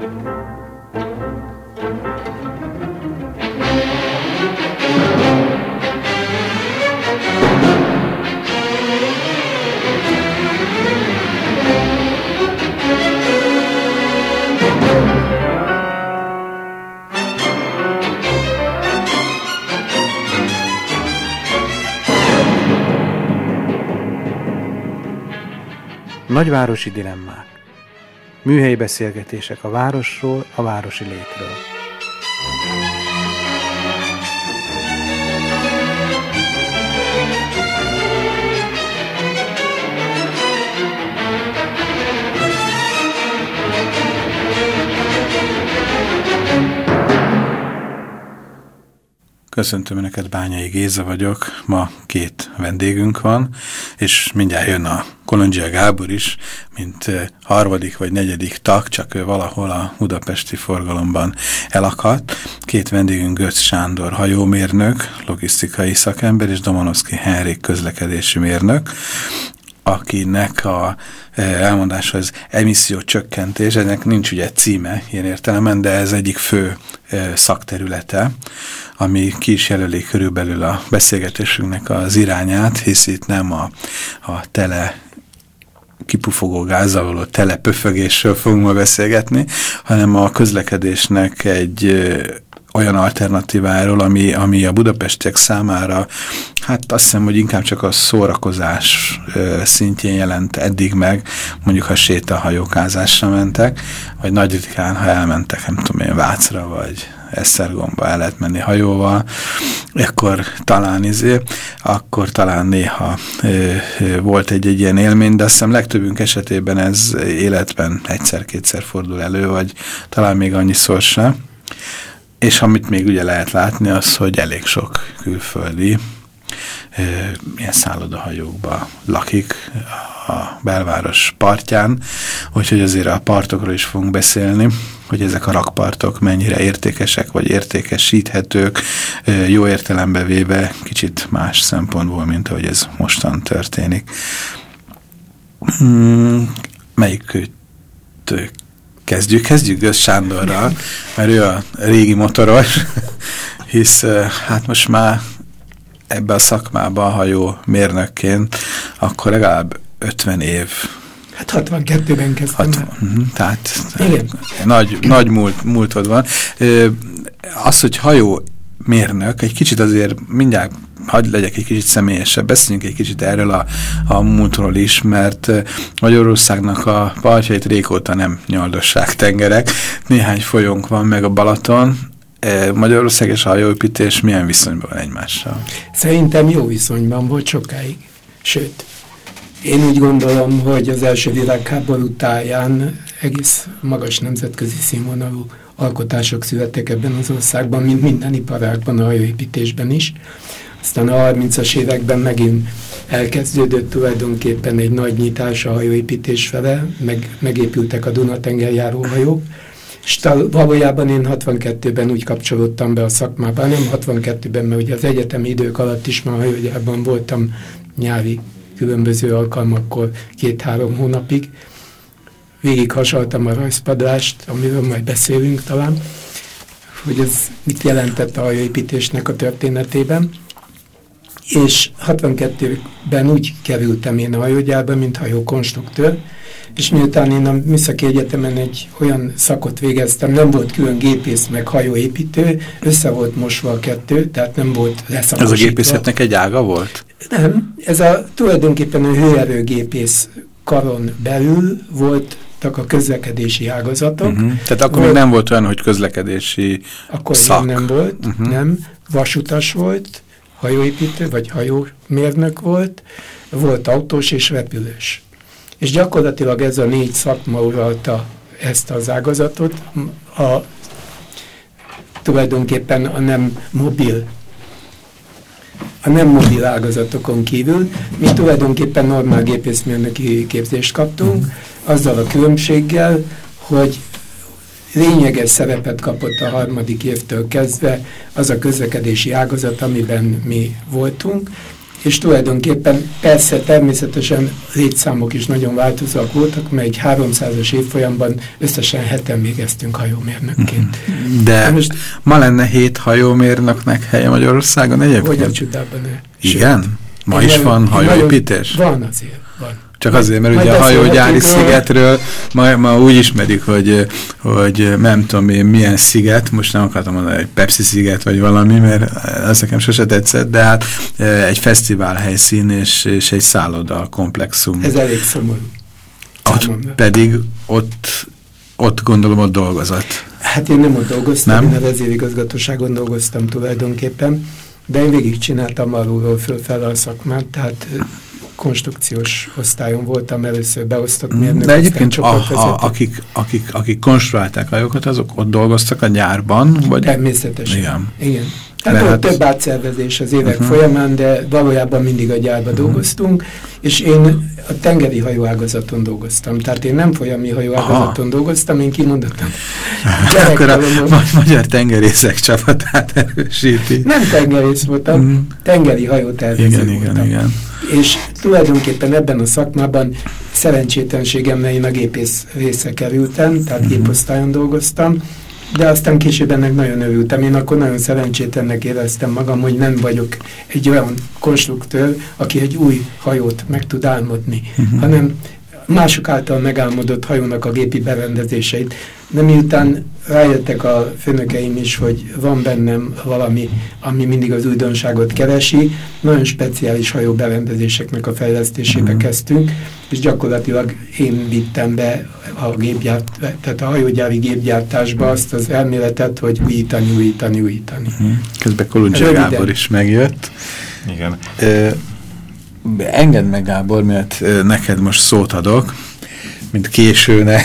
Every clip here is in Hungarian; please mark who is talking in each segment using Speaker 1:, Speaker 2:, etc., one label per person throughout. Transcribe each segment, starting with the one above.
Speaker 1: Nagyvárosi dilemmák. Műhelyi beszélgetések a városról, a városi létről. Köszöntöm Önöket, Bányai Géza vagyok, ma két vendégünk van, és mindjárt jön a Kolondzsia Gábor is, mint harmadik vagy negyedik tag, csak ő valahol a budapesti forgalomban elakadt. Két vendégünk Götz Sándor hajómérnök, logisztikai szakember, és Domanovszky Henrik közlekedési mérnök, akinek a elmondása az emissziócsökkentés, ennek nincs ugye címe ilyen értelemben, de ez egyik fő szakterülete, ami ki is jelöli körülbelül a beszélgetésünknek az irányát, hisz itt nem a tele kipufogó gázzal való telepöfögésről fogunk ma beszélgetni, hanem a közlekedésnek egy olyan alternatíváról, ami a budapestiek számára, hát azt hiszem, hogy inkább csak a szórakozás szintjén jelent eddig meg, mondjuk ha sétahajókázásra mentek, vagy nagy ritkán, ha elmentek, nem tudom én, Vácra, vagy Esztergomba el lehet menni hajóval, akkor talán néha volt egy ilyen élmény, de azt hiszem legtöbbünk esetében ez életben egyszer-kétszer fordul elő, vagy talán még annyiszor sem. És amit még ugye lehet látni, az, hogy elég sok külföldi ilyen szállodahajókban lakik a belváros partján, úgyhogy azért a partokról is fogunk beszélni, hogy ezek a rakpartok mennyire értékesek, vagy értékesíthetők, jó értelembe véve kicsit más szempontból, mint ahogy ez mostan történik. Melyik Kezdjük Götz Sándorral, mert ő a régi motoros, hisz hát most már ebbe a szakmába hajó mérnökként, akkor legalább 50 év.
Speaker 2: Hát 62-ben kezdtem.
Speaker 1: Tehát nagy múltod van. Az, hogy hajó mérnök, egy kicsit azért mindjárt hadd legyek egy kicsit személyesebb, beszéljünk egy kicsit erről a múltról is, mert Magyarországnak a partjait régóta nem nyaldossák tengerek. Néhány folyónk van, meg a Balaton. Magyarország és a hajóépítés milyen viszonyban van egymással?
Speaker 2: Szerintem jó viszonyban volt sokáig. Sőt, én úgy gondolom, hogy az első világháború táján egész magas nemzetközi színvonalú alkotások születtek ebben az országban, mint minden iparágban, a hajóépítésben is. Aztán a 30-as években megint elkezdődött tulajdonképpen egy nagy nyitás a hajóépítés fele, megépültek a Dunatenger járóhajók, és valójában én 62-ben úgy kapcsolódtam be a szakmába, nem 62-ben, mert ugye az egyetemi idők alatt is már hajógyárban voltam nyári különböző alkalmakkor 2-3 hónapig. Végig hasaltam a rajzpadlást, amiről majd beszélünk talán, hogy ez mit jelentett a hajóépítésnek a történetében. És 62-ben úgy kerültem én a hajógyárba, mint hajókonstruktőr, és miután én a Műszaki Egyetemen egy olyan szakot végeztem, nem volt külön gépész meg hajóépítő, össze volt mosva a kettő, tehát nem volt leszakosítva.
Speaker 1: Ez a gépészetnek egy ága volt?
Speaker 2: Nem, ez tulajdonképpen a hőerőgépész karon belül voltak a közlekedési ágazatok.
Speaker 1: Tehát akkor még nem volt olyan, hogy közlekedési
Speaker 2: akkor
Speaker 1: szak.
Speaker 2: Akkor nem volt, nem. Vasutas volt, hajóépítő vagy hajómérnök volt autós és repülős. És gyakorlatilag ez a 4 szakma uralta ezt az ágazatot, tulajdonképpen a nem mobil ágazatokon kívül. Mi tulajdonképpen normál gépészmérnöki képzést kaptunk, azzal a különbséggel, hogy lényeges szerepet kapott a 3. évtől kezdve az a közlekedési ágazat, amiben mi voltunk, és tulajdonképpen persze természetesen létszámok is nagyon változóak voltak, mert egy 300-as évfolyamban összesen 7-en végeztünk hajómérnökként.
Speaker 1: De most ma lenne 7 hajómérnöknek helye Magyarországon egyébként?
Speaker 2: Hogy a csodában ne.
Speaker 1: Igen? Ma is van hajóépítés?
Speaker 2: Van azért, van.
Speaker 1: Csak azért, mert ugye a hajógyári szigetről ma úgy ismerik, hogy nem tudom én milyen sziget, most nem akartam mondani, egy Pepsi sziget vagy valami, mert ez nekem sose tetszett, de hát egy fesztivál helyszín és egy szálloda komplexum.
Speaker 2: Ez elég szomorú.
Speaker 1: Pedig ott gondolom, ott dolgozott.
Speaker 2: Hát én nem ott dolgoztam, én a vezérigazgatóságon dolgoztam tulajdonképpen, de én végigcsináltam alulról föl a szakmát, tehát konstrukciós osztályon voltam, először beosztott mérnök.
Speaker 1: De egyébként akik konstruálták hajókat, azok ott dolgoztak a gyárban? Vagy?
Speaker 2: Természetesen. Igen. Hát volt több átszervezés az évek folyamán, de valójában mindig a gyárban dolgoztunk, és én a tengeri hajóágazaton dolgoztam. Tehát én nem folyami hajóágazaton dolgoztam, én kimondottam.
Speaker 1: Akkor a magyar tengerészek csapatát erősíti.
Speaker 2: Nem tengerész voltam, tengeri hajótervező voltam. Igen. És tulajdonképpen ebben a szakmában szerencsétlenségemre én a gépész része kerültem, tehát géposztályon dolgoztam, de aztán később ennek nagyon örültem. Én akkor nagyon szerencsétlennek éreztem magam, hogy nem vagyok egy olyan konstruktőr, aki egy új hajót meg tud álmodni, hanem mások által megálmodott hajónak a gépi berendezéseit. De miután rájöttek a főnökeim is, hogy van bennem valami, ami mindig az újdonságot keresi, nagyon speciális hajóberendezéseknek a fejlesztésébe kezdtünk, és gyakorlatilag én vittem be tehát a hajógyári gépgyártásba azt az elméletet, hogy újítani.
Speaker 1: Közben Kolundzsia Gábor is megjött.
Speaker 3: Igen.
Speaker 1: Engedd meg, Gábor, mert neked most szót adok, mint későnek,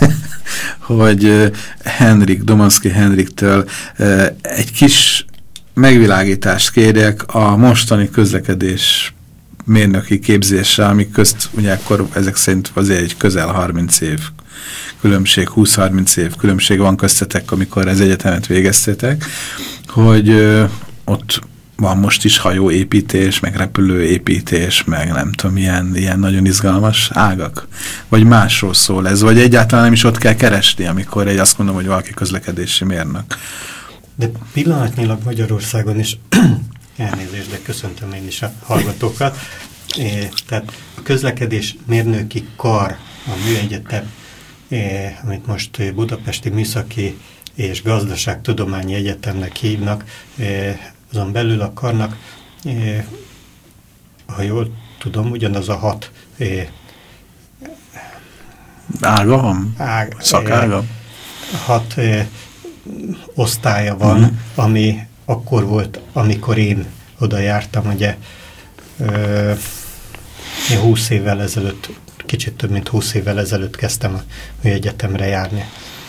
Speaker 1: hogy Domanszky Henriktől egy kis megvilágítást kérjek a mostani közlekedés mérnöki képzésre, ami közt ugye akkor ezek szerint azért egy közel 30 év különbség, 20-30 év különbség van köztetek, amikor ez egyetemet végeztetek, hogy ott van most is hajóépítés, meg repülőépítés, meg nem tudom, ilyen nagyon izgalmas ágak? Vagy másról szól ez? Vagy egyáltalán nem is ott kell keresni, amikor azt mondom, hogy valaki közlekedési mérnök?
Speaker 3: De pillanatnyilag Magyarországon is, elnézést, de köszöntöm én is a hallgatókat, tehát a közlekedés mérnöki kar, a műegyetem, amit most Budapesti Műszaki és Gazdaságtudományi Egyetemnek hívnak, azon belül a karnak, ha jól tudom, ugyanaz a 6
Speaker 1: ága van? Szakága?
Speaker 3: 6 osztálya van, ami akkor volt, amikor én oda jártam, ugye 20 évvel ezelőtt, kicsit több mint 20 évvel ezelőtt kezdtem a műegyetemre járni.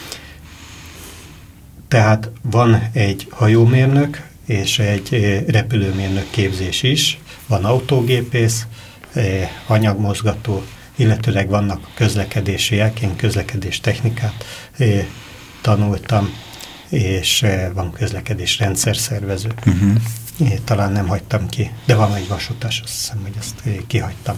Speaker 3: Tehát van egy hajómérnök, és egy repülőmérnök képzés is, van autógépész, anyagmozgató, illetőleg vannak közlekedésiek, én közlekedés technikát tanultam, és van közlekedés rendszerszervező. Talán nem hagytam ki, de van egy vasutas, azt hiszem, hogy ezt kihagytam.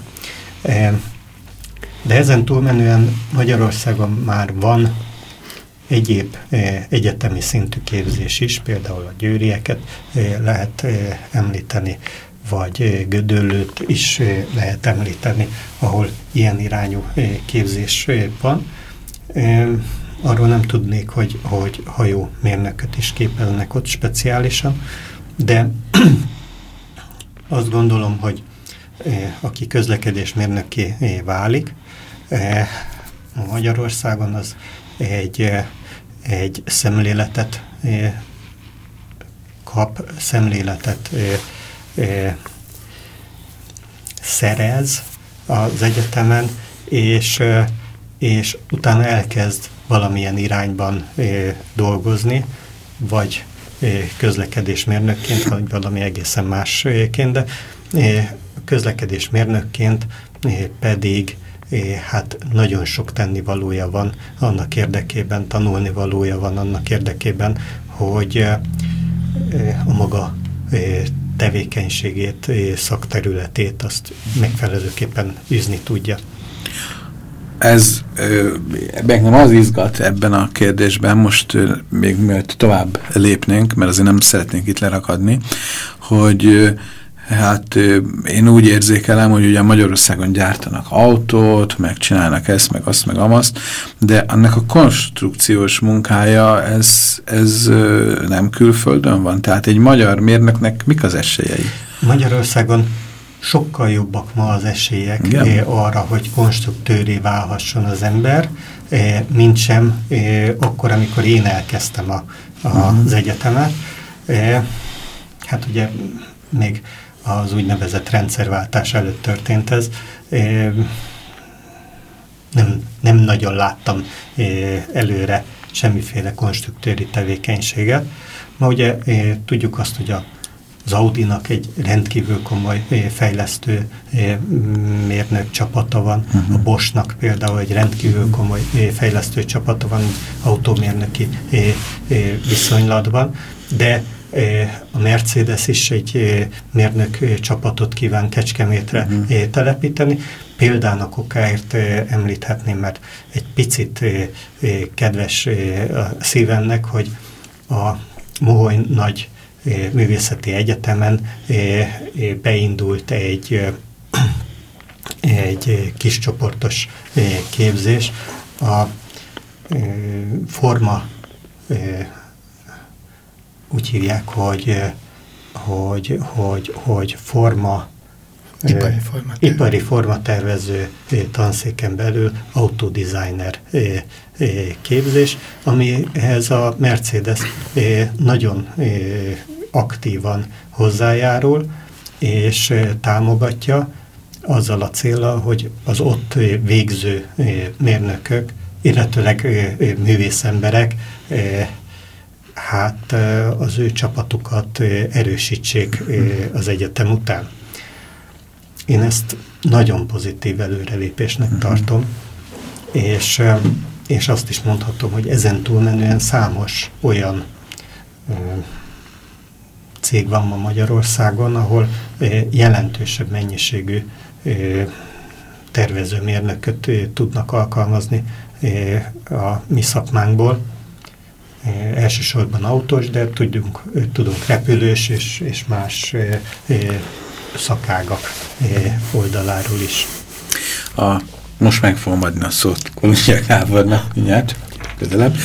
Speaker 3: De ezen túlmenően Magyarországon már van egyéb egyetemi szintű képzés is, például a győrieket lehet említeni, vagy Gödöllőt is lehet említeni, ahol ilyen irányú képzés van. Arról nem tudnék, hogy hajómérnököt is képelnek ott speciálisan, de azt gondolom, hogy aki közlekedésmérnökké válik, Magyarországon az egy szemléletet kap, szemléletet szerez az egyetemen, és utána elkezd valamilyen irányban dolgozni, vagy közlekedésmérnökként, vagy valami egészen másként, de közlekedésmérnökként pedig hát nagyon sok tennivalója van annak érdekében, tanulnivalója van annak érdekében, hogy a maga tevékenységét, szakterületét azt megfelelőképpen űzni tudja.
Speaker 1: Ez engem az izgat ebben a kérdésben, most még mielőtt tovább lépnénk, mert azért nem szeretnénk itt lerakadni, hogy hát én úgy érzékelem, hogy ugye Magyarországon gyártanak autót, meg csinálnak ezt, meg azt, meg amazt, de annak a konstrukciós munkája, ez nem külföldön van. Tehát egy magyar mérnöknek mik az esélyei?
Speaker 3: Magyarországon sokkal jobbak ma az esélyek arra, hogy konstruktőré válhasson az ember, mint sem akkor, amikor én elkezdtem az egyetemet. Hát ugye még az úgynevezett rendszerváltás előtt történt ez. Nem nagyon láttam előre semmiféle konstruktőri tevékenységet. Ma ugye tudjuk azt, hogy az Audinak egy rendkívül komoly fejlesztő mérnök csapata van, a Boschnak például egy rendkívül komoly fejlesztő csapata van autómérnöki viszonylatban, de a Mercedes is egy mérnök csapatot kíván Kecskemétre telepíteni. Példának okáért említhetném, mert egy picit kedves a szívemnek, hogy a Moholy Nagy Művészeti Egyetemen beindult egy kis csoportos képzés. A forma úgy hívják, hogy forma ipari formatervező tanszéken belül autodesigner képzés, amihez a Mercedes nagyon aktívan hozzájárul és támogatja azzal a céllal, hogy az ott végző mérnökök, illetőleg művészemberek hát az ő csapatukat erősítsék az egyetem után. Én ezt nagyon pozitív előrelépésnek tartom, és azt is mondhatom, hogy ezen túlmenően számos olyan cég van ma Magyarországon, ahol jelentősebb mennyiségű tervezőmérnököt tudnak alkalmazni a mi szakmánkból. Elsősorban autós, de tudunk repülős és más szakágak oldaláról is.
Speaker 1: Most meg fogom adni a szót Kolondzsia Gábornak, mindjárt, közelebb.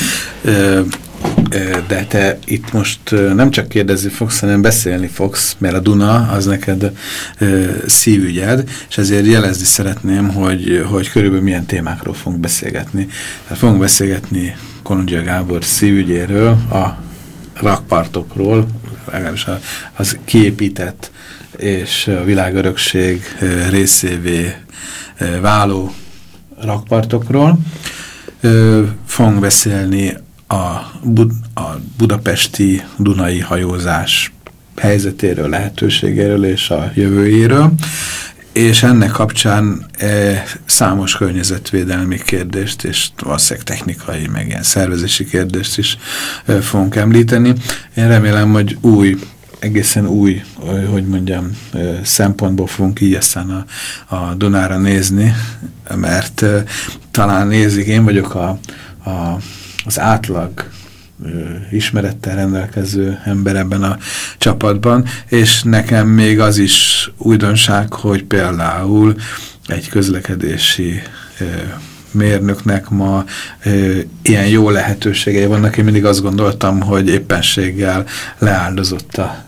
Speaker 1: De te itt most nem csak kérdezni fogsz, hanem beszélni fogsz, mert a Duna az neked szívügyed, és ezért jelezni szeretném, hogy körülbelül milyen témákról fogunk beszélgetni. Tehát fogunk beszélgetni Kolondzsia Gábor szívügyéről, a rakpartokról, legalábbis az kiépített és a világörökség részévé váló rakpartokról. Fogunk beszélni a budapesti dunai hajózás helyzetéről, lehetőségéről és a jövőjéről, és ennek kapcsán számos környezetvédelmi kérdést és valószínűleg technikai, meg ilyen szervezési kérdést is fogunk említeni. Én remélem, hogy egészen új, hogy mondjam, szempontból fogunk így aztán a Dunára nézni, mert talán nézik, én vagyok az átlag ismerettel rendelkező ember ebben a csapatban, és nekem még az is újdonság, hogy például egy közlekedési mérnöknek ma ilyen jó lehetőségei vannak. Én mindig azt gondoltam, hogy éppenséggel leáldozott a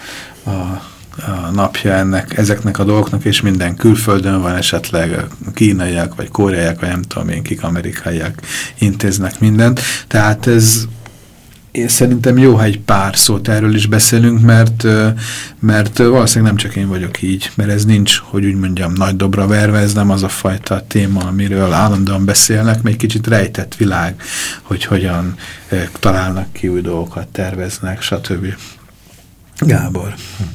Speaker 1: napja ezeknek a dolgoknak, és minden külföldön van, esetleg kínaiak, vagy koreaiak, vagy nem tudom én kik, amerikaiak intéznek mindent. Tehát én szerintem jó, ha egy pár szót erről is beszélünk, mert valószínűleg nem csak én vagyok így, mert ez nincs, hogy úgy mondjam, nagy dobra verve, ez nem az a fajta téma, amiről állandóan beszélnek, még kicsit rejtett világ, hogy hogyan találnak ki új dolgokat, terveznek, stb. Gábor.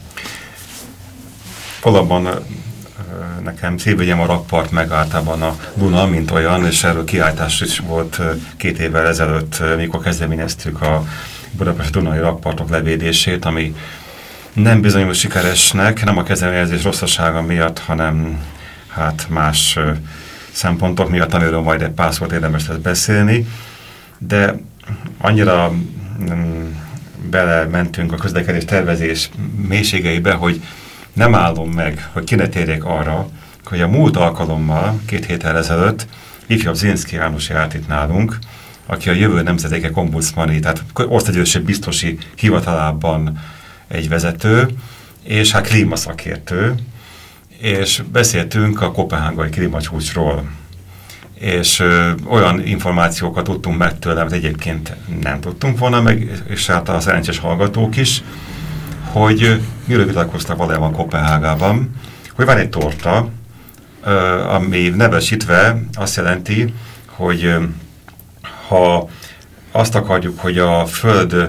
Speaker 4: Valóban nekem szívügyem a rakpart, meg általában a Duna, mint olyan, és erről kiáltás is volt 2 évvel ezelőtt, mikor kezdeményeztük a Budapest Dunai rakpartok levédését, ami nem bizonyul sikeresnek, nem a kezdeményezés rosszasága miatt, hanem hát más szempontok miatt, amiről majd egy pár szót érdemes lesz beszélni, de annyira belementünk a közlekedés tervezés mélységeibe, hogy nem állom meg, hogy ki ne térjek arra, hogy a múlt alkalommal, 2 héttel ezelőtt ifjabb Zénszky János járt itt nálunk, aki a jövő nemzedékek ombudsmani, tehát országgyűlési biztosi hivatalában egy vezető, és hát klímaszakértő, és beszéltünk a koppenhágai klímacsúcsról. És olyan információkat tudtunk meg tőle, amit egyébként nem tudtunk volna meg, és hát a szerencsés hallgatók is, hogy miről vitatkoztak valójában Koppenhágában, hogy van egy torta, ami nevesítve azt jelenti, hogy ha azt akarjuk, hogy a Föld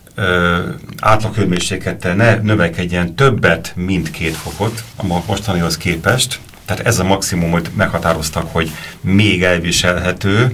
Speaker 4: átlaghőmérséklete ne növekedjen többet, mint 2 fokot a mostanihoz képest, tehát ez a maximumot meghatároztak, hogy még elviselhető,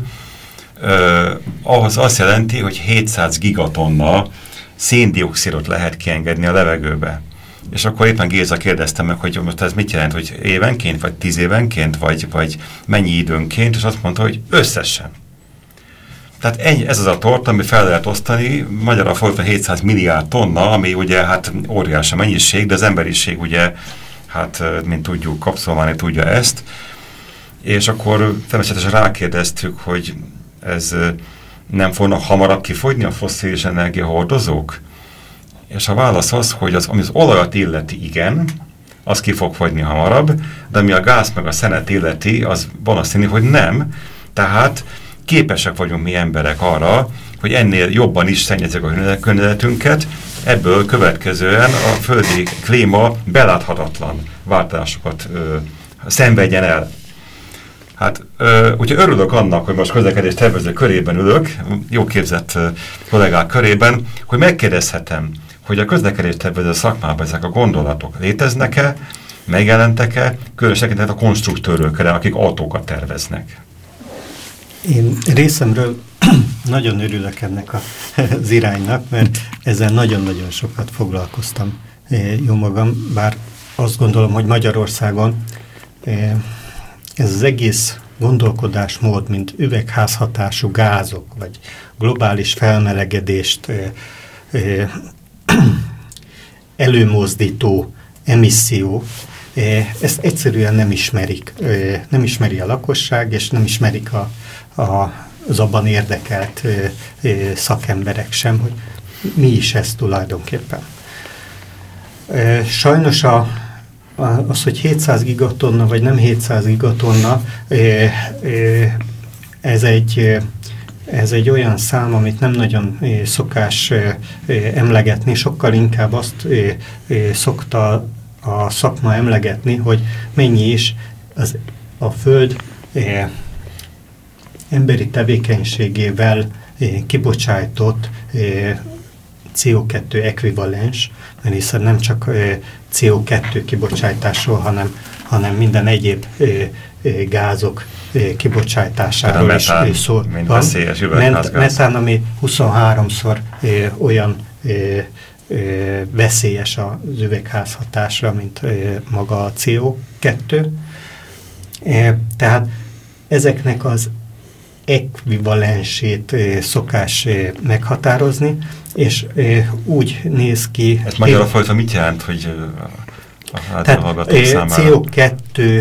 Speaker 4: ahhoz azt jelenti, hogy 700 gigatonna széndioxidot lehet kiengedni a levegőbe. És akkor éppen Géza kérdezte meg, hogy most ez mit jelent, hogy évenként, vagy 10 évenként, vagy mennyi időnként, és azt mondta, hogy összesen. Tehát ez az a torta, ami fel lehet osztani, magyarra fordítva 700 milliárd tonna, ami ugye hát óriási mennyiség, de az emberiség ugye, hát mint tudjuk, kapszolválni tudja ezt, és akkor természetesen rákérdeztük, hogy ez nem fognak hamarabb kifogyni a fosszilis energiahordozók? És a válasz az, hogy ami az olajat illeti, igen, az ki fog fogyni hamarabb, de ami a gáz meg a szenet illeti, az valószínű, hogy nem. Tehát képesek vagyunk mi emberek arra, hogy ennél jobban is szennyezzük a környezetünket, ebből következően a földi klíma beláthatatlan változásokat szenvedjen el. Hát, úgyhogy örülök annak, hogy most közlekedés tervező körében ülök, jó képzett kollégák körében, hogy megkérdezhetem, hogy a közlekedés tervező szakmában ezek a gondolatok léteznek-e, megjelentek-e, különösen a konstruktőrökre, akik autókat terveznek.
Speaker 3: Én részemről nagyon örülök ennek az iránynak, mert ezzel nagyon-nagyon sokat foglalkoztam jó magam, bár azt gondolom, hogy Magyarországon ez az egész gondolkodásmód, mint üvegházhatású gázok, vagy globális felmelegedést előmozdító emisszió, ezt egyszerűen nem ismerik. Nem ismeri a lakosság, és nem ismerik az abban érdekelt szakemberek sem, hogy mi is ez tulajdonképpen. Sajnos az, hogy 700 gigatonna, vagy nem 700 gigatonna, ez egy olyan szám, amit nem nagyon szokás emlegetni, sokkal inkább azt szokta a szakma emlegetni, hogy mennyi is a Föld emberi tevékenységével kibocsájtott CO2 ekvivalens, mert hiszen nem csak CO2 kibocsátásról, hanem minden egyéb gázok kibocsátásáról is szó van. Metán, ami 23-szor olyan veszélyes az üvegházhatásra, mint maga a CO2. Tehát ezeknek az ekvivalensét szokás meghatározni, és úgy néz ki...
Speaker 4: Ez magyarra fordítva mit jelent, hogy a hallgatók számára?
Speaker 3: CO2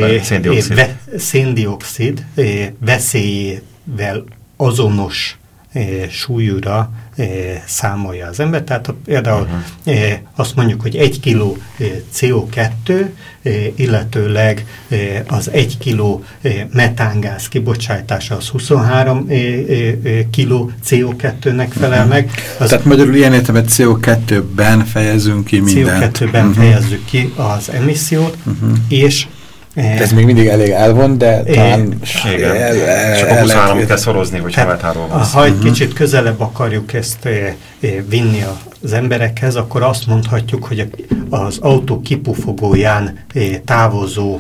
Speaker 3: széndioxid veszélyével azonos súlyúra számolja az ember. Tehát például azt mondjuk, hogy 1 kiló CO2, illetőleg az 1 kiló metángáz kibocsátása az 23 kiló CO2-nek felel meg.
Speaker 1: Tehát magyarul ilyen értelemben CO2-ben fejezünk ki mindent.
Speaker 3: CO2-ben fejezzük ki az emissziót, és
Speaker 1: ez még mindig elég elvon, de talán...
Speaker 4: És akkor 23 kell szorozni, hogy hemetáról van.
Speaker 3: Ha egy kicsit közelebb akarjuk ezt vinni az emberekhez, akkor azt mondhatjuk, hogy az autó kipufogóján távozó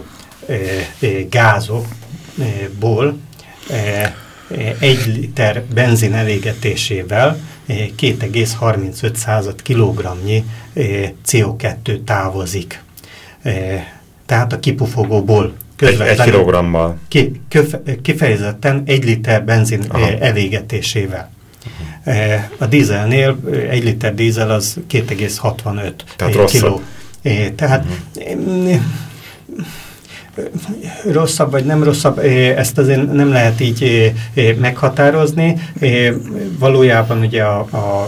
Speaker 3: gázokból 1 liter benzin elégetésével 2,35 kg-nyi CO2 távozik. Tehát a kipufogóból
Speaker 4: egy kilogrammal.
Speaker 3: Kifejezetten 1 liter benzin elégetésével. A dízelnél 1 liter dízel az 2,65 kiló. Tehát rosszabb vagy nem rosszabb, ezt azért nem lehet így meghatározni. Valójában ugye a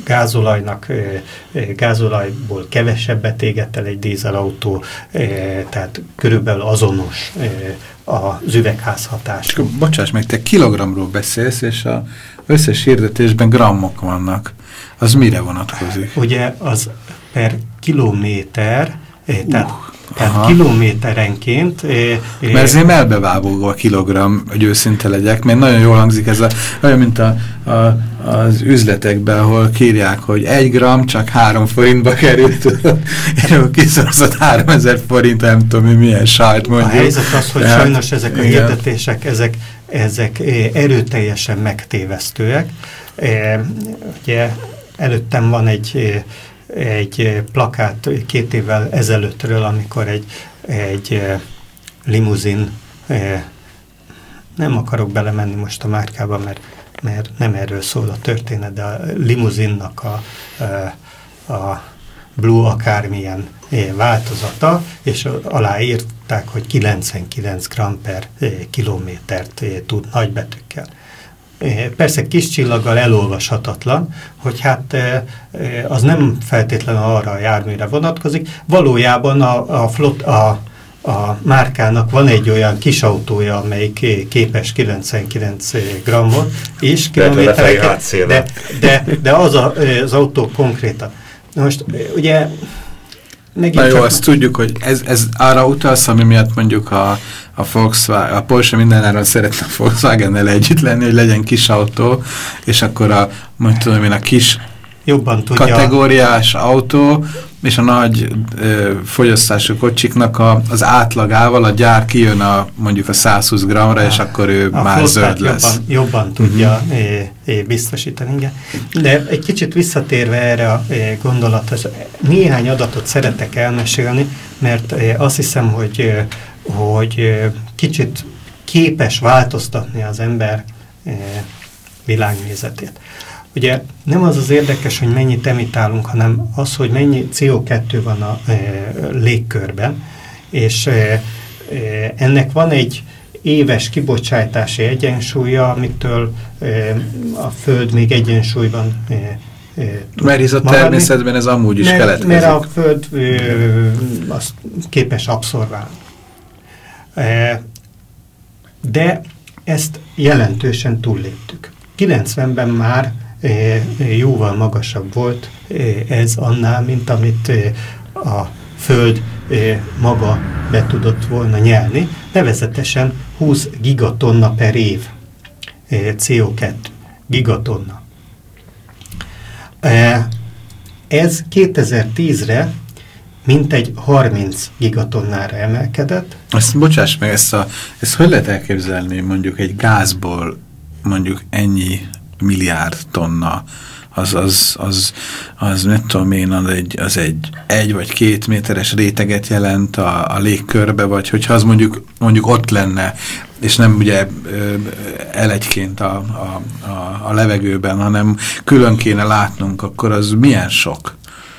Speaker 3: gázolajból kevesebbet éget el egy dízelautó, tehát körülbelül azonos az üvegházhatás.
Speaker 1: Bocsáss meg, te kilogramról beszélsz, és az összes hirdetésben grammok vannak. Az mire vonatkozik?
Speaker 3: Ugye az per kilométer, tehát kilométerenként...
Speaker 1: Mert ezért melbevágógva a kilogramm, hogy őszinte legyek, mert nagyon jól hangzik ez olyan, mint az üzletekben, ahol kírják, hogy 1 gramm csak 3 forintba került, és akkor kiszorozott 3000 forint, nem tudom, milyen sajt mondjuk.
Speaker 3: A helyzet az, hogy sajnos ezek a hirdetések, ezek erőteljesen megtévesztőek. Ugye előttem van egy plakát 2 évvel ezelőttről, amikor egy limuzin, nem akarok belemenni most a márkába, mert nem erről szól a történet, de a limuzinnak a Blue akármilyen változata, és aláírták, hogy 99 g per kilométert tud nagybetűkkel. Persze kis csillaggal elolvashatatlan, hogy hát az nem feltétlenül arra a járműre vonatkozik. Valójában a márkának van egy olyan kis autója, amelyik képes 99 grammot és kilométereket, de az autó konkrétan. Most ugye
Speaker 1: na jó, azt tudjuk, hogy ez arra utalsz, ami miatt mondjuk a Volkswagen, a Porsche mindenáron szeretne a Volkswagen-nel együtt lenni, hogy legyen kis autó, és akkor mondjuk a kis
Speaker 3: jobban tudja,
Speaker 1: kategóriás autó, és a nagy fogyasztású kocsiknak az átlagával a gyár kijön mondjuk a 120 g-ra, és akkor ő már zöld lesz.
Speaker 3: Jobban tudja biztosítani, igen. De egy kicsit visszatérve erre a gondolathoz, néhány adatot szeretek elmesélni, mert azt hiszem, hogy kicsit képes változtatni az ember világnézetét. Ugye nem az érdekes, hogy mennyit emitálunk, hanem az, hogy mennyi CO2 van a légkörben, és ennek van egy éves kibocsátási egyensúlya, amitől a Föld még egyensúlyban
Speaker 1: mert hisz a természetben ez amúgy is keletkezik.
Speaker 3: Mert a Föld azt képes abszorválni. De ezt jelentősen túlléptük. 90-ben már jóval magasabb volt ez annál, mint amit a Föld maga be tudott volna nyelni, nevezetesen 20 gigatonna per év CO2. Gigatonna. Ez 2010-re mintegy 30 gigatonnára emelkedett.
Speaker 1: Ezt bocsáss meg, ezt hogy lehet elképzelni mondjuk egy gázból mondjuk ennyi milliárd tonna, az nem tudom én, az egy vagy 2 méteres réteget jelent a légkörbe, vagy hogyha az mondjuk ott lenne, és nem ugye elegyként a levegőben, hanem külön kéne látnunk, akkor az milyen sok?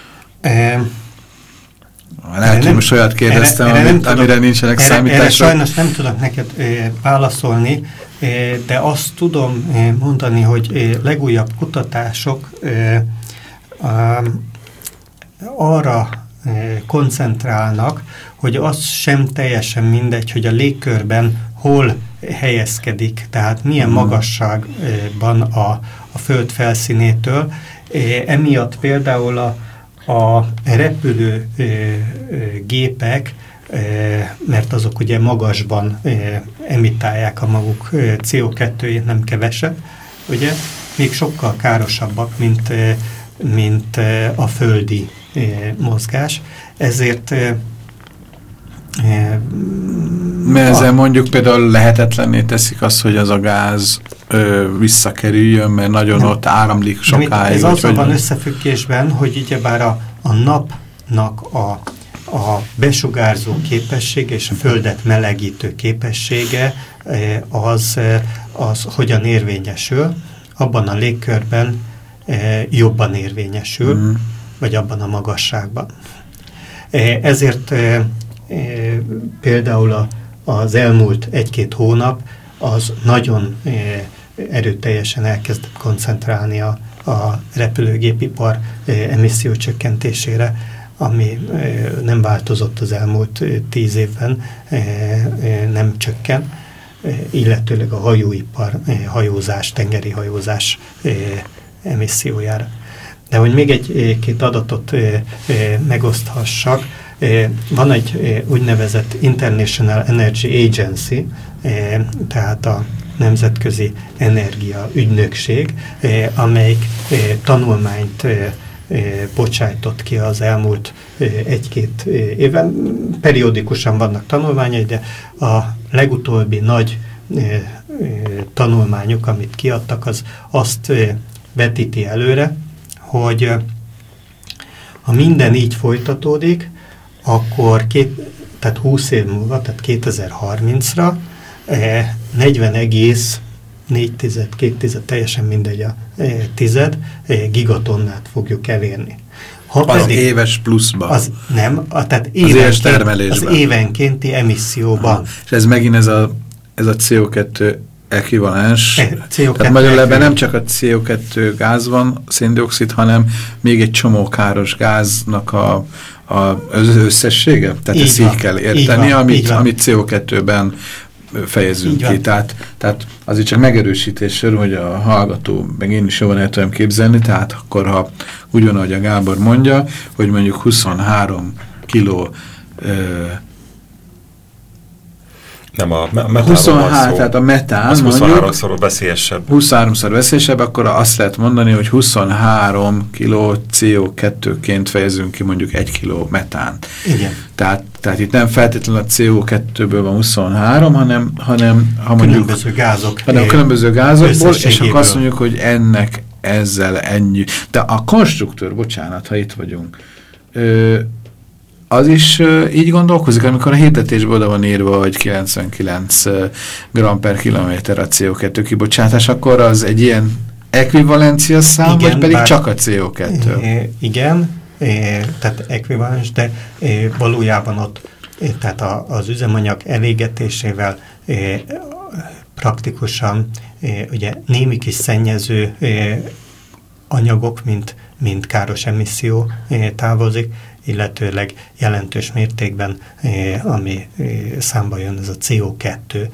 Speaker 1: Lehet, hogy most olyat kérdeztem, amire nincsenek számítások.
Speaker 3: Erre sajnos nem tudok neked válaszolni, de azt tudom mondani, hogy legújabb kutatások arra koncentrálnak, hogy az sem teljesen mindegy, hogy a légkörben hol helyezkedik, tehát milyen magasságban a Föld felszínétől. Emiatt például a repülő gépek, mert azok ugye magasban emitálják a maguk CO2-jét, nem kevesebb, ugye, még sokkal károsabbak, mint a földi mozgás. Ezért
Speaker 1: Mert ezzel mondjuk például lehetetlenné teszik azt, hogy az a gáz visszakerüljön, mert nagyon ott áramlik sokáig.
Speaker 3: Ez azzal van összefüggésben, hogy ugyebár a napnak a besugárzó képessége és a földet melegítő képessége az hogyan érvényesül, abban a légkörben jobban érvényesül, vagy abban a magasságban. Ezért például az elmúlt 1-2 hónap az nagyon erőteljesen elkezdett koncentrálni a repülőgépipar emisszió csökkentésére, ami nem változott az elmúlt 10 évben, nem csökken, illetőleg a hajóipar, hajózás, tengeri hajózás emissziójára. De hogy még egy-két adatot megoszthassak, van egy úgynevezett International Energy Agency, tehát a Nemzetközi Energia Ügynökség, amelyik tanulmányt bocsájtott ki az elmúlt 1-2 évben. Periódikusan vannak tanulmányai, de a legutóbbi nagy tanulmányuk, amit kiadtak, az azt vetíti előre, hogy ha minden így folytatódik, akkor tehát 20 év múlva, tehát 2030-ra 40,4 teljesen mindegy a tized gigatonnát fogjuk elérni.
Speaker 1: Az éves pluszban?
Speaker 3: Tehát
Speaker 1: éves termelésben.
Speaker 3: Az évenkénti emisszióban.
Speaker 1: És ez megint ez a CO2 ekvivalens. Tehát magyarul ebben nem csak a CO2 gáz van, széndioxid, hanem még egy csomó káros gáznak az összessége. Tehát ezt így kell érteni, amit CO2-ben fejezünk ki. Tehát azért csak megerősítésről, hogy a hallgató, meg én is jól el tudom képzelni, tehát akkor, ha ugyanúgy a Gábor mondja, hogy mondjuk 23 kiló
Speaker 4: nem a metánról
Speaker 1: 23, tehát a metán
Speaker 4: az 23-szor veszélyesebb.
Speaker 1: 23-szor veszélyesebb, akkor azt lehet mondani, hogy 23 kiló CO2-ként fejezünk ki mondjuk 1 kiló metánt.
Speaker 3: Igen.
Speaker 1: Tehát itt nem feltétlenül a CO2-ből van 23, hanem ha mondjuk különböző gázokból, és akkor azt mondjuk, hogy ennek ezzel ennyi. De a konstruktőr, bocsánat, ha itt vagyunk, az is így gondolkozik, amikor a hirdetésből oda van írva, hogy 99 gram per kilométer a CO2 kibocsátás, akkor az egy ilyen ekvivalencia szám, igen, vagy pedig csak a CO2?
Speaker 3: Igen, tehát ekvivalens, de valójában ott tehát az üzemanyag elégetésével praktikusan ugye némi kis szennyező anyagok, mint káros emisszió távozik, illetőleg jelentős mértékben, ami számba jön, ez a CO2,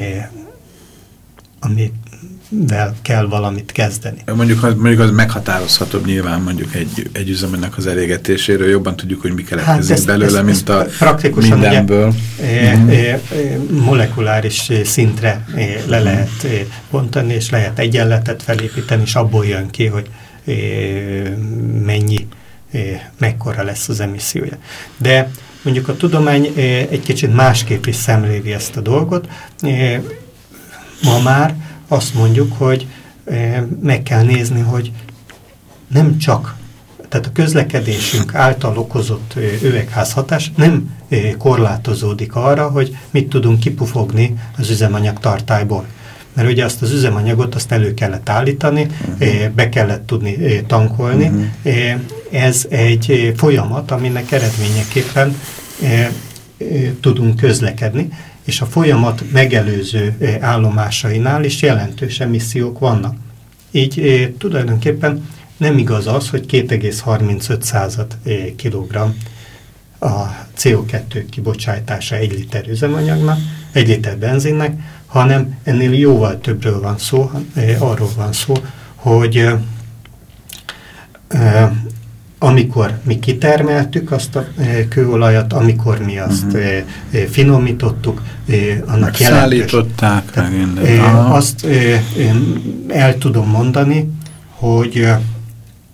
Speaker 3: amivel kell valamit kezdeni.
Speaker 1: Mondjuk az meghatározhatóbb nyilván mondjuk egy üzemanyagnak az elégetéséről, jobban tudjuk, hogy mi keletkezik belőle, mint a mindenből.
Speaker 3: Ugye, molekuláris szintre le lehet bontani, és lehet egyenletet felépíteni, és abból jön ki, hogy mekkora lesz az emissziója. De mondjuk a tudomány egy kicsit másképp is szemléli ezt a dolgot. Ma már azt mondjuk, hogy meg kell nézni, hogy nem csak, tehát a közlekedésünk által okozott üvegházhatás nem korlátozódik arra, hogy mit tudunk kipufogni az üzemanyag tartályból. Mert ugye azt az üzemanyagot azt elő kellett állítani, be kellett tudni tankolni. Ez egy folyamat, aminek eredményeképpen tudunk közlekedni, és a folyamat megelőző állomásainál is jelentős emissziók vannak. Így tulajdonképpen nem igaz az, hogy 2,35 kg a CO2 kibocsátása 1 liter üzemanyagnak, 1 liter benzinnek, hanem ennél jóval többről van szó, arról van szó, hogy amikor mi kitermeltük azt a kőolajat, amikor mi azt finomítottuk, annak
Speaker 1: szállították meg.
Speaker 3: Azt el tudom mondani, hogy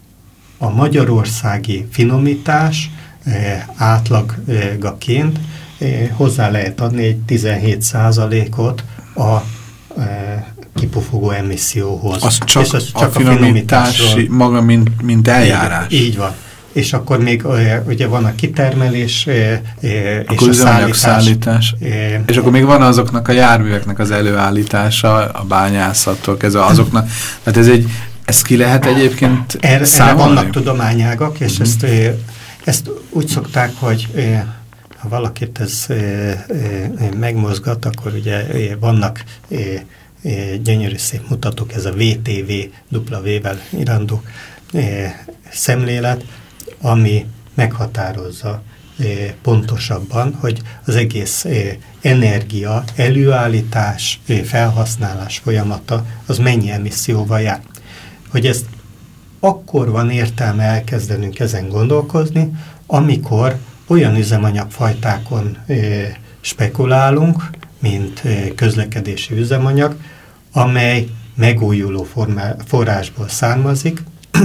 Speaker 3: a magyarországi finomítás átlagaként hozzá lehet adni egy 17%-ot a kipufogó emisszióhoz.
Speaker 1: Az csak, a finomítási maga, mint eljárás.
Speaker 3: Így van. És akkor még ugye van a kitermelés, és a
Speaker 1: szállítás. És akkor még van azoknak a járműveknek az előállítása, a bányászattól kezdve azoknak. Tehát ez ki lehet egyébként
Speaker 3: erre vannak tudományágak, és ezt úgy szokták, hogy ha valakit ez megmozgat, akkor ugye vannak gyönyörű szép mutatók, ez a VTV, W-vel irandó szemlélet, ami meghatározza pontosabban, hogy az egész energia, előállítás, felhasználás folyamata az mennyi emisszióval jár. Hogy ezt akkor van értelme elkezdenünk ezen gondolkozni, amikor olyan üzemanyagfajtákon spekulálunk, mint közlekedési üzemanyag, amely megújuló forrásból származik,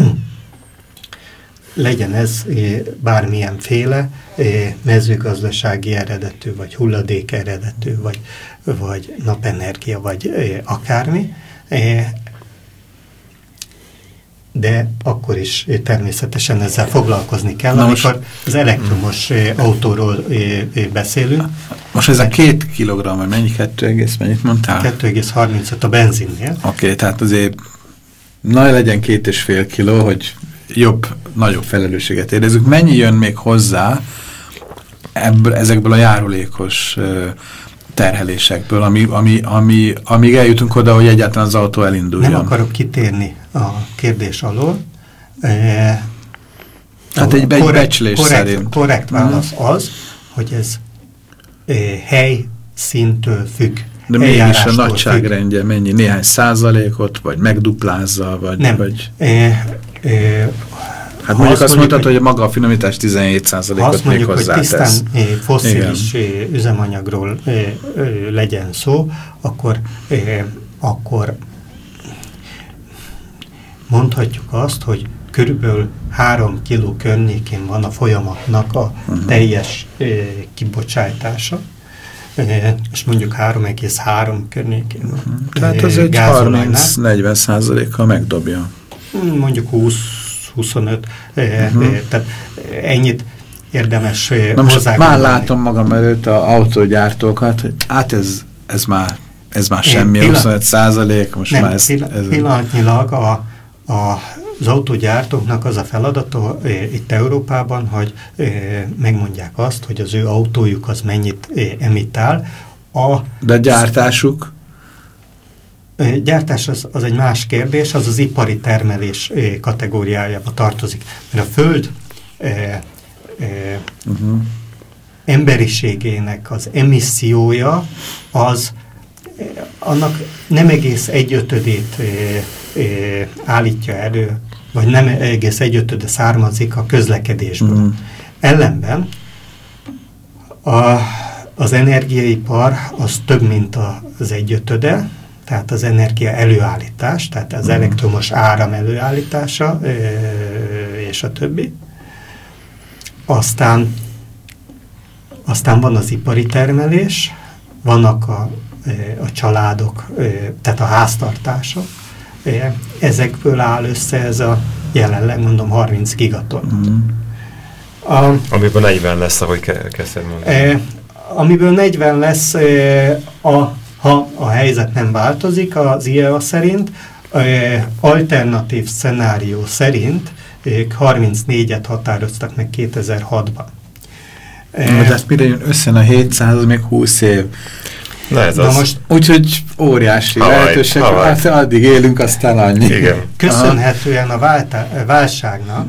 Speaker 3: legyen ez bármilyenféle mezőgazdasági eredetű, vagy hulladék eredetű, vagy napenergia, vagy akármi, de akkor is természetesen ezzel foglalkozni kell, amikor az elektromos autóról beszélünk.
Speaker 1: Most ez a 2 kilogramm, vagy mennyi? 2, mennyit mondtál?
Speaker 3: 2,35 a benzinnél.
Speaker 1: Oké, tehát azért legyen 2,5 kiló, hogy nagyobb felelősséget érezzük. Mennyi jön még hozzá ezekből a járulékos terhelésekből, amíg eljutunk oda, hogy egyáltalán az autó elinduljon?
Speaker 3: Nem akarok kitérni a kérdés alól.
Speaker 1: Hát egy becslés szerint.
Speaker 3: Korrekt válasz az, hogy ez helyszíntől függ.
Speaker 1: De mégis a nagyságrendje mennyi? Néhány százalékot, vagy megduplázza, vagy...
Speaker 3: Nem.
Speaker 1: Hát mondjuk azt mondtad, hogy maga a finomítás 17%-ot még hozzátesz.
Speaker 3: Azt mondjuk, hogy tisztán fosszilis üzemanyagról legyen szó, akkor mondhatjuk azt, hogy körülbelül 3 kiló környékén van a folyamatnak a teljes kibocsátása, és mondjuk 3,3 környékén van.
Speaker 1: Tehát az egy 30-40%-kal megdobja.
Speaker 3: Mondjuk 20-25, tehát ennyit érdemes
Speaker 1: hozzá. Már látom magam előtt az autógyártókat, hogy hát ez már semmi, 25%, most nem, már ez...
Speaker 3: Pillanatnyilag az autógyártóknak az a feladata itt Európában, hogy megmondják azt, hogy az ő autójuk az mennyit emittál.
Speaker 1: De gyártásuk?
Speaker 3: Gyártás az egy más kérdés, az ipari termelés kategóriájába tartozik. Mert a Föld emberiségének az emissziója az annak nem egész 1/5 állítja elő, vagy nem egész 1/5 származik a közlekedésből. Ellenben az energiaipar az több, mint az 1/5, tehát az energia előállítás, tehát az elektromos áram előállítása, és a többi. Aztán van az ipari termelés, vannak a családok, tehát a háztartások. Ezekből áll össze ez a jelenleg, mondom, 30 gigaton.
Speaker 4: Amiből 40 lesz, ahogy kezdted mondani.
Speaker 3: Amiből 40 lesz, ha a helyzet nem változik, az IEA szerint, alternatív szenárió szerint ők 34-et határoztak meg 2006-ban.
Speaker 1: De ezt mire jön össze a 700, még 20 év.
Speaker 4: Na ez az.
Speaker 1: Most úgyhogy óriási lehetőség, hát addig élünk, aztán annyi.
Speaker 4: Igen.
Speaker 3: Köszönhetően a válságnak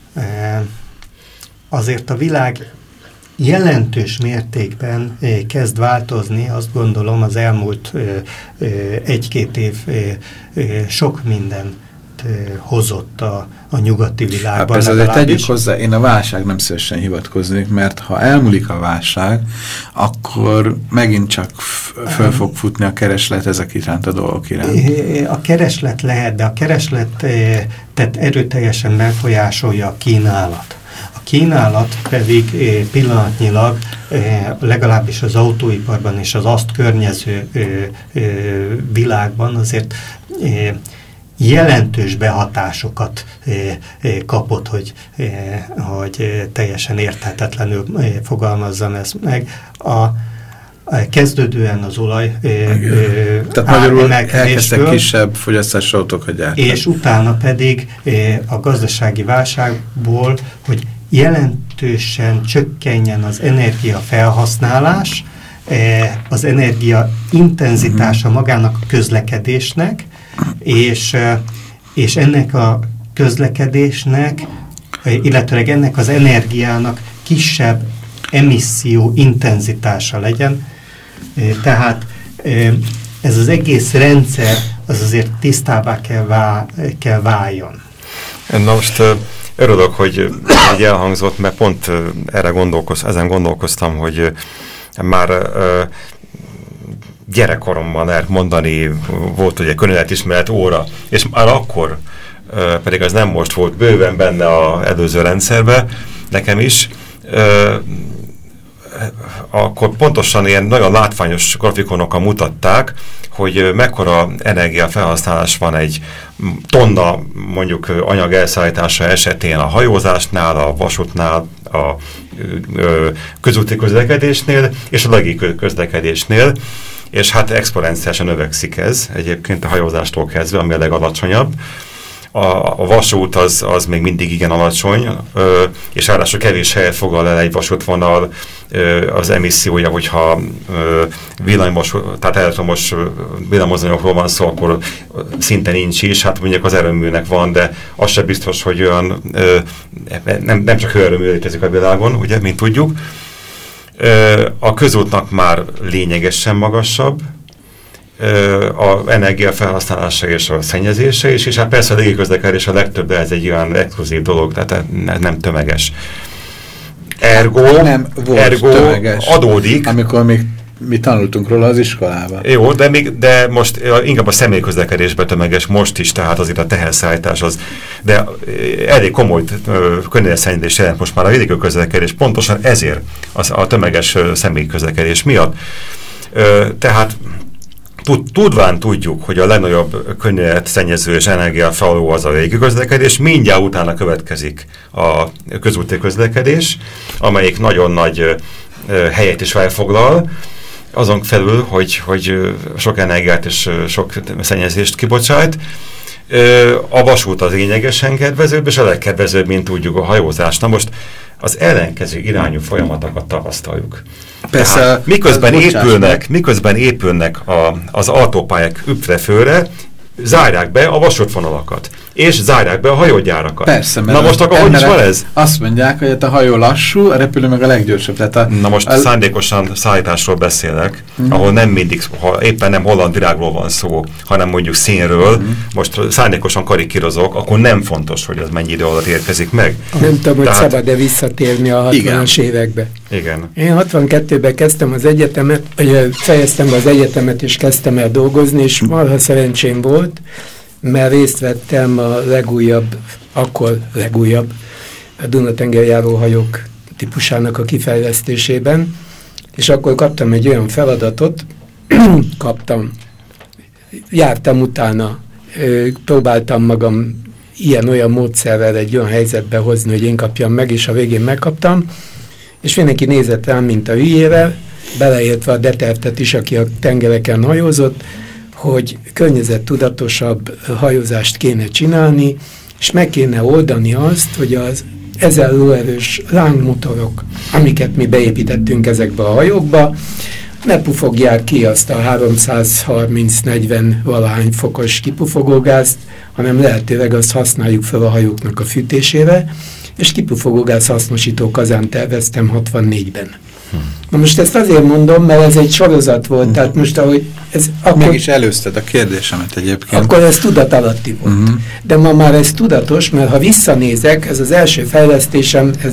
Speaker 3: azért a világ jelentős mértékben kezd változni, azt gondolom az elmúlt 1-2 év sok mindent hozott a nyugati világban.
Speaker 1: Hát ezzel tegyük hozzá, én a válság nem szívesen hivatkoznék, mert ha elmúlik a válság, akkor megint csak föl fog futni a kereslet ezek iránt, a dolgok iránt.
Speaker 3: A kereslet lehet, de a kereslet tehát erőteljesen befolyásolja a kínálat. A kínálat pedig pillanatnyilag legalábbis az autóiparban és az azt környező világban azért jelentős behatásokat kapott, hogy teljesen érthetetlenül fogalmazzam ezt meg. Kezdődően az olaj
Speaker 1: tehát magyarul elkezdtek kisebb fogyasztású autókat gyártani.
Speaker 3: És utána pedig a gazdasági válságból, hogy jelentősen csökkenjen az energiafelhasználás, az energia intenzitása magának a közlekedésnek, és ennek a közlekedésnek, illetőleg ennek az energiának kisebb emisszió intenzitása legyen. Tehát ez az egész rendszer az azért tisztábbá kell váljon.
Speaker 4: Na most örülök, hogy elhangzott, mert pont ezen gondolkoztam, hogy már gyerekkoromban lehet mondani, volt ugye környezetismeret óra, és már akkor, pedig az nem most volt bőven benne az előző rendszerben, nekem is, akkor pontosan ilyen nagyon látványos grafikonokkal mutatták, hogy mekkora energiafelhasználás van egy tonna mondjuk anyag elszállítása esetén a hajózásnál, a vasútnál, a közúti közlekedésnél és a legi közlekedésnél, és hát exponenciálisan növekszik ez egyébként a hajózástól kezdve, ami a legalacsonyabb. A vasút az még mindig igen alacsony, és ráadásul kevés helyet foglal el egy vasútvonal az emissziója, hogyha villamos, tehát elektromos villamosanyagokról van szó, akkor szinte nincs is, hát mondjuk az erőműnek van, de az sem biztos, hogy olyan, nem csak hőerőmű létezik a világon, ugye, mint tudjuk. A közútnak már lényegesen magasabb, az energia felhasználása és a szennyezése is, és hát persze a légiközlekedés a legtöbb, de ez egy olyan exkluzív dolog, tehát nem tömeges. Ergo
Speaker 1: tömeges,
Speaker 4: adódik.
Speaker 1: Amikor még mi tanultunk róla az iskolában.
Speaker 4: Jó, de most inkább a személyközlekedésben tömeges most is, tehát azért a teherszállítás az, de elég komoly környezetszennyezés jelent most már a légiközlekedés, pontosan ezért a tömeges személyközlekedés miatt. Tehát tudván tudjuk, hogy a legnagyobb környezetszennyező és energiafelhasználó az a légiközlekedés, mindjárt utána következik a közúti közlekedés, amelyik nagyon nagy helyet is elfoglal, azon felül, hogy sok energiát és sok szennyezést kibocsát. A vasút az lényegesen kedvezőbb, és a legkedvezőbb, mint tudjuk, a hajózás. Na most az ellenkező irányú folyamatokat tapasztaljuk.
Speaker 1: Persze,
Speaker 4: tehát, miközben épülnek az autópályák üptre-főre, zárják be a vasútvonalakat, és zárják be a hajógyárakat.
Speaker 1: Persze,
Speaker 4: na most akkor hogy is van ez?
Speaker 1: Azt mondják, hogy a hajó lassú, a repülő meg a leggyorsabb. Tehát
Speaker 4: na most szándékosan szállításról beszélek, ahol nem mindig, éppen nem holland virágról van szó, hanem mondjuk színről, most szándékosan karikírozok, akkor nem fontos, hogy az mennyi idő alatt érkezik meg.
Speaker 2: Nem tudom, hogy szabad-e visszatérni a 60-as évekbe.
Speaker 4: Igen.
Speaker 2: Én 62-ben kezdtem az egyetemet, fejeztem be az egyetemet, és kezdtem el dolgozni, és marha szerencsém volt, mert részt vettem a akkor legújabb a Dunatengerjáró hajók típusának a kifejlesztésében, és akkor kaptam egy olyan feladatot, jártam utána, próbáltam magam ilyen-olyan módszerrel egy olyan helyzetbe hozni, hogy én kapjam meg, és a végén megkaptam, és mindenki nézett rám, mint a hülyével, beleértve a Detertet is, aki a tengereken hajózott, hogy környezettudatosabb hajózást kéne csinálni, és meg kéne oldani azt, hogy az 1000 lóerős lángmotorok, amiket mi beépítettünk ezekbe a hajókba, ne pufogják ki azt a 330-40 valahány fokos kipufogógázt, hanem lehetőleg azt használjuk fel a hajóknak a fűtésére, és kipufogógáz hasznosító kazánt terveztem 64-ben. Na most ezt azért mondom, mert ez egy sorozat volt, tehát most ahogy ez... Akkor,
Speaker 1: mégis előzted a kérdésemet egyébként.
Speaker 2: Akkor ez tudatalatti volt. De ma már ez tudatos, mert ha visszanézek, ez az első fejlesztésem, ez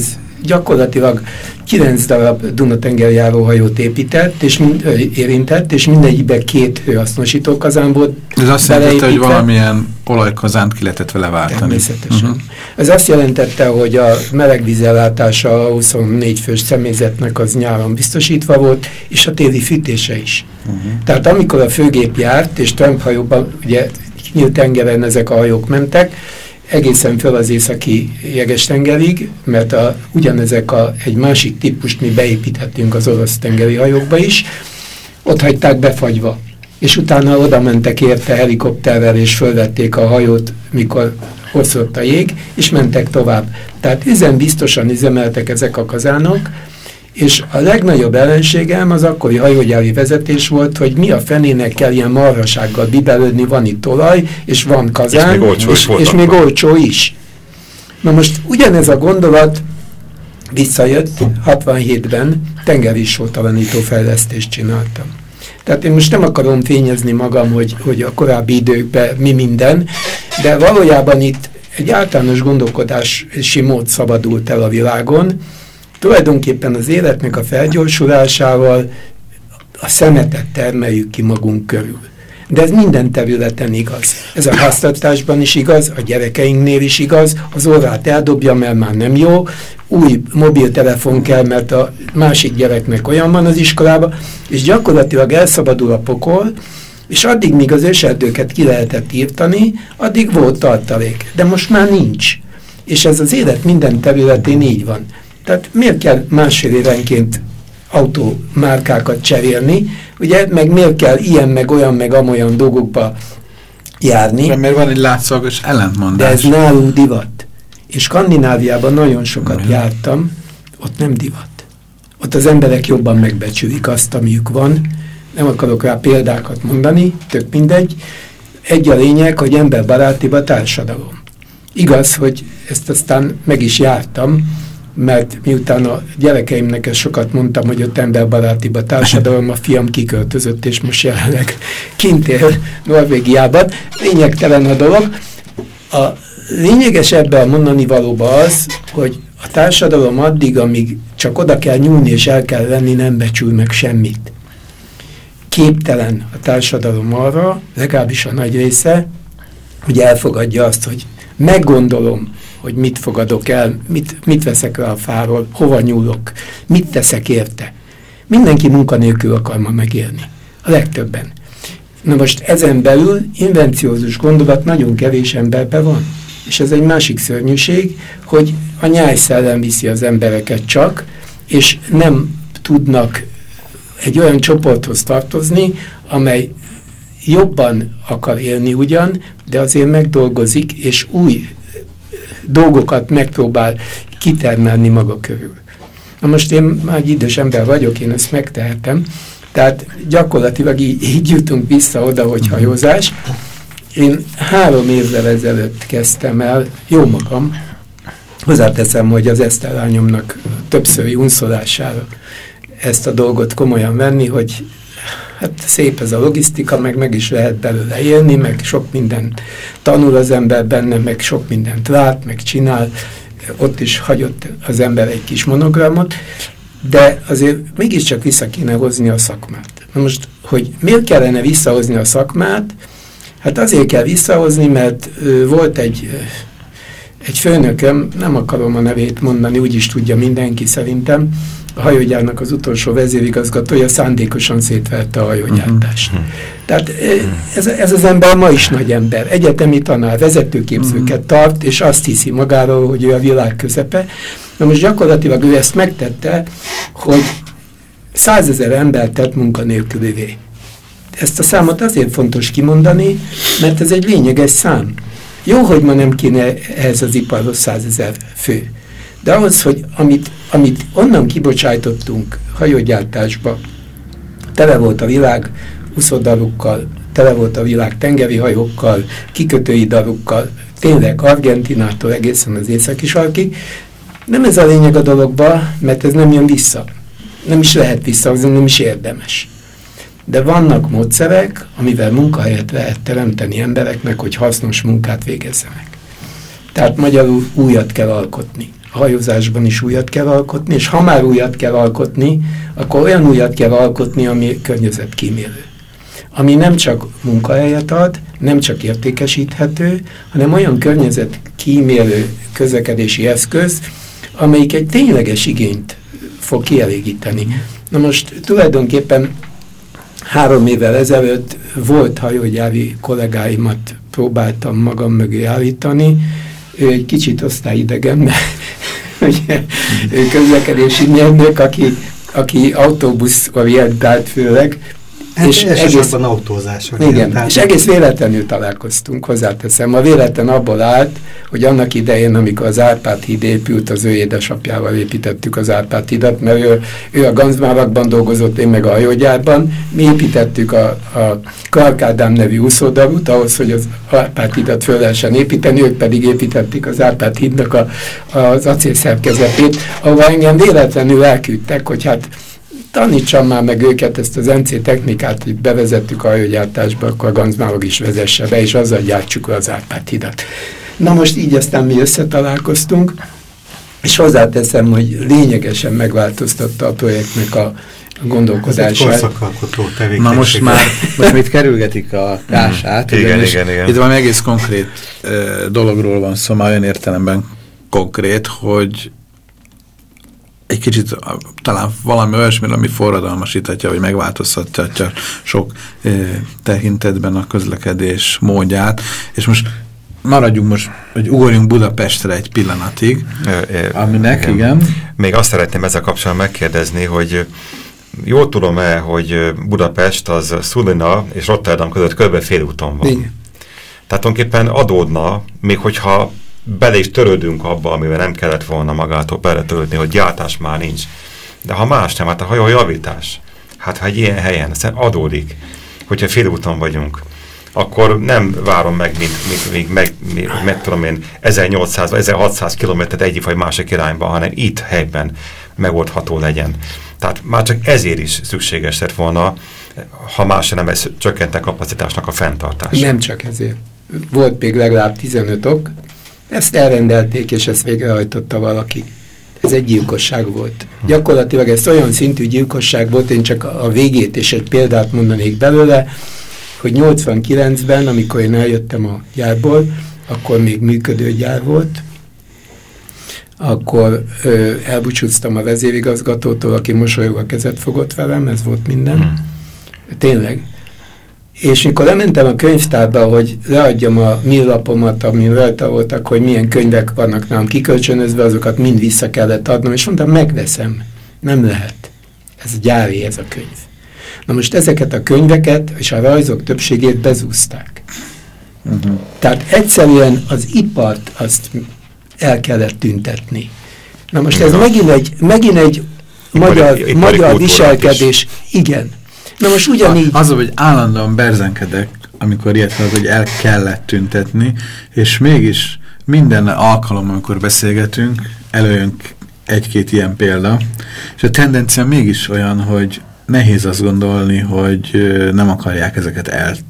Speaker 2: gyakorlatilag 9 darab Dunatengerjáró hajót épített, és érintett, és mindegyikben 2 hőhasznosító kazán volt.
Speaker 1: Ez azt jelentette, hogy valamilyen olajkazánt ki lehetett vele váltani.
Speaker 2: Természetesen. Ez azt jelentette, hogy a melegvízellátása a 24 fős személyzetnek az nyáron biztosítva volt, és a téli fűtése is. Tehát amikor a főgép járt, és Trump hajóban, ugye nyílt tengeren ezek a hajók mentek, egészen föl az északi Jeges-tengerig, mert ugyanezek egy másik típust mi beépítettünk az orosz tengeri hajókba is, ott hagyták befagyva. És utána oda mentek érte helikopterrel, és fölvették a hajót, mikor hosszott a jég, és mentek tovább. Tehát üzembiztosan üzemeltek ezek a kazánok, és a legnagyobb ellenségem az akkori hajógyári vezetés volt, hogy mi a fenének kell ilyen marhasággal bibelődni, van itt olaj, és van kazán, és még olcsó is. Na most ugyanez a gondolat visszajött 67-ben, tengerisótalanító fejlesztést csináltam. Tehát én most nem akarom fényezni magam, hogy a korábbi időkben mi minden, de valójában itt egy általános gondolkodási mód szabadult el a világon. Tulajdonképpen az életnek a felgyorsulásával a szemetet termeljük ki magunk körül. De ez minden területen igaz. Ez a háztartásban is igaz, a gyerekeinknél is igaz, az orrát eldobja, mert már nem jó, új mobiltelefon kell, mert a másik gyereknek olyan van az iskolában, és gyakorlatilag elszabadul a pokol, és addig, míg az őserdőket ki lehetett írtani, addig volt tartalék. De most már nincs. És ez az élet minden területén így van. Tehát miért kell másfél évenként autómárkákat cserélni, ugye, meg miért kell ilyen, meg olyan, meg amolyan dolgokba járni.
Speaker 1: Mert van egy látszólagos ellentmondás.
Speaker 2: De ez nálunk divat. És Skandináviában nagyon sokat jártam, ott nem divat. Ott az emberek jobban megbecsülik azt, amiük van. Nem akarok rá példákat mondani, tök mindegy. Egy a lényeg, hogy emberbarátibb a társadalom. Igaz, hogy ezt aztán meg is jártam, mert miután a gyerekeimnek ezt sokat mondtam, hogy ott emberbarátibb a társadalom, a fiam kiköltözött, és most jelenleg kint él Norvégiában. Lényegtelen a dolog. A lényeges ebben a mondani valóban az, hogy a társadalom addig, amíg csak oda kell nyúlni és el kell venni, nem becsül meg semmit. Képtelen a társadalom arra, legalábbis a nagy része, hogy elfogadja azt, hogy meggondolom, hogy mit fogadok el, mit veszek rá a fáról, hova nyúlok, mit teszek érte. Mindenki munkanélkül akar ma megélni. A legtöbben. Na most ezen belül invenciózus gondolat nagyon kevés emberben van. És ez egy másik szörnyűség, hogy a nyájszellem viszi az embereket csak, és nem tudnak egy olyan csoporthoz tartozni, amely jobban akar élni ugyan, de azért megdolgozik, és új dolgokat megpróbál kitermelni maga körül. Na most én már egy idős ember vagyok, én ezt megtehetem, tehát gyakorlatilag így jutunk vissza oda, hogy hajózás. Én 3 évvel ezelőtt kezdtem el, jó magam, hozzáteszem, hogy az Eszter lányomnak többszöri unszolására ezt a dolgot komolyan venni, hogy hát szép ez a logisztika, meg is lehet belőle élni, meg sok mindent tanul az ember benne, meg sok mindent lát, meg csinál, ott is hagyott az ember egy kis monogramot, de azért mégiscsak vissza kéne hozni a szakmát. Na most, hogy miért kellene visszahozni a szakmát? Hát azért kell visszahozni, mert volt egy főnököm, nem akarom a nevét mondani, úgyis tudja mindenki szerintem, a hajógyárnak az vezérigazgatója szándékosan szétverte a hajógyártást. Tehát ez az ember ma is nagy ember, egyetemi tanár, vezetőképzőket tart, és azt hiszi magáról, hogy ő a világ közepe. Na most gyakorlatilag ő ezt megtette, hogy 100 000 embert tett munkanélkülivé. Ezt a számot azért fontos kimondani, mert ez egy lényeges szám. Jó, hogy ma nem kéne ehhez az iparhoz 100 000 fő. De ahhoz, hogy amit onnan kibocsájtottunk hajógyártásba, tele volt a világ úszodarukkal, tele volt a világ tengeri hajókkal, kikötői darukkal, tényleg Argentinától egészen az északi sarkig. Nem ez a lényeg a dologban, mert ez nem jön vissza. Nem is lehet visszahozni, nem is érdemes. De vannak módszerek, amivel munkahelyet lehet teremteni embereknek, hogy hasznos munkát végezzenek. Tehát magyarul újat kell alkotni. a hajózásban is újat kell alkotni, és ha már újat kell alkotni, akkor olyan újat kell alkotni, ami környezetkímélő. Ami nem csak munkahelyet ad, nem csak értékesíthető, hanem olyan környezetkímélő közlekedési eszköz, amelyik egy tényleges igényt fog kielégíteni. Na most tulajdonképpen 3 évvel ezelőtt volt hajógyári kollégáimat próbáltam magam mögé állítani. Ő egy kicsit osztályidegen, mert ugye, ő közlekedési mérnök, aki autóbuszorientált főleg.
Speaker 3: Hát és elsősorban autózás.
Speaker 2: Igen, és egész véletlenül találkoztunk, hozzáteszem. A véletlen abból állt, hogy annak idején, amikor az Árpád híd épült, az ő édesapjával építettük az Árpád hidat, mert ő a Ganzmávakban dolgozott, én meg a hajógyárban. Mi építettük a Clark Ádám nevű úszódarút, ahhoz, hogy az Árpád hidat föl lehessen építeni, ők pedig építették az Árpád hídnak az acélszerkezetét, ahol engem véletlenül elküldtek, hogy hát tanítsam már meg őket ezt az MC technikát, hogy bevezettük a hajógyártásba, akkor a Ganzmávak is vezesse be, és azzal gyártsuk az Árpád hidat. Na most így aztán mi összetalálkoztunk, és hozzáteszem, hogy lényegesen megváltoztatta a projektnek a gondolkodását.
Speaker 3: Ez egy korszakalkotó tevékenység.
Speaker 1: Na most itt kerülgetik a tását.
Speaker 4: Igen.
Speaker 1: Itt valami egész konkrét dologról van szó, már olyan értelemben konkrét, hogy egy kicsit talán valami olyasmi, ami forradalmasíthatja, vagy megváltoztatja sok tekintetben a közlekedés módját. És most maradjunk most, hogy ugorjunk Budapestre egy pillanatig, aminek, igen.
Speaker 4: Még azt szeretném ezzel kapcsolatban megkérdezni, hogy jól tudom-e, hogy Budapest az Sulina és Rotterdam között kb. Félúton van.
Speaker 2: Igen.
Speaker 4: Tehát tulajdonképpen adódna, még hogyha bele is törődünk abba, amivel nem kellett volna magától beletörődni, hogy gyártás már nincs. De ha más nem, hát a hajó-javítás. Hát ha egy ilyen helyen adódik, hogyha félúton vagyunk, akkor nem várom meg, meg tudom én, 1800 vagy 1600 kilométert egyik vagy másik irányba, hanem itt helyben megoldható legyen. Tehát már csak ezért is szükséges lett volna, ha más nem, ez csökkentett kapacitásnak a fenntartása.
Speaker 2: Nem csak ezért. Volt még legalább 15 ok, ezt elrendelték, és ezt végrehajtotta valaki. Ez egy gyilkosság volt. Gyakorlatilag ez olyan szintű gyilkosság volt, én csak a végét és egy példát mondanék belőle, hogy 89-ben, amikor én eljöttem a gyárból, akkor még működő gyár volt, akkor elbúcsúztam a vezérigazgatótól, aki mosolyogva kezet fogott velem, ez volt minden. Tényleg. És mikor lementem a könyvtárba, hogy leadjam a millapomat, amin rajta voltak, hogy milyen könyvek vannak nálam kikölcsönözve, azokat mind vissza kellett adnom, és mondtam, megveszem. Nem lehet. Ez gyári, ez a könyv. Na most ezeket a könyveket és a rajzok többségét bezúzták. Tehát egyszerűen az ipart azt el kellett tüntetni. Na most ez megint egy magyar viselkedés. Igen. Na most ugyanígy...
Speaker 1: Az, hogy állandóan berzenkedek, amikor ilyet hallok, hogy el kellett tüntetni, és mégis minden alkalom, amikor beszélgetünk, előjön egy-két ilyen példa, és a tendencia mégis olyan, hogy nehéz azt gondolni, hogy nem akarják ezeket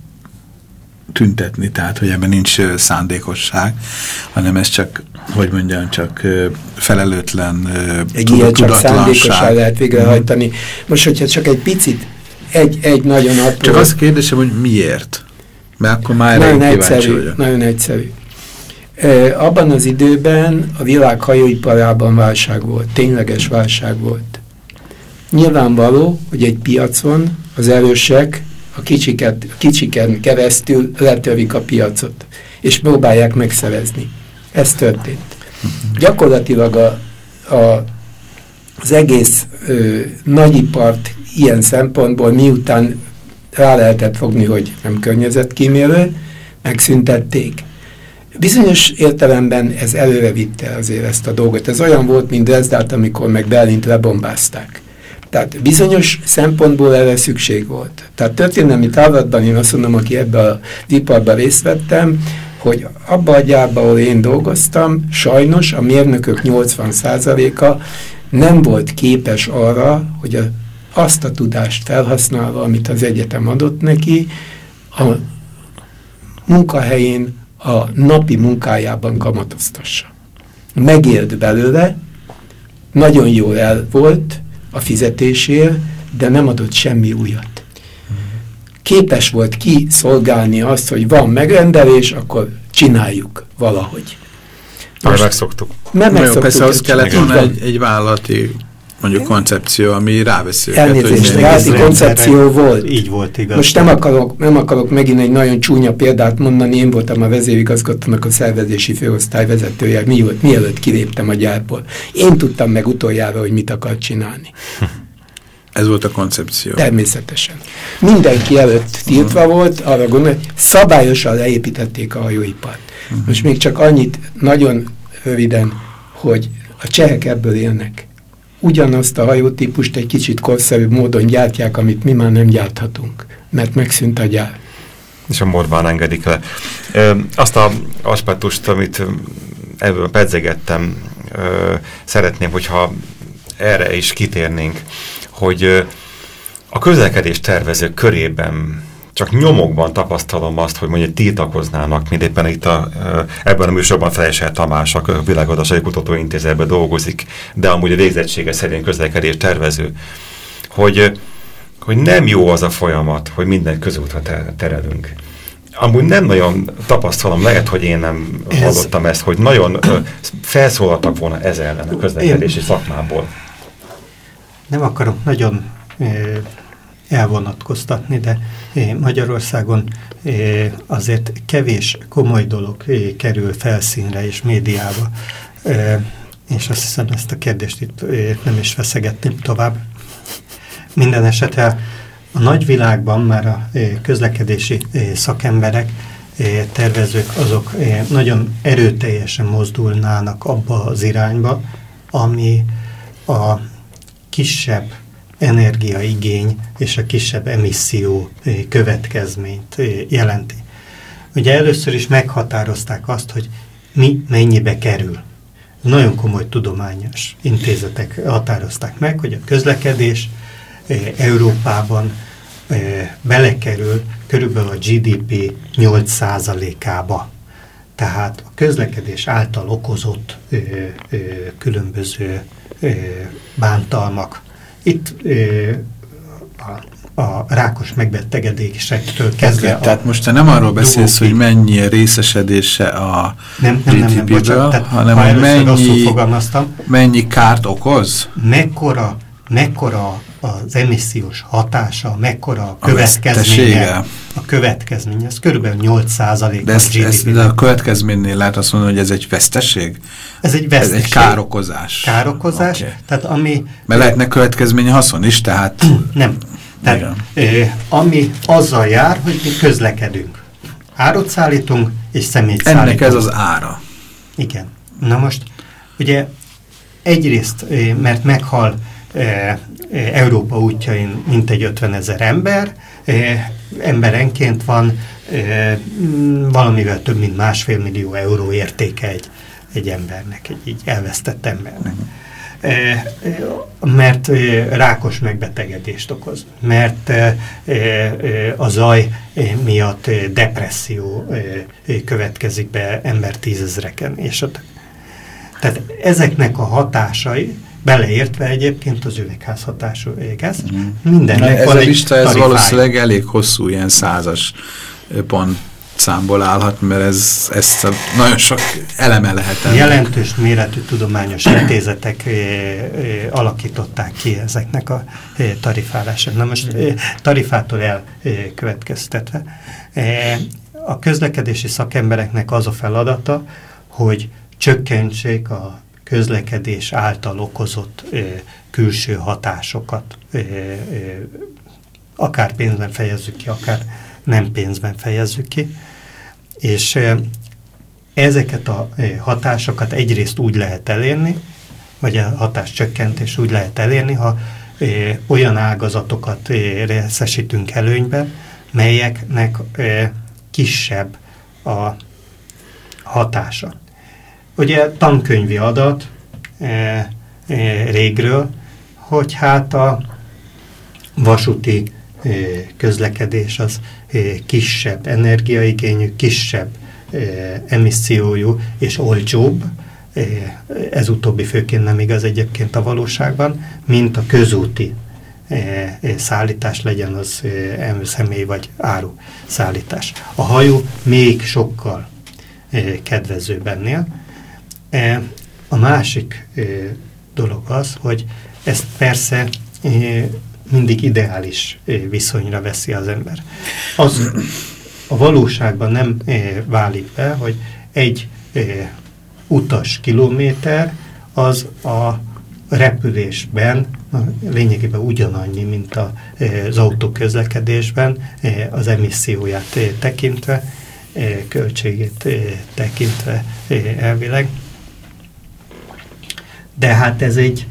Speaker 1: eltüntetni, tehát, hogy ebben nincs szándékosság, hanem ez csak, hogy mondjam, csak felelőtlen
Speaker 2: egy ilyen csak szándékosan lehet végrehajtani. Most, hogyha csak egy picit, egy nagyon apró...
Speaker 1: Csak azt kérdésem, hogy miért? Mert akkor már
Speaker 2: nagyon egyszerű, nagyon egyszerű. Abban az időben a világ hajóiparában válság volt, tényleges válság volt. Nyilvánvaló, hogy egy piacon az erősek a kicsiken keresztül letörik a piacot, és próbálják megszerezni. Ez történt. Gyakorlatilag az egész nagyipart ilyen szempontból, miután rá lehetett fogni, hogy nem környezetkímélő, megszüntették. Bizonyos értelemben ez előre vitte azért ezt a dolgot. Ez olyan volt, mint Dresdát, amikor meg Berlint lebombázták. Tehát bizonyos szempontból erre szükség volt. Tehát történelmi távlatban én azt mondom, aki ebben az iparban részt vettem, hogy abban a gyárban, ahol én dolgoztam, sajnos a mérnökök 80%-a nem volt képes arra, hogy azt a tudást felhasználva, amit az egyetem adott neki, a munkahelyén, a napi munkájában kamatoztassa. megélt belőle, nagyon jól el volt a fizetésért, de nem adott semmi újat. Képes volt kiszolgálni azt, hogy van megrendelés, akkor csináljuk valahogy.
Speaker 4: Most megszoktuk.
Speaker 1: Jó, persze ahhoz kellett volna egy vállalati mondjuk koncepció, ami ráveszi őket.
Speaker 2: Elnézést, vállalati koncepció volt.
Speaker 3: Így volt, igaz.
Speaker 2: Most nem akarok megint egy nagyon csúnya példát mondani, én voltam a vezérigazgatónak a szervezési főosztály vezetője, mielőtt kiléptem a gyárból. Én tudtam meg utoljára, hogy mit akar csinálni.
Speaker 1: Ez volt a koncepció.
Speaker 2: Természetesen. Mindenki előtt tiltva volt, arra gondolom, hogy szabályosan leépítették a hajóipart. Most még csak annyit, nagyon röviden, hogy a csehek ebből élnek. Ugyanazt a hajótípust egy kicsit korszerűbb módon gyártják, amit mi már nem gyárthatunk, mert megszűnt a gyár.
Speaker 4: És a Morván engedik le. Azt az aspektust, amit ebből pedzegettem, szeretném, hogyha erre is kitérnénk, hogy a közlekedés tervezők körében csak nyomokban tapasztalom azt, hogy mondjuk tiltakoznának, mint éppen itt ebben a műsorban Fleischer Tamás, a Világgazdasági Kutatóintézetben dolgozik, de amúgy a végzettsége szerint közlekedés tervező, hogy nem jó az a folyamat, hogy minden közútra terelünk. Amúgy nem nagyon tapasztalom, lehet, hogy én nem hallottam ezt, hogy nagyon felszólaltak volna ez ellen a közlekedési szakmából.
Speaker 3: Nem akarok nagyon elvonatkoztatni, de Magyarországon azért kevés komoly dolog kerül felszínre és médiába. És azt hiszem, ezt a kérdést itt nem is feszegetném tovább. Minden esetre a nagyvilágban már a közlekedési szakemberek, tervezők, azok nagyon erőteljesen mozdulnának abba az irányba, ami a kisebb energiaigény és a kisebb emisszió következményt jelenti. Ugye először is meghatározták azt, hogy mi mennyibe kerül. Nagyon komoly tudományos intézetek határozták meg, hogy a közlekedés Európában belekerül körülbelül a GDP 8%-ába. Tehát a közlekedés által okozott különböző bántalmak. Itt a rákos megbetegedésektől kezdve...
Speaker 1: Tehát most te nem arról beszélsz, hogy mennyi részesedése a GDP-ből, hanem hogy mennyi kárt okoz?
Speaker 3: Mekkora az emissziós hatása, mekkora a következménye. A következménye, ez körülbelül 8%
Speaker 1: de a következménynél lehet azt mondani, hogy ez egy veszteség?
Speaker 3: Ez egy veszteség.
Speaker 1: Ez egy károkozás.
Speaker 3: Károkozás, okay. Tehát ami...
Speaker 1: Mert lehetne következménye haszon is, tehát...
Speaker 3: Nem. Tehát, ami azzal jár, hogy mi közlekedünk. Árut szállítunk, és személyt szállítunk.
Speaker 1: Ennek ez az ára.
Speaker 3: Igen. Na most, ugye egyrészt, mert meghal Európa útjain mintegy 50 000 ember, emberenként van valamivel több mint 1,5 millió euró értéke egy embernek, egy így elvesztett embernek. Mert rákos megbetegedést okoz, mert a zaj miatt depresszió következik be ember 10 000-eken, és tehát ezeknek a hatásai, beleértve egyébként az üvegházhatású gáz, mindennek
Speaker 1: ez
Speaker 3: van
Speaker 1: a
Speaker 3: egy
Speaker 1: lista, ez valószínűleg elég hosszú, ilyen 100-as pontszámból állhat, mert ez nagyon sok eleme lehet.
Speaker 3: Jelentős méretű tudományos intézetek alakították ki ezeknek a tarifálását. Na most tarifától elkövetkeztetve. A közlekedési szakembereknek az a feladata, hogy csökkentsék a közlekedés által okozott külső hatásokat, akár pénzben fejezzük ki, akár nem pénzben fejezzük ki, és ezeket a hatásokat egyrészt úgy lehet elérni, vagy a hatáscsökkentés úgy lehet elérni, ha olyan ágazatokat részesítünk előnyben, melyeknek kisebb a hatása. Ugye tankönyvi adat régről, hogy hát a vasúti közlekedés az kisebb energiaigényű, kisebb emissziójú és olcsóbb, ez utóbbi főként nem igaz egyébként a valóságban, mint a közúti szállítás, legyen az személy vagy áru szállítás. A hajó még sokkal kedvezőbb ennél. A másik dolog az, hogy ezt persze mindig ideális viszonyra veszi az ember. Az a valóságban nem válik be, hogy egy utas kilométer az a repülésben lényegében ugyanannyi, mint az autóközlekedésben, az emisszióját tekintve, költségét tekintve elvileg. De hát ez egy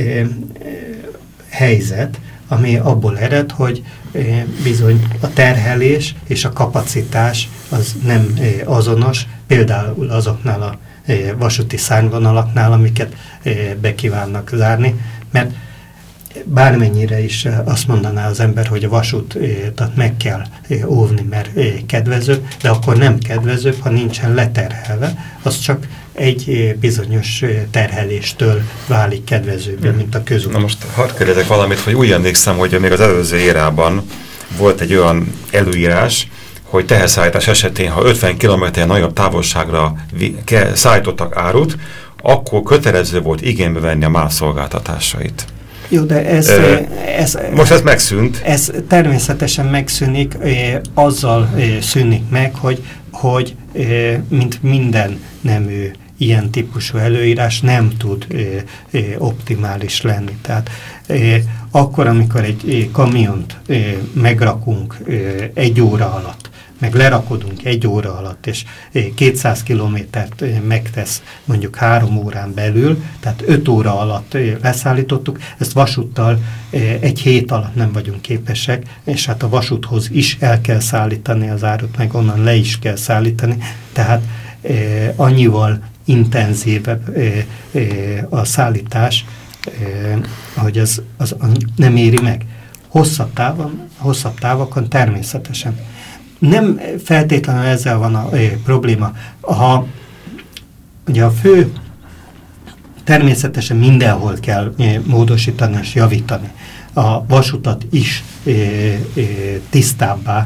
Speaker 3: helyzet, ami abból ered, hogy bizony a terhelés és a kapacitás az nem azonos, például azoknál a vasúti szárnyvonalaknál, amiket be kívánnak zárni, mert bármennyire is azt mondaná az ember, hogy a vasútat meg kell óvni, mert kedvező, de akkor nem kedvező, ha nincsen leterhelve, az csak egy bizonyos terheléstől válik kedvezőbbé, mint a közút.
Speaker 4: Na most hadd kérdezek valamit, hogy úgy emlékszem, hogy még az előző érában volt egy olyan előírás, hogy teherszállítás esetén, ha 50 km nagyobb távolságra szállítottak árut, akkor kötelező volt igénybe venni a más szolgáltatásait.
Speaker 3: Jó, de
Speaker 4: most ez megszűnt.
Speaker 3: Ez természetesen megszűnik, azzal szűnik meg, hogy mint minden nemű ilyen típusú előírás nem tud optimális lenni. Tehát akkor, amikor egy kamiont megrakunk 1 óra alatt, meg lerakodunk 1 óra alatt, és 200 kilométert megtesz mondjuk 3 órán belül, tehát 5 óra alatt leszállítottuk, ezt vasúttal 1 hét alatt nem vagyunk képesek, és hát a vasúthoz is el kell szállítani az árut, meg onnan le is kell szállítani, tehát annyival intenzívebb a szállítás, hogy az nem éri meg. Hosszabb távokon természetesen. Nem feltétlenül ezzel van a probléma. Ugye a fő természetesen mindenhol kell módosítani és javítani. A vasutat is tisztábbá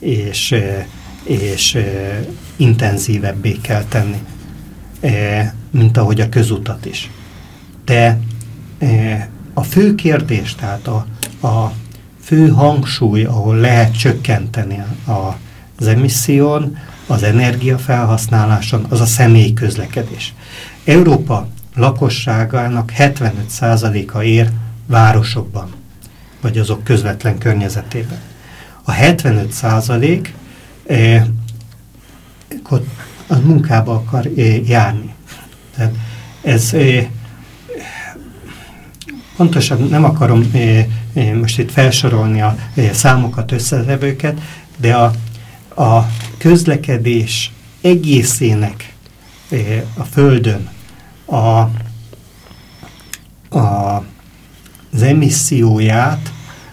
Speaker 3: és intenzívebbé kell tenni, mint ahogy a közutat is. De a fő kérdés, tehát a fő hangsúly, ahol lehet csökkenteni az emisszión, az energiafelhasználáson, az a személyközlekedés. Európa lakosságának 75%-a él városokban, vagy azok közvetlen környezetében. A 75% az munkába akar járni. Tehát ez pontosan nem akarom most itt felsorolni a számokat, összetevőket, de a közlekedés egészének a Földön az emisszióját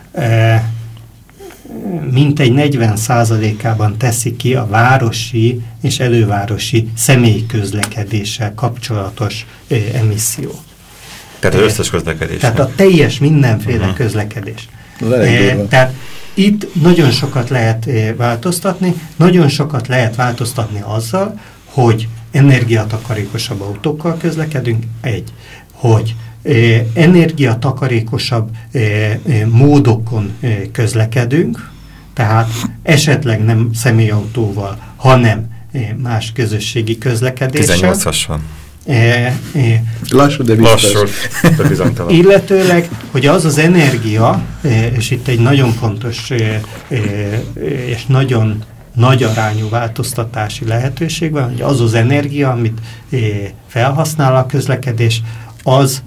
Speaker 3: mintegy 40%-ában teszi ki a városi és elővárosi személyközlekedéssel kapcsolatos emisszió.
Speaker 4: Tehát az összes közlekedés.
Speaker 3: Tehát a teljes mindenféle közlekedés. Tehát itt nagyon sokat lehet változtatni, nagyon sokat lehet változtatni azzal, hogy energiatakarékosabb autókkal közlekedünk, hogy energiatakarékosabb módokon közlekedünk, tehát esetleg nem személyautóval, hanem más közösségi közlekedéssel.
Speaker 4: 18-asan.
Speaker 1: Lassú, de biztos.
Speaker 4: Lassú, de bizonytalan.
Speaker 3: Illetőleg, hogy az az energia, és itt egy nagyon fontos és nagyon nagy arányú változtatási lehetőség van, hogy az az energia, amit felhasznál a közlekedés, az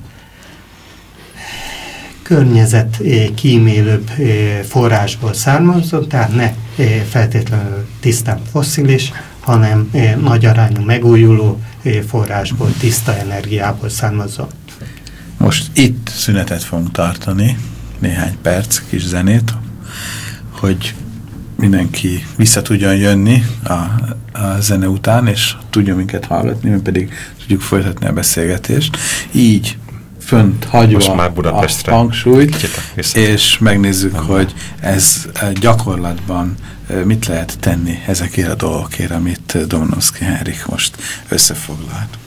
Speaker 3: környezetkímélőbb forrásból származott, tehát ne feltétlenül tisztán fosszilis, hanem nagy arányú megújuló forrásból, tiszta energiából származó.
Speaker 1: Most itt szünetet fogunk tartani, néhány perc, kis zenét, hogy mindenki vissza tudjon jönni a zene után, és tudjon minket hallgatni, mi pedig tudjuk folytatni a beszélgetést. Így fönt hagyva a hangsúlyt, és megnézzük, hogy ez gyakorlatban mit lehet tenni ezekért a dolgokért, amit Domonoszky Henrik most összefoglalt.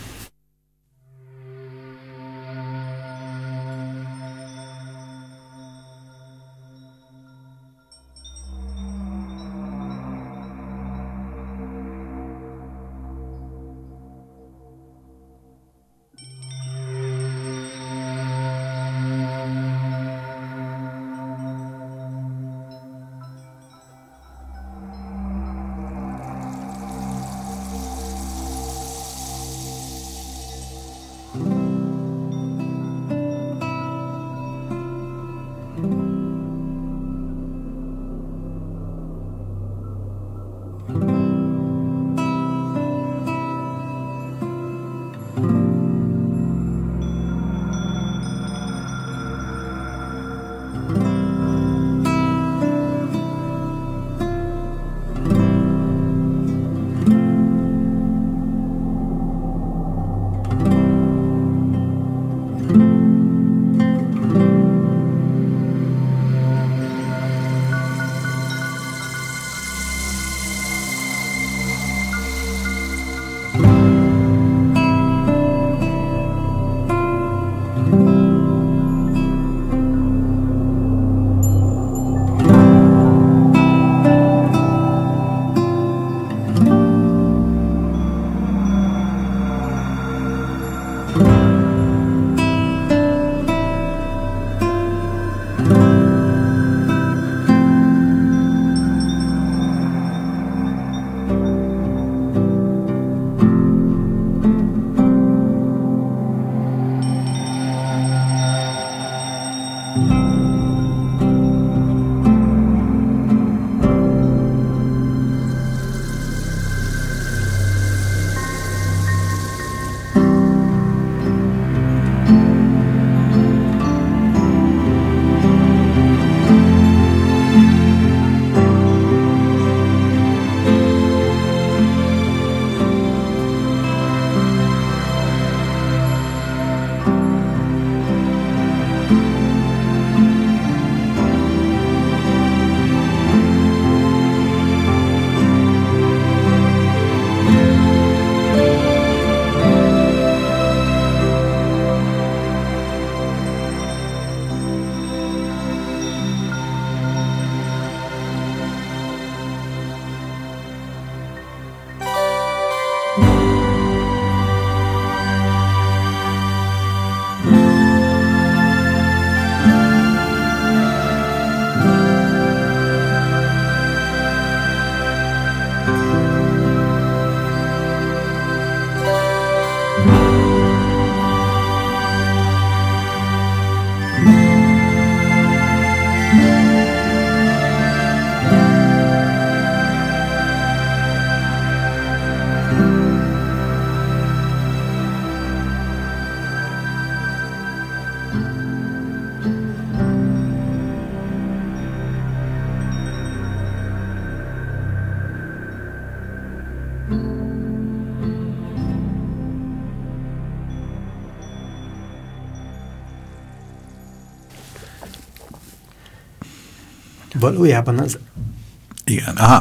Speaker 3: Valójában az...
Speaker 1: Igen, aha.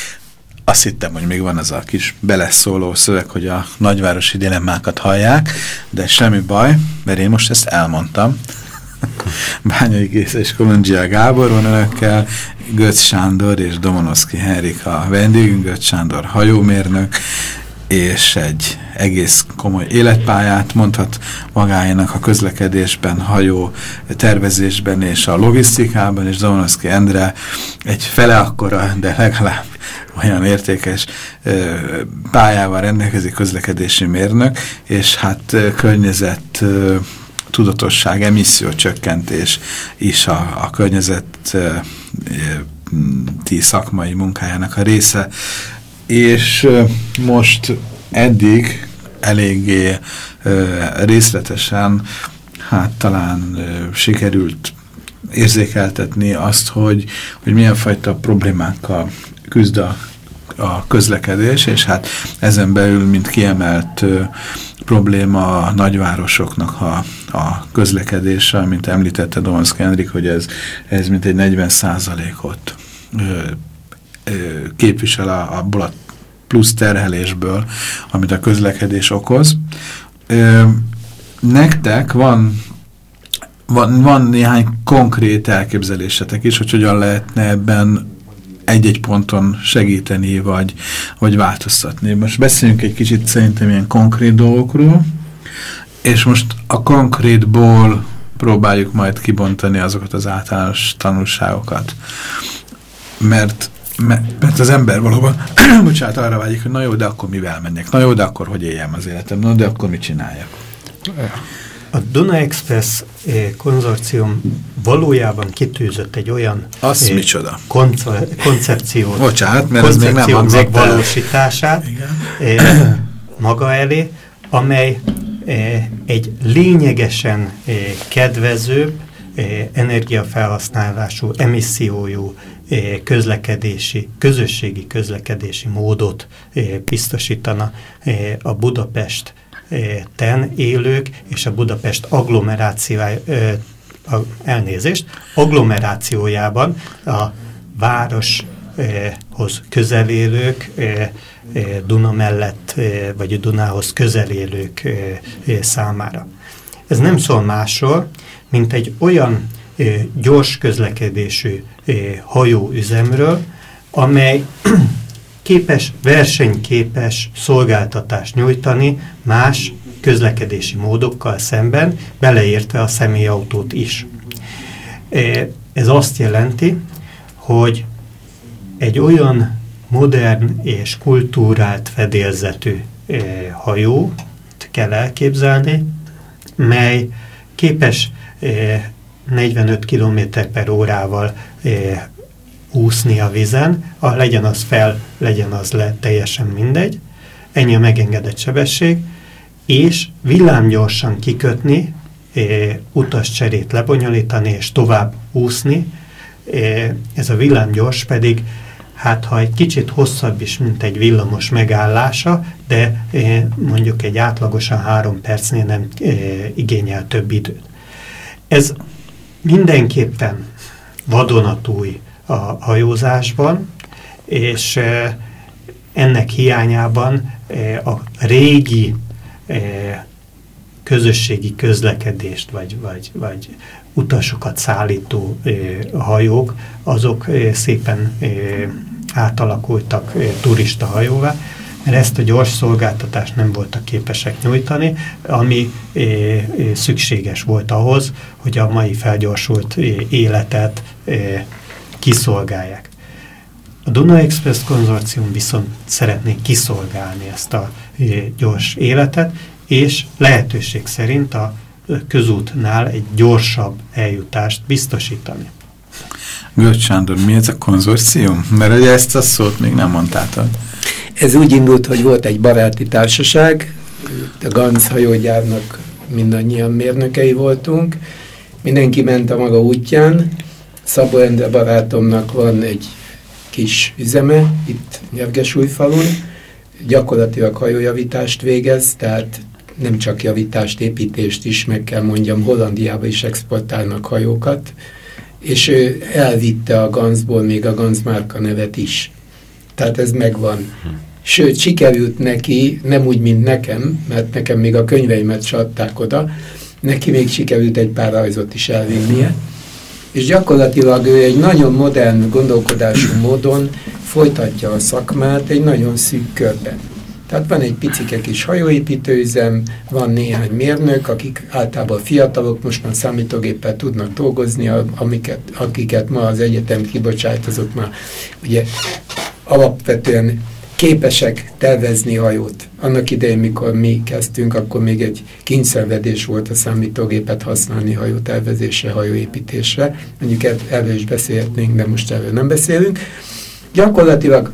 Speaker 1: Azt hittem, hogy még van az a kis beleszóló szöveg, hogy a nagyvárosi dilemmákat hallják, de semmi baj, mert én most ezt elmondtam. Bányai Géza és Kolondzsia Gábor van önökkel, Götz Sándor és Domonoszky Henrik a vendégünk, Götz Sándor hajómérnök, és egy egész komoly életpályát mondhat magáénak a közlekedésben, hajó tervezésben és a logisztikában, és Domonoszky Endre egy fele akkora, de legalább olyan értékes pályával rendelkezik, közlekedési mérnök, és hát környezet tudatosság, emissziócsökkentés is a környezeti szakmai munkájának a része, és most eddig eléggé részletesen, hát talán sikerült érzékeltetni azt, hogy milyen fajta problémákkal küzd a közlekedés, és hát ezen belül, mint kiemelt probléma a nagyvárosoknak a közlekedése, mint említette Domanszky Henrik, hogy ez mintegy 40%-ot képvisel abból a plusz terhelésből, amit a közlekedés okoz. Nektek van néhány konkrét elképzelésetek is, hogy hogyan lehetne ebben egy-egy ponton segíteni, vagy változtatni. Most beszéljünk egy kicsit szerintem ilyen konkrét dolgokról, és most a konkrétból próbáljuk majd kibontani azokat az általános tanulságokat. Mert az ember valóban, bocsánat, arra vágyik, hogy na jó, de akkor mivel menjek? Na jó, de akkor hogy éljem az életem? Na, de akkor mit csináljak?
Speaker 3: A Duna Express konzorcium valójában kitűzött egy olyan koncepciót,
Speaker 1: bocsánat, mert ez még nem
Speaker 3: megvalósítását maga elé, amely egy lényegesen kedvezőbb, energiafelhasználású, emissziójú közösségi közlekedési módot biztosítana a Budapesten élők és a Budapest agglomerációjában a városhoz közel élők, Duna mellett vagy a Dunához közel élők számára. Ez nem szól másról, mint egy olyan gyors hajóüzemről, amely versenyképes szolgáltatást nyújtani más közlekedési módokkal szemben, beleértve a személyautót is. Ez azt jelenti, hogy egy olyan modern és kultúrált fedélzetű hajót kell elképzelni, mely képes 45 km/h úszni a vízen, legyen az fel, legyen az le, teljesen mindegy, ennyi a megengedett sebesség, és villámgyorsan kikötni, utascserét lebonyolítani és tovább úszni. Ez a villámgyors pedig, hát ha egy kicsit hosszabb is, mint egy villamos megállása, de mondjuk egy átlagosan 3 percnél nem igényel több időt. Ez mindenképpen vadonatúj a hajózásban, és ennek hiányában a régi közösségi közlekedést, vagy utasokat szállító hajók, azok szépen átalakultak turista hajóvá, mert ezt a gyors szolgáltatást nem voltak képesek nyújtani, ami szükséges volt ahhoz, hogy a mai felgyorsult életet kiszolgálják. A Duna Express konzorcium viszont szeretné kiszolgálni ezt a gyors életet, és lehetőség szerint a közútnál egy gyorsabb eljutást biztosítani.
Speaker 1: Görcs Sándor, mi ez a konzorcium? Mert ugye ezt a szót még nem mondtál.
Speaker 2: Ez úgy indult, hogy volt egy baráti társaság, a Ganz hajógyárnak mindannyian mérnökei voltunk, mindenki ment a maga útján. Szabó Endre barátomnak van egy kis üzeme, itt Nyergesújfalun, gyakorlatilag hajójavítást végez, tehát nem csak javítást, építést is, meg kell mondjam, Hollandiába is exportálnak hajókat, és ő elvitte a Ganzból még a Ganz márka nevet is. Tehát ez megvan. Sőt, sikerült neki, nem úgy, mint nekem, mert nekem még a könyveimet se adták oda, neki még sikerült egy pár rajzot is elvinnie, és gyakorlatilag ő egy nagyon modern gondolkodású módon folytatja a szakmát egy nagyon szűk körben. Tehát van egy picike kis hajóépítőüzem, van néhány mérnök, akik általában fiatalok, most már számítógéppel tudnak dolgozni, akiket ma az egyetem kibocsát, azok már ugye alapvetően képesek tervezni hajót. Annak idején, mikor mi kezdtünk, akkor még egy kényszenvedés volt a számítógépet használni hajótervezésre, hajóépítésre. Mondjuk erről is beszélhetnénk, de most erről nem beszélünk. Gyakorlatilag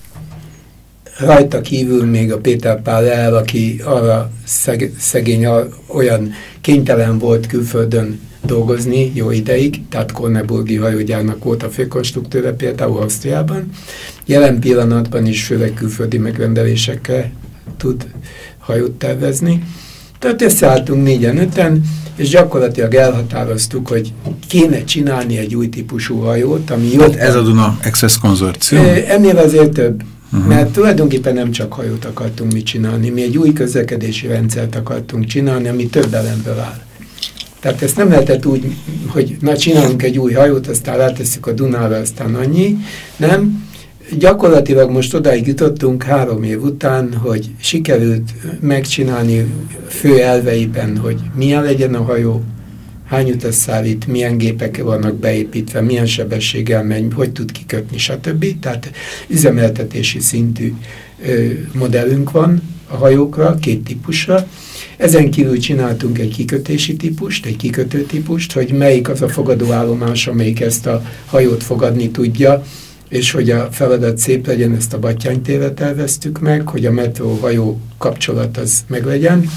Speaker 2: rajta kívül még a Péter Pál aki arra szegény olyan kénytelen volt külföldön dolgozni jó ideig, tehát Korneburgi hajógyárnak volt a főkonstruktőre például Ausztriában. Jelen pillanatban is főleg külföldi megrendelésekkel tud hajót tervezni. Tehát összeálltunk 4-5-en, és gyakorlatilag elhatároztuk, hogy kéne csinálni egy új típusú hajót, ami jobb.
Speaker 1: Ez a Duna Access konzorcium?
Speaker 2: Ennél azért több. Mert tulajdonképpen nem csak hajót akartunk mi csinálni, mi egy új közlekedési rendszert akartunk csinálni, ami több elemből áll. Tehát ezt nem lehetett úgy, hogy na csinálunk egy új hajót, aztán rátesszük a Dunára, aztán annyi, nem. Gyakorlatilag most odáig jutottunk 3 év után, hogy sikerült megcsinálni fő elveiben, hogy milyen legyen a hajó, hány utas szállít, milyen gépek vannak beépítve, milyen sebességgel megy, hogy tud kikötni, stb. Tehát üzemeltetési szintű modellünk van a hajókra, 2 típusra. Ezen kívül csináltunk egy kikötési típust, egy kikötő típust, hogy melyik az a fogadóállomás, amelyik ezt a hajót fogadni tudja, és hogy a feladat szép legyen, ezt a Battyány térre terveztük meg, hogy a metró-hajó kapcsolat az meglegyen,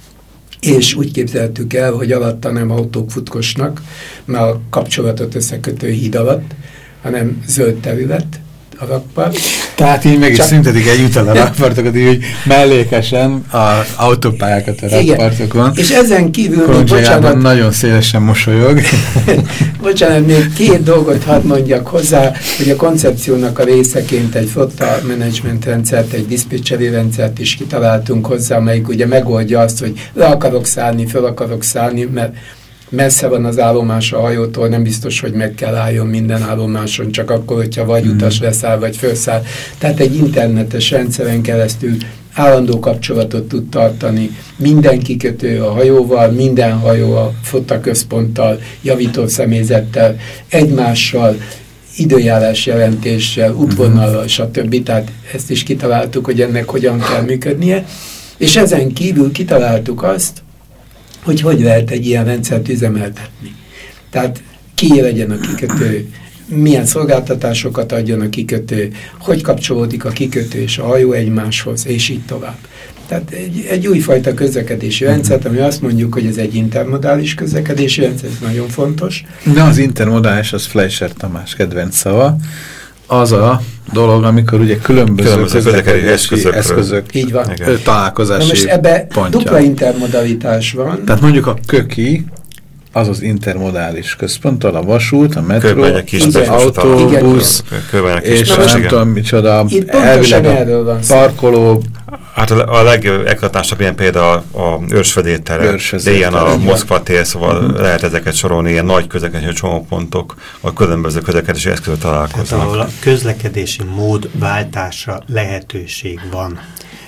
Speaker 2: és úgy képzeltük el, hogy alatta nem autók futkosnak, mert a kapcsolatot összekötő híd alatt, hanem zöld terület, a rakpart.
Speaker 1: Tehát így meg is szüntetik egyúttal a rakpartokat, hogy mellékesen az autópályákat a rakpartokon.
Speaker 2: És ezen kívül még, bocsánat,
Speaker 1: nagyon szélesen mosolyog.
Speaker 2: Bocsánat, még 2 dolgot hadd mondjak hozzá, hogy a koncepciónak a részeként egy flotta menedzsment rendszert, egy diszpécseri rendszert is kitaláltunk hozzá, amelyik ugye megoldja azt, hogy le akarok szállni, föl akarok szállni, mert messze van az állomás a hajótól, nem biztos, hogy meg kell álljon minden állomáson, csak akkor, hogyha vagy utas leszáll, vagy felszáll. Tehát egy internetes rendszeren keresztül állandó kapcsolatot tud tartani minden kikötő a hajóval, minden hajó a flotta központtal, javító személyzettel, egymással, időjárás jelentéssel, útvonallal, stb. Tehát ezt is kitaláltuk, hogy ennek hogyan kell működnie. És ezen kívül kitaláltuk azt, hogy lehet egy ilyen rendszert üzemeltetni. Tehát ki legyen a kikötő, milyen szolgáltatásokat adjon a kikötő, hogy kapcsolódik a kikötő és a hajó egymáshoz, és így tovább. Tehát egy újfajta közlekedési rendszert, ami azt mondjuk, hogy ez egy intermodális közlekedési rendszer, ez nagyon fontos.
Speaker 1: De az intermodális, az Fleischer Tamás kedvenc szava, az a dolog, amikor ugye különböző közlekedési eszközök találkozási
Speaker 2: most ebbe
Speaker 1: pontja.
Speaker 2: Dupla intermodalitás van.
Speaker 1: Tehát mondjuk a köki, az az intermodális központtal, a vasút, a metró, az autóbusz, és nem tudom micsoda, elvileg a parkoló.
Speaker 4: Hát a legeklatásabb ilyen például a őrsvedéttere, de ilyen a Moszkva tér, szóval lehet ezeket sorolni, ilyen nagy közlekedési csomópontok, a különböző közlekedési eszközök találkoznak.
Speaker 3: Tehát ahol a közlekedési mód váltásra lehetőség van.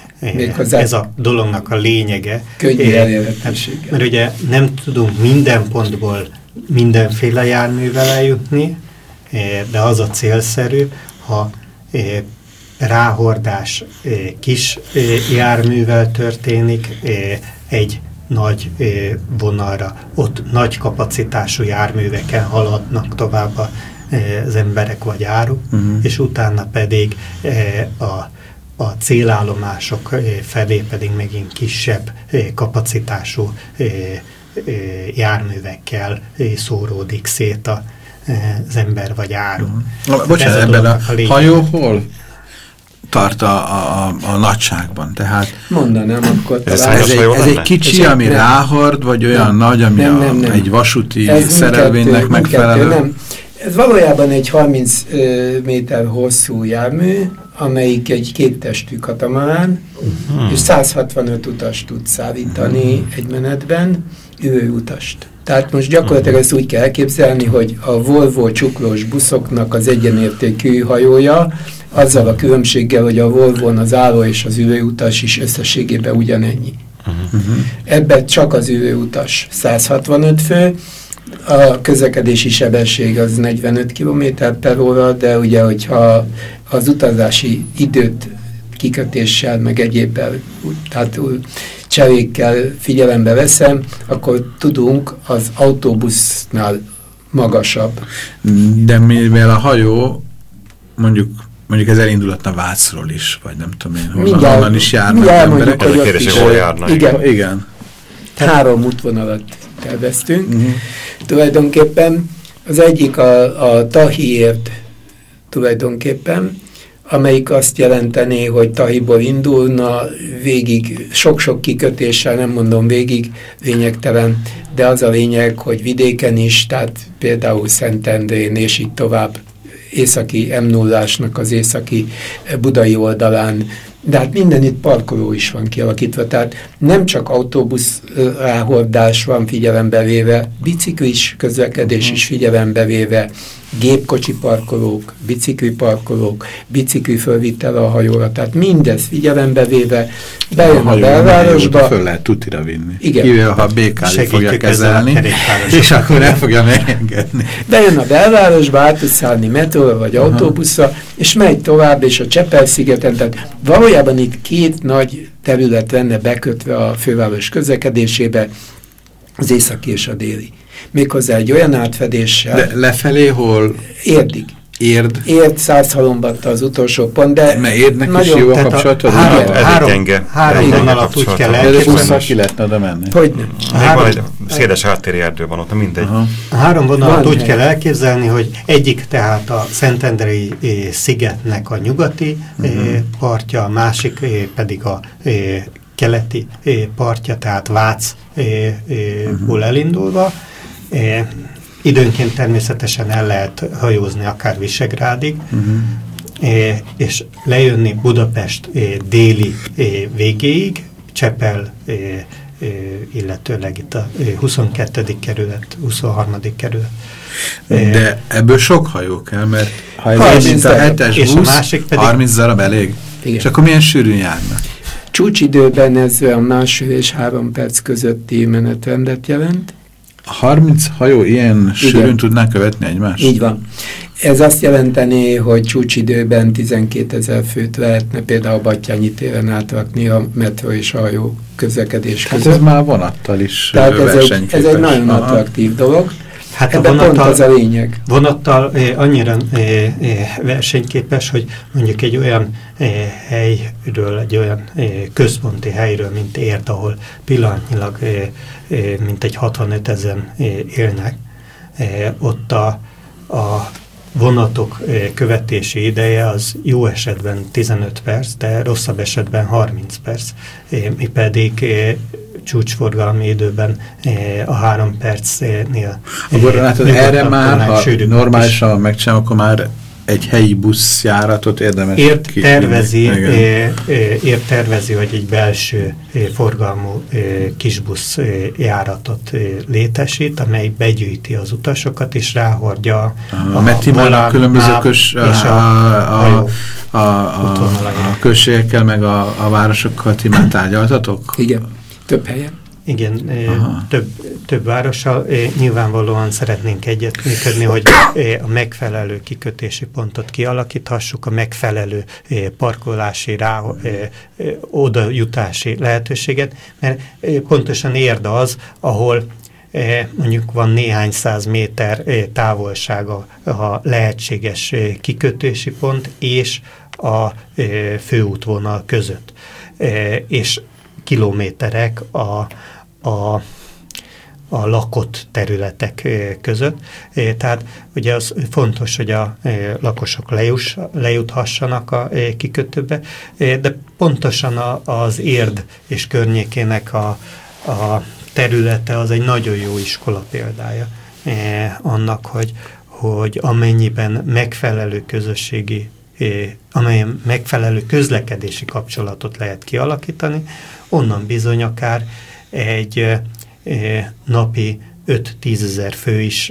Speaker 3: Ez a dolognak a lényege.
Speaker 2: Könnyű elérhetőséggel.
Speaker 3: Mert ugye nem tudunk minden pontból mindenféle járművel eljutni, de az a célszerű, ha ráhordás kis járművel történik egy nagy vonalra, ott nagy kapacitású járműveken haladnak tovább az emberek vagy áruk, és utána pedig a célállomások felé pedig megint kisebb kapacitású járművekkel szóródik szét az ember vagy áru.
Speaker 1: Bocsánat, ebben a hajó hol tart a nagyságban? Tehát
Speaker 2: mondanám, akkor
Speaker 1: ez egy kicsi, ami ráhord, vagy olyan nagy, ami egy vasúti szerelvénynek megfelelő?
Speaker 2: Nem. Ez valójában egy 30 méter hosszú jármű, amelyik egy 2 testű katamarán, és 165 utast tud szállítani egy menetben, ülőutast. Tehát most gyakorlatilag ezt úgy kell elképzelni, hogy a Volvo csuklós buszoknak az egyenértékű hajója, azzal a különbséggel, hogy a Volvon az álló és az ülőutas is összességében ugyanennyi. Ebben csak az ülőutas 165 fő, a közlekedési sebesség az 45 km/h, de ugye, hogyha az utazási időt kikötéssel, meg egyébbel, tehát cserékkel figyelembe veszem, akkor tudunk az autóbusznál magasabb.
Speaker 1: De mivel a hajó, mondjuk ez elindulhatna Vácról is, vagy nem tudom én, honnan is járnak emberek.
Speaker 4: Ez a kérdés, hol járnak.
Speaker 2: Igen. 3 útvonalat terveztünk. Tulajdonképpen az egyik a Tahiért tulajdonképpen, amelyik azt jelentené, hogy Tahiból indulna végig, sok-sok kikötéssel, nem mondom végig, lényegtelen, de az a lényeg, hogy vidéken is, tehát például Szentendrén és így tovább, északi M0-ásnak az északi budai oldalán, de hát mindenütt parkoló is van kialakítva, tehát nem csak autóbusz ráhordás van figyelembe véve, biciklis közlekedés is figyelembe véve, gépkocsi parkolók, bicikli parkolók, bicikli fölvitel a hajóra, tehát mindez figyelembe véve bejön a belvárosba.
Speaker 1: Föl lehet tutira vinni.
Speaker 2: Igen.
Speaker 1: Kivéve, ha BKV fogja kezelni, és akkor el fogja megengedni.
Speaker 2: Bejön a belvárosba, át tud szállni metróra vagy autóbuszra, és megy tovább, és a Csepel-szigeten, tehát valójában itt két nagy terület lenne bekötve a főváros közlekedésébe, az északi és a déli. Méghozzá egy olyan átfedéssel.
Speaker 1: De lefelé hol?
Speaker 2: Érdig. Érd, Szászhalombatta az utolsó pont, de
Speaker 1: mert Érdnek is jó a kapcsolatod?
Speaker 3: Három vonalat úgy kell elképzelni.
Speaker 1: Ki lehetne oda menni?
Speaker 2: Hogy nem?
Speaker 4: Még van egy széles háttéri erdő van ott, mindegy.
Speaker 3: A három vonalat úgy kell elképzelni, hogy egyik tehát a Szentendrei szigetnek a nyugati partja, a másik pedig a keleti partja, tehát Vácból elindulva. Időnként természetesen el lehet hajózni akár Visegrádig, és lejönni Budapest déli végéig, Csepel, illetőleg itt a 22. kerület, 23. kerület.
Speaker 1: De ebből sok hajó kell, mert ha ez mint a 7-es busz, 30 darab elég. Igen. És akkor milyen sűrűn járnak?
Speaker 2: Csúcsidőben ez olyan 1,5 és 3 perc közötti menetrendet jelent.
Speaker 1: 30 hajó ilyen sűrűn tudná követni egymást?
Speaker 2: Így van. Ez azt jelenteni, hogy csúcsidőben 12 000 főt lehetne például a Battyányi téren átrakni a metró és a hajó közlekedés között.
Speaker 1: Hát ez már vonattal is versenyképes.
Speaker 2: Ez egy nagyon attraktív dolog.
Speaker 3: Hát
Speaker 2: ebben pont az a lényeg.
Speaker 3: Vonattal annyira versenyképes, hogy mondjuk egy olyan helyről, egy olyan központi helyről, mint Érd, ahol pillanatnyilag mintegy 65 000 élnek, ott a vonatok követési ideje az jó esetben 15 perc, de rosszabb esetben 30 perc. Mi pedig csúcsforgalmi időben a 3 percnél.
Speaker 1: Akkor látod, erre már, ha normálisan megcsinálom, akkor már egy helyi buszjáratot érdemes
Speaker 3: tervezi, hogy egy belső forgalmú kisbusz járatot létesít, amely begyűjti az utasokat, és ráhordja
Speaker 1: a különböző a községekkel, meg a városokkal ti már tárgyaltatok?
Speaker 2: Igen, több helyen.
Speaker 3: Igen, több várossal nyilvánvalóan szeretnénk együttműködni, hogy a megfelelő kikötési pontot kialakíthassuk, a megfelelő parkolási, oda jutási lehetőséget, mert pontosan Érd az, ahol mondjuk van néhány 100 méter távolsága a lehetséges kikötési pont és a főútvonal között. És kilométerek a lakott területek között. Tehát ugye az fontos, hogy a lakosok lejuthassanak a kikötőbe, de pontosan az Érd és környékének a területe az egy nagyon jó iskola példája annak, hogy amennyiben megfelelő amelyen megfelelő közlekedési kapcsolatot lehet kialakítani, onnan bizony akár egy napi 5-10 000 fő is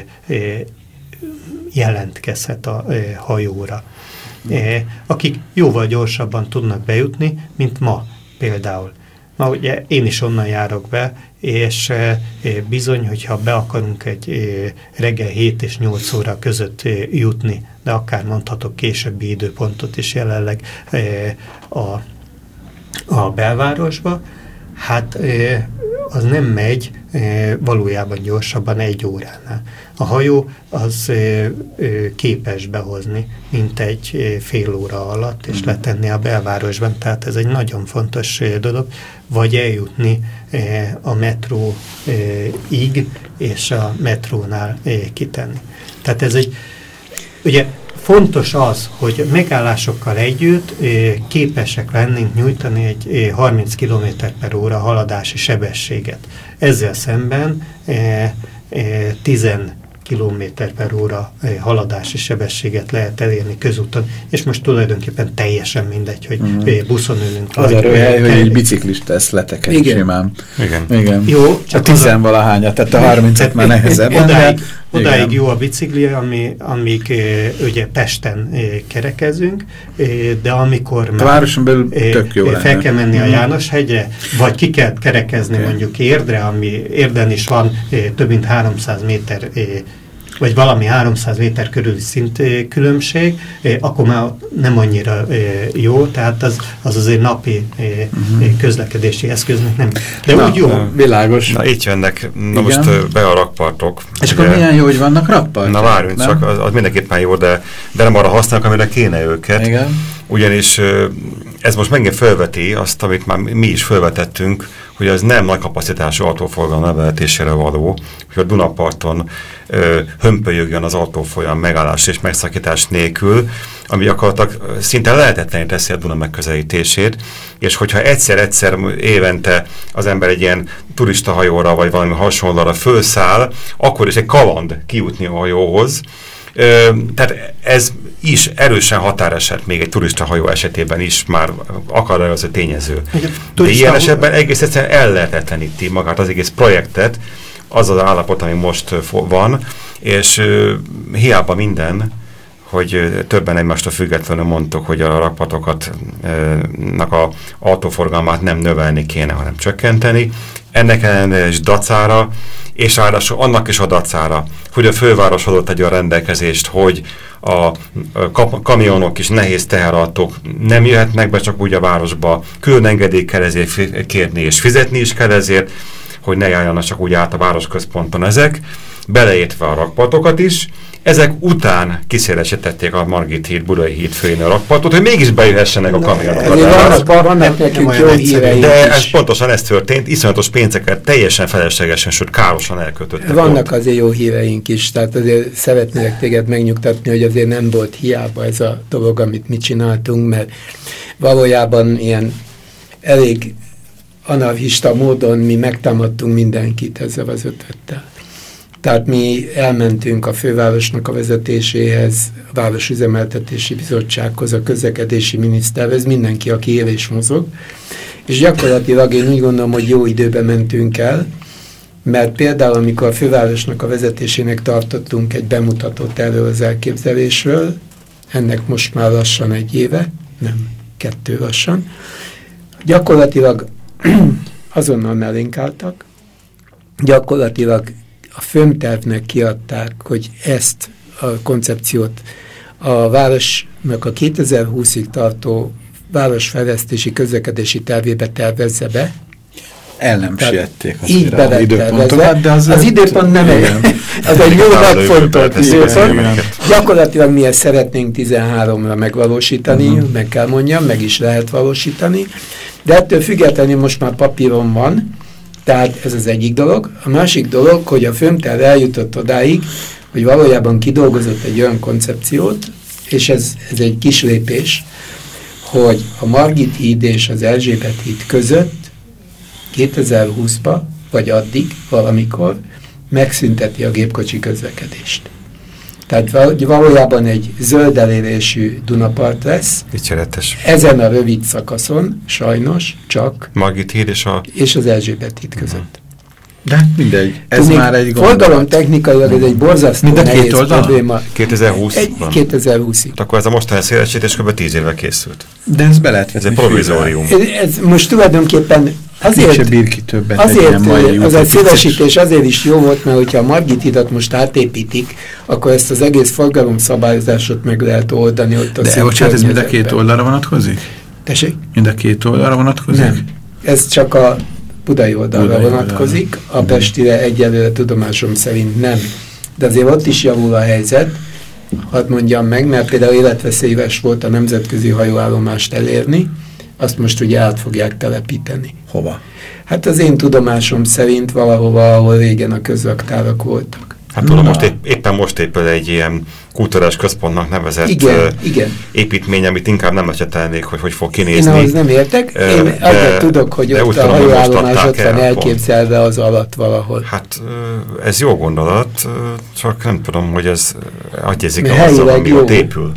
Speaker 3: jelentkezhet a hajóra, akik jóval gyorsabban tudnak bejutni, mint ma például. Ma ugye én is onnan járok be, és bizony, hogyha be akarunk egy reggel 7 és 8 óra között jutni, de akár mondhatok későbbi időpontot is jelenleg a belvárosba, hát az nem megy valójában gyorsabban 1 óránál. A hajó az képes behozni mint egy fél óra alatt, és letenni a belvárosban. Tehát ez egy nagyon fontos dolog, vagy eljutni a metróig, és a metrónál kitenni. Tehát ez egy, ugye fontos az, hogy megállásokkal együtt képesek lennénk nyújtani egy 30 km/h haladási sebességet. Ezzel szemben 10 km/h haladási sebességet lehet elérni közúton, és most tulajdonképpen teljesen mindegy, hogy buszon ülünk.
Speaker 1: Az a röhely, hogy egy biciklista ezt letekeri simán. Igen.
Speaker 3: Jó,
Speaker 1: csak a 10-valahányat, tehát a 30-et már nehezebb.
Speaker 3: Odáig jó a bicikli, amíg ugye Pesten kerekezünk, de amikor
Speaker 1: a városon belül tök jó
Speaker 3: fel kell menni a Jánoshegyre, vagy ki kell kerekezni mondjuk Érdre, ami Érden is van több mint 300 méter vagy valami 300 méter körüli szintkülönbség, akkor már nem annyira jó, tehát az azért napi közlekedési eszköznek nem. De úgy jó.
Speaker 1: Világos.
Speaker 4: Na itt jönnek, most be a rakpartok.
Speaker 1: És akkor milyen jó, hogy vannak rakpartok?
Speaker 4: Na várjunk, csak az mindenképpen jó, de nem arra használnak, amire kéne őket.
Speaker 1: Igen.
Speaker 4: Ugyanis ez most megint felveti azt, amit már mi is felvetettünk, hogy ez nem nagy kapacitású autóforgalom neveletésére való, hogy a Dunaparton hömpölyögjön az autófolyam megállás és megszakítás nélkül, ami gyakorlatilag szinte lehetetlenül teszi a Duna megközelítését, és hogyha egyszer évente az ember egy ilyen turistahajóra vagy valami hasonlóra fölszáll, akkor is egy kaland kijutni a hajóhoz. Tehát ez is erősen határeset még egy turistahajó esetében is már akadályozó tényező. De ilyen esetben egész egyszerűen ellehetetleníti magát az egész projektet, az az állapot, ami most van, és hiába minden, hogy többen egymástól függetlenül mondtuk, hogy a rakpartoknak a autóforgalmát nem növelni kéne, hanem csökkenteni. Ennek ellenére is dacára, és ráadásul annak is a dacára, hogy a főváros adott egy olyan rendelkezést, hogy a kamionok és nehéz teherautók nem jöhetnek be csak úgy a városba, külön engedélyt kell ezért kérni, és fizetni is kell ezért, hogy ne járjanak csak úgy át a városközponton ezek, beleértve a rakpartokat is. Ezek után kiszélesítették a Margit híd, Budai híd főjén a rakpartot, hogy mégis bejöhessenek a kamionok.
Speaker 2: Vannak nekünk jó híreink
Speaker 4: de ez pontosan ez történt, iszonyatos pénzeket teljesen feleslegesen, sőt károsan elkötöttek.
Speaker 2: Vannak azért jó híreink is, tehát azért szeretnélek téged megnyugtatni, hogy azért nem volt hiába ez a dolog, amit mi csináltunk, mert valójában ilyen elég anarchista módon mi megtámadtunk mindenkit ezzel az ötlettel. Tehát mi elmentünk a fővárosnak a vezetéséhez, a Városüzemeltetési Bizottsághoz, a közlekedési miniszterhez, mindenki, aki él és mozog, és gyakorlatilag én úgy gondolom, hogy jó időben mentünk el, mert például amikor a fővárosnak a vezetésének tartottunk egy bemutatót erről az elképzelésről, ennek most már lassan 1 éve, nem 2 lassan, gyakorlatilag azonnal mellénk álltak, gyakorlatilag a FÖM-tervnek kiadták, hogy ezt a koncepciót a városnak a 2020-ig tartó városfejlesztési közlekedési tervébe tervezze be.
Speaker 1: El nem siették
Speaker 2: így beletervezve, de az időpont nem az egy jó megfontolt időpont. Gyakorlatilag mi ezt szeretnénk 13-ra megvalósítani, meg kell mondjam, meg is lehet valósítani, de ettől függetlenül most már papíron van, tehát ez az egyik dolog. A másik dolog, hogy a FÖM-terv eljutott odáig, hogy valójában kidolgozott egy olyan koncepciót, és ez egy kis lépés, hogy a Margit híd és az Erzsébet híd között 2020-ba, vagy addig, valamikor megszünteti a gépkocsi közlekedést. Tehát valójában egy zöld elérésű Dunapart lesz.
Speaker 4: Dicséretes.
Speaker 2: Ezen a rövid szakaszon, sajnos, csak
Speaker 4: Margit híd
Speaker 2: és az Erzsébet híd között.
Speaker 1: De mindegy, ez már egy gondolat.
Speaker 2: Forgalom technikailag ez egy borzasztó nehéz probléma.
Speaker 4: 2020-ban?
Speaker 2: 2020-ig.
Speaker 4: Akkor ez a mostani szélesítés kb. 10 évvel készült.
Speaker 1: De ez be lehet
Speaker 4: ez egy provizórium.
Speaker 2: Ez most tulajdonképpen azért az a szélesítés azért is jó volt, mert hogyha a Margit hidat most átépítik, akkor ezt az egész forgalomszabályozásot meg lehet oldani. Ott
Speaker 1: de bocsánat, ez mind a 2 oldalra vonatkozik?
Speaker 2: Tessék?
Speaker 1: Mind a 2 oldalra vonatkozik?
Speaker 2: Nem. Ez csak a budai oldalra vonatkozik, a pestire egyelőre tudomásom szerint nem. De azért ott is javul a helyzet, hadd mondjam meg, mert például életveszélyes volt a nemzetközi hajóállomást elérni, azt most ugye át fogják telepíteni.
Speaker 1: Hova?
Speaker 2: Hát az én tudomásom szerint valahova, ahol régen a közraktárak voltak.
Speaker 4: Hát tudom, éppen most épül egy ilyen kulturális központnak nevezett építmény, amit inkább nem ecsetelnék, hogy fog kinézni.
Speaker 2: Én ahhoz nem értek. Én azért tudok, hogy ott a hajóállomás ott van elképzelve az alatt valahol.
Speaker 4: Hát ez jó gondolat, csak nem tudom, hogy ez adjézik azzal, ami ott épül.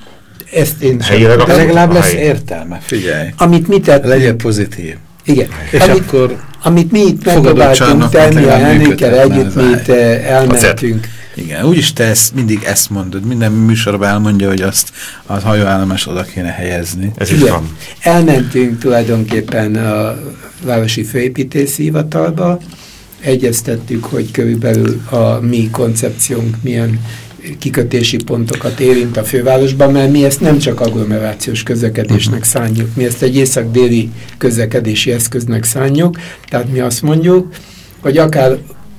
Speaker 2: Ezt én
Speaker 1: helyileg legalább lesz értelme, figyelj.
Speaker 2: Amit mi tettünk.
Speaker 1: Legyen pozitív.
Speaker 2: Igen.
Speaker 1: És akkor
Speaker 2: amit mi itt megpróbáltunk tenni, a Henrikkel együtt, mi itt elmentünk.
Speaker 1: Igen, úgyis te mindig ezt mondod, minden műsorban elmondja, hogy azt a hajóállomás oda kéne helyezni.
Speaker 4: Ez is van.
Speaker 2: Elmentünk tulajdonképpen a Városi Főépítési Hivatalba, egyeztettük, hogy körülbelül a mi koncepciónk milyen kikötési pontokat érint a fővárosban, mert mi ezt nem csak agglomerációs közlekedésnek szánjuk, mi ezt egy észak-déli közlekedési eszköznek szánjuk, tehát mi azt mondjuk, hogy akár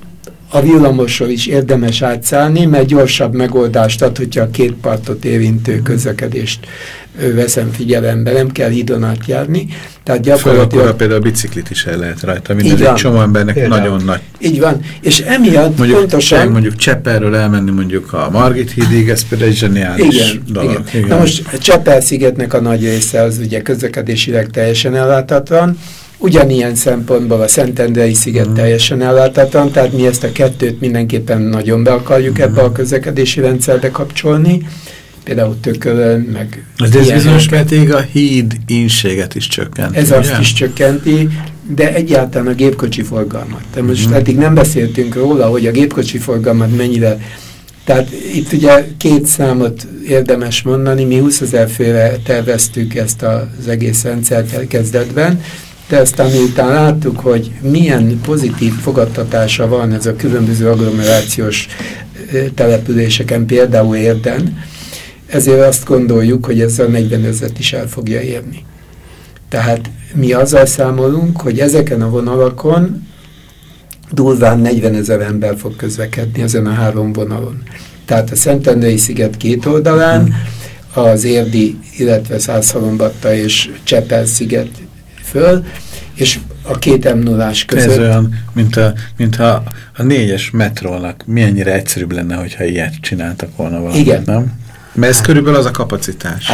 Speaker 2: a villamosról is érdemes átszállni, mert gyorsabb megoldást ad, hogyha a két partot érintő közlekedést veszem figyelembe, nem kell hídon átjárni. Tehát gyakorlatilag...
Speaker 1: Akkor például a biciklit is el lehet rajta, mindez egy csomó embernek nagyon nagy.
Speaker 2: Így van, és emiatt
Speaker 1: mondjuk,
Speaker 2: pontosan...
Speaker 1: Mondjuk Csepelről elmenni mondjuk a Margit hídig, ez például egy zseniális dolog.
Speaker 2: Igen. Na most Csepel-szigetnek a nagy része az ugye közlekedésileg teljesen ellátatlan, ugyanilyen szempontból a Szentendrei sziget teljesen ellátatlan, tehát mi ezt a kettőt mindenképpen nagyon be akarjuk ebbe a közlekedési rendszerbe kapcsolni, például Tökölön, meg...
Speaker 1: De ez bizonyos mértékig a híd ínséget is csökkenti.
Speaker 2: Ez azt is csökkenti, de egyáltalán a gépkocsi forgalmat. De most eddig nem beszéltünk róla, hogy a gépkocsi forgalmat mennyire... Tehát itt ugye két számot érdemes mondani, mi 20 000 főre terveztük ezt az egész rendszert kezdetben, de aztán miután láttuk, hogy milyen pozitív fogadtatása van ez a különböző agglomerációs településeken, például Érden, ezért azt gondoljuk, hogy ez a 40 000 is el fogja érni. Tehát mi azzal számolunk, hogy ezeken a vonalakon durván 40 000 ember fog közlekedni ezen a 3 vonalon. Tehát a Szentendrei sziget két oldalán, az érdi, illetve Szászhalombatta és Csepel sziget föl, és a két M0-ás között.
Speaker 1: Ez olyan, mint a 4-es metrónak milyennyire egyszerűbb lenne, hogyha ilyet csináltak volna valamit,
Speaker 2: igen.
Speaker 1: Nem? Mert ez körülbelül az a kapacitás.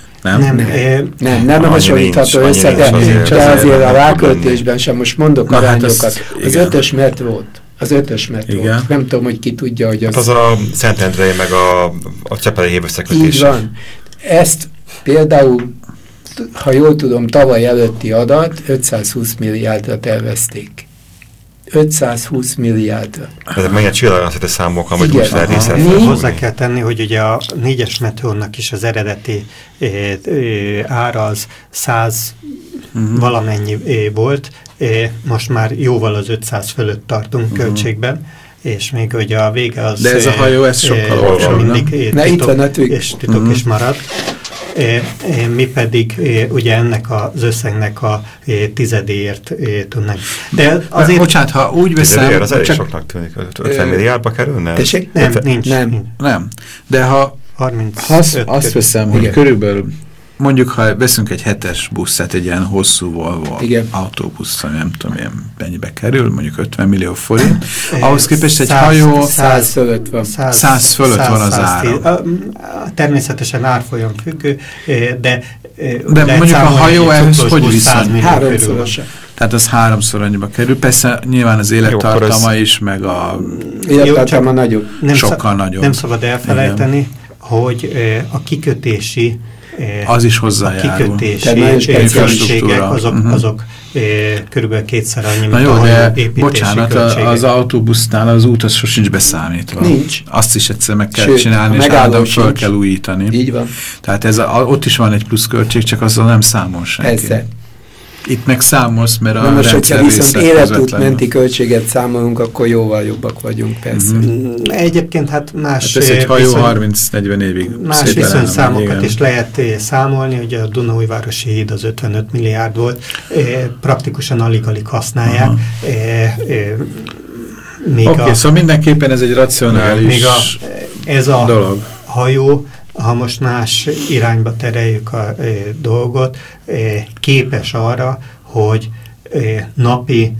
Speaker 2: Nem hasonlítható össze, de azért a ráköltésben sem, most mondok arányokat. Az 5-ös metrót. Nem tudom, hogy ki tudja, hogy az...
Speaker 4: Hát az a Szentendrei meg a Csepeli összekötése.
Speaker 2: Így van. Ezt például, ha jól tudom, tavaly előtti adat 520 milliárdra tervezték. 520 milliárdra.
Speaker 4: Ezek mennyire csillagászati számok, amit most lehet részletni.
Speaker 3: Hozzá kell tenni, hogy ugye a 4-es metrónak is az eredeti ára az 100 valamennyi volt, most már jóval az 500 fölött tartunk költségben, és még ugye a vége az...
Speaker 1: De ez a hajó, ez sokkal olcsóbb,
Speaker 3: mindig titok is marad. Mi pedig ugye ennek az összegnek a tizedéért tudnánk. De azért...
Speaker 1: Bocsánat, ha úgy veszem...
Speaker 4: Az elég soknak tűnik, 50 milliárdba kerülne?
Speaker 2: Tessék?
Speaker 1: Nem. De ha azt veszem, hogy körülbelül mondjuk, ha veszünk egy 7-es buszát, egy ilyen hosszú Volvo autóbusz, ami nem tudom, mennyibe kerül, mondjuk 50 millió forint, ahhoz képest egy hajó
Speaker 2: 100 fölött van.
Speaker 1: 100 fölött van az ára.
Speaker 3: Természetesen árfolyam függő, de
Speaker 1: mondjuk a hajó ehhez hogy viszont?
Speaker 2: 3-szorosa.
Speaker 1: Tehát az 3-szor annyiba kerül. Persze nyilván az élettartama is, meg a...
Speaker 2: Élettartama nagyobb.
Speaker 1: Sokkal nagyobb.
Speaker 3: Nem szabad elfelejteni, hogy a kikötési
Speaker 1: az is hozzájárul.
Speaker 3: A kikötési költségek azok körülbelül 2-szer annyi,
Speaker 1: mint a hajóépítési költségek. Az autóbusznál az út az sosincs beszámítva.
Speaker 2: Nincs.
Speaker 1: Azt is egyszer meg kell csinálni, és állandóan föl kell újítani.
Speaker 2: Így van.
Speaker 1: Tehát ott is van egy pluszköltség, csak azzal nem számol senki.
Speaker 2: Persze.
Speaker 1: Itt meg számolsz, mert a
Speaker 2: most, hogyha viszont életútmenti
Speaker 1: közvetlenül.
Speaker 2: költséget számolunk, akkor jóval jobbak vagyunk, persze.
Speaker 3: Egyébként hát más...
Speaker 1: Hát ez egy hajó 30-40 évig
Speaker 3: más viszonyszámokat is lehet számolni, hogy a Dunaújvárosi híd az 55 milliárd volt, praktikusan alig-alig használják.
Speaker 1: Oké, szóval mindenképpen ez egy racionális
Speaker 3: ez a
Speaker 1: dolog.
Speaker 3: Hajó, ha most más irányba tereljük a dolgot, képes arra, hogy napi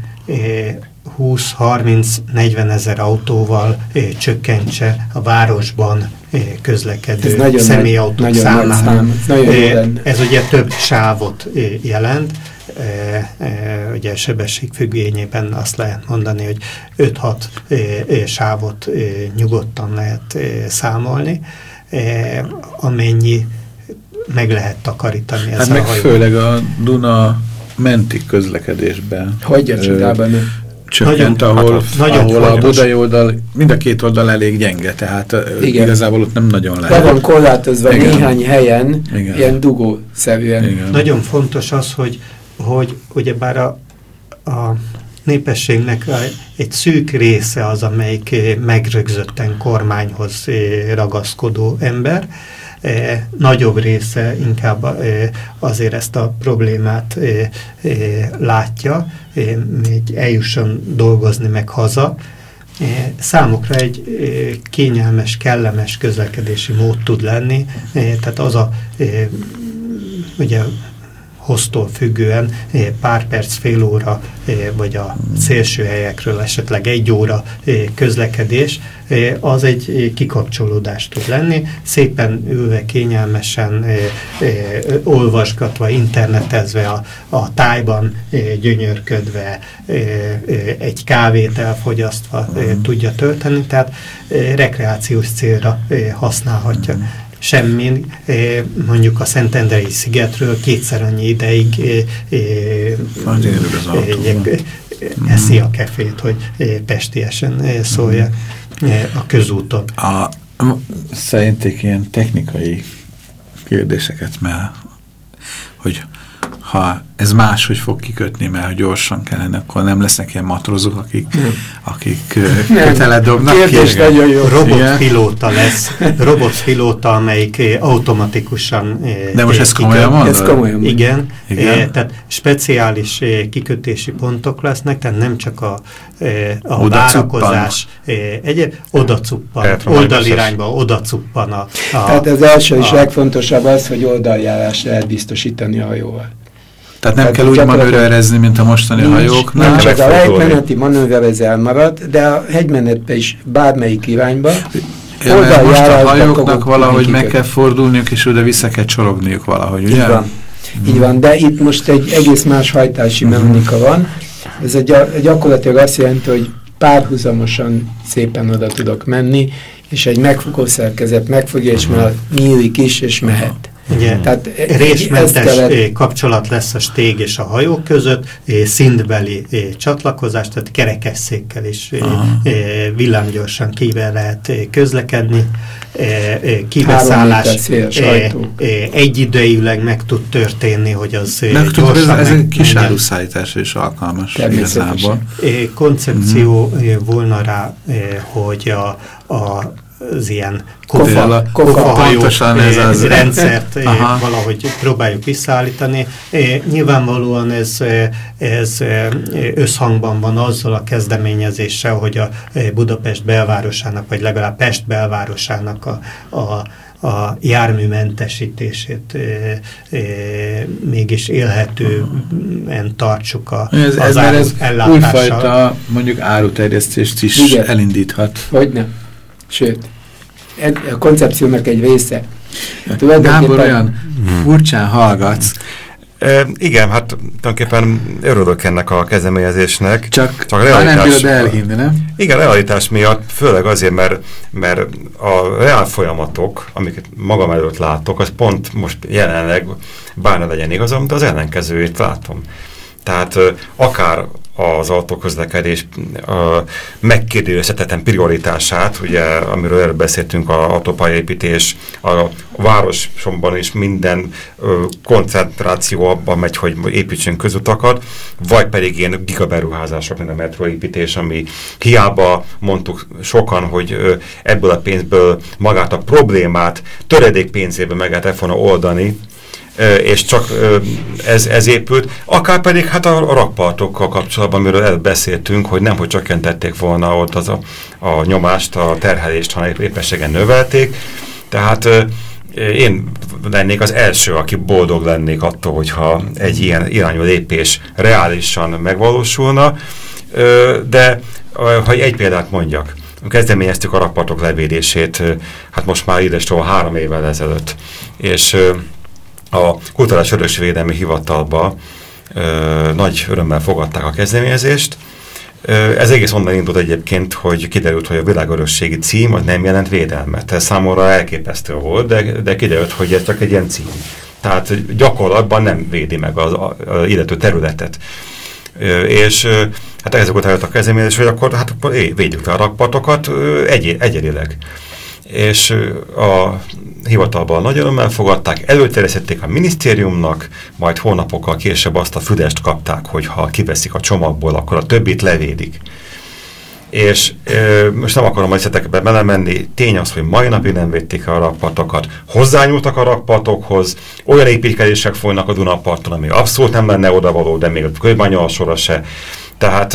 Speaker 3: 20-30-40 ezer autóval csökkentse a városban közlekedő személyautók számát. Ez ugye több sávot jelent. Ugye sebességfüggvényében azt lehet mondani, hogy 5-6 sávot nyugodtan lehet számolni, amennyi meg lehet takarítani
Speaker 1: Hát
Speaker 3: ezzel
Speaker 1: meg
Speaker 3: a hajót.
Speaker 1: főleg a Duna menti közlekedésben.
Speaker 2: Hogy a csodában
Speaker 1: csökkent, ahol a budai oldal, mind a két oldal elég gyenge, tehát igazából ott nem nagyon lehet.
Speaker 2: Le van korlátozva néhány helyen,
Speaker 1: igen,
Speaker 2: ilyen dugószerűen.
Speaker 1: Igen.
Speaker 3: Nagyon fontos az, hogy ugyebár a népességnek egy szűk része az, amelyik megrögzötten kormányhoz ragaszkodó ember, nagyobb része inkább azért ezt a problémát látja, még eljusson dolgozni meg haza. Számukra egy kényelmes, kellemes közlekedési mód tud lenni, tehát az a ugye hoztól függően pár perc, fél óra, vagy a szélső helyekről esetleg 1 óra közlekedés, az egy kikapcsolódás tud lenni. Szépen ülve, kényelmesen, olvasgatva, internetezve, a tájban gyönyörködve, egy kávét elfogyasztva tudja tölteni, tehát rekreációs célra használhatja. Semmi, mondjuk a Szentendrei szigetről 2-szer annyi ideig eszi a kefét, hogy pestiesen szólja a közúton.
Speaker 1: Szerinték ilyen technikai kérdéseket, mert hogy ha ez máshogy fog kikötni, mert ha gyorsan kellene, akkor nem lesznek ilyen matrózok, akik kötelet dobnak.
Speaker 2: Kérdés nagyon jó.
Speaker 3: Robotpilóta lesz. Robotpilóta, amelyik automatikusan
Speaker 1: de most ezt komolyan mondod?
Speaker 2: Ez komolyan mondod.
Speaker 3: Igen. Tehát speciális kikötési pontok lesznek, tehát nem csak a várakozás oda cuppan, oldalirányba oda cuppan
Speaker 2: tehát az első és legfontosabb az, hogy oldaljárást lehet biztosítani a hajóval.
Speaker 1: Tehát nem kell úgy manőverezni, mint a mostani hajóknál.
Speaker 2: Nem csak a lejtmeneti manőverez elmarad, de a hegymenetbe is bármelyik irányba.
Speaker 1: Most a hajóknak valahogy meg kell fordulniuk, és oda vissza kell csorogniuk valahogy, ugye?
Speaker 2: Így van. Így van, de itt most egy egész más hajtási mechanika van. Ez gyakorlatilag azt jelenti, hogy párhuzamosan szépen oda tudok menni, és egy megfogószerkezet megfogja, és már nyílik is, és mehet.
Speaker 3: Ugye, tehát résmentes kapcsolat lesz a stég és a hajó között, szintbeli csatlakozás, tehát kerekesszékkel is villámgyorsan kivel lehet közlekedni, kibeszállás egyidejűleg meg tud történni, hogy az gyorsan
Speaker 1: ez egy kis áruszállításra is alkalmas igazából.
Speaker 3: Koncepció volna rá, hogy az ilyen kofa rendszert valahogy próbáljuk visszaállítani. Nyilvánvalóan ez összhangban van azzal a kezdeményezéssel, hogy a Budapest belvárosának, vagy legalább Pest belvárosának a járműmentesítését mégis élhetően tartsuk az ellátással.
Speaker 1: Újfajta mondjuk áruterjesztést is elindíthat.
Speaker 2: Hogyne. Sőt, a koncepciónak egy része.
Speaker 1: Gábor, olyan furcsán hallgatsz.
Speaker 4: Igen, hát tulajdonképpen örülök ennek a kezdeményezésnek.
Speaker 1: Csak nem bírod elhinni, nem?
Speaker 4: Igen, realitás miatt, főleg azért, mert a reál folyamatok, amiket magam előtt látok, az pont most jelenleg, bár ne legyen igazam, de az ellenkezőjét látom. Tehát akár az autóközlekedés megkérdőjelezhetetlen prioritását, ugye, amiről előbb beszéltünk, az autópályaépítés, a városomban is minden koncentráció abban megy, hogy építsünk közutakat, vagy pedig ilyen gigaberuházások, mint a metróépítés, ami hiába mondtuk sokan, hogy ebből a pénzből magát a problémát töredék pénzéből meg lehet volna oldani, és csak ez épült, akár pedig hát a rakpartokkal kapcsolatban, amiről előbb beszéltünk, hogy nem, hogy csökkentették volna ott a nyomást, a terhelést, hanem éppenségen növelték. Tehát én lennék az első, aki boldog lennék attól, hogyha egy ilyen irányú lépés reálisan megvalósulna, de ha egy példát mondjak, kezdeményeztük a rakpartok levédését, hát most már idestől 3 évvel ezelőtt, és a Kulturális Örökségvédelmi Hivatalba nagy örömmel fogadták a kezdeményezést. Ez egész onnan indult egyébként, hogy kiderült, hogy a világörökségi cím az nem jelent védelmet. Ez számomra elképesztő volt, de kiderült, hogy ez csak egy ilyen cím. Tehát gyakorlatban nem védi meg az illető területet. És hát ezek után jött a kezdeményezés, hogy akkor védjük le a rakpartokat egyedileg. És a hivatalban nagy örömmel fogadták, előterjesztették a minisztériumnak, majd hónapokkal később azt a füdest kapták, hogy ha kiveszik a csomagból, akkor a többit levédik. És most nem akarom a részletekbe belemenni, tény az, hogy mai napig nem védték a rakpartokat, hozzányúltak a rakpartokhoz, olyan építkezések folynak a Dunaparton, ami abszolút nem lenne odavaló, de még a Kőbánya-alsóra se. Tehát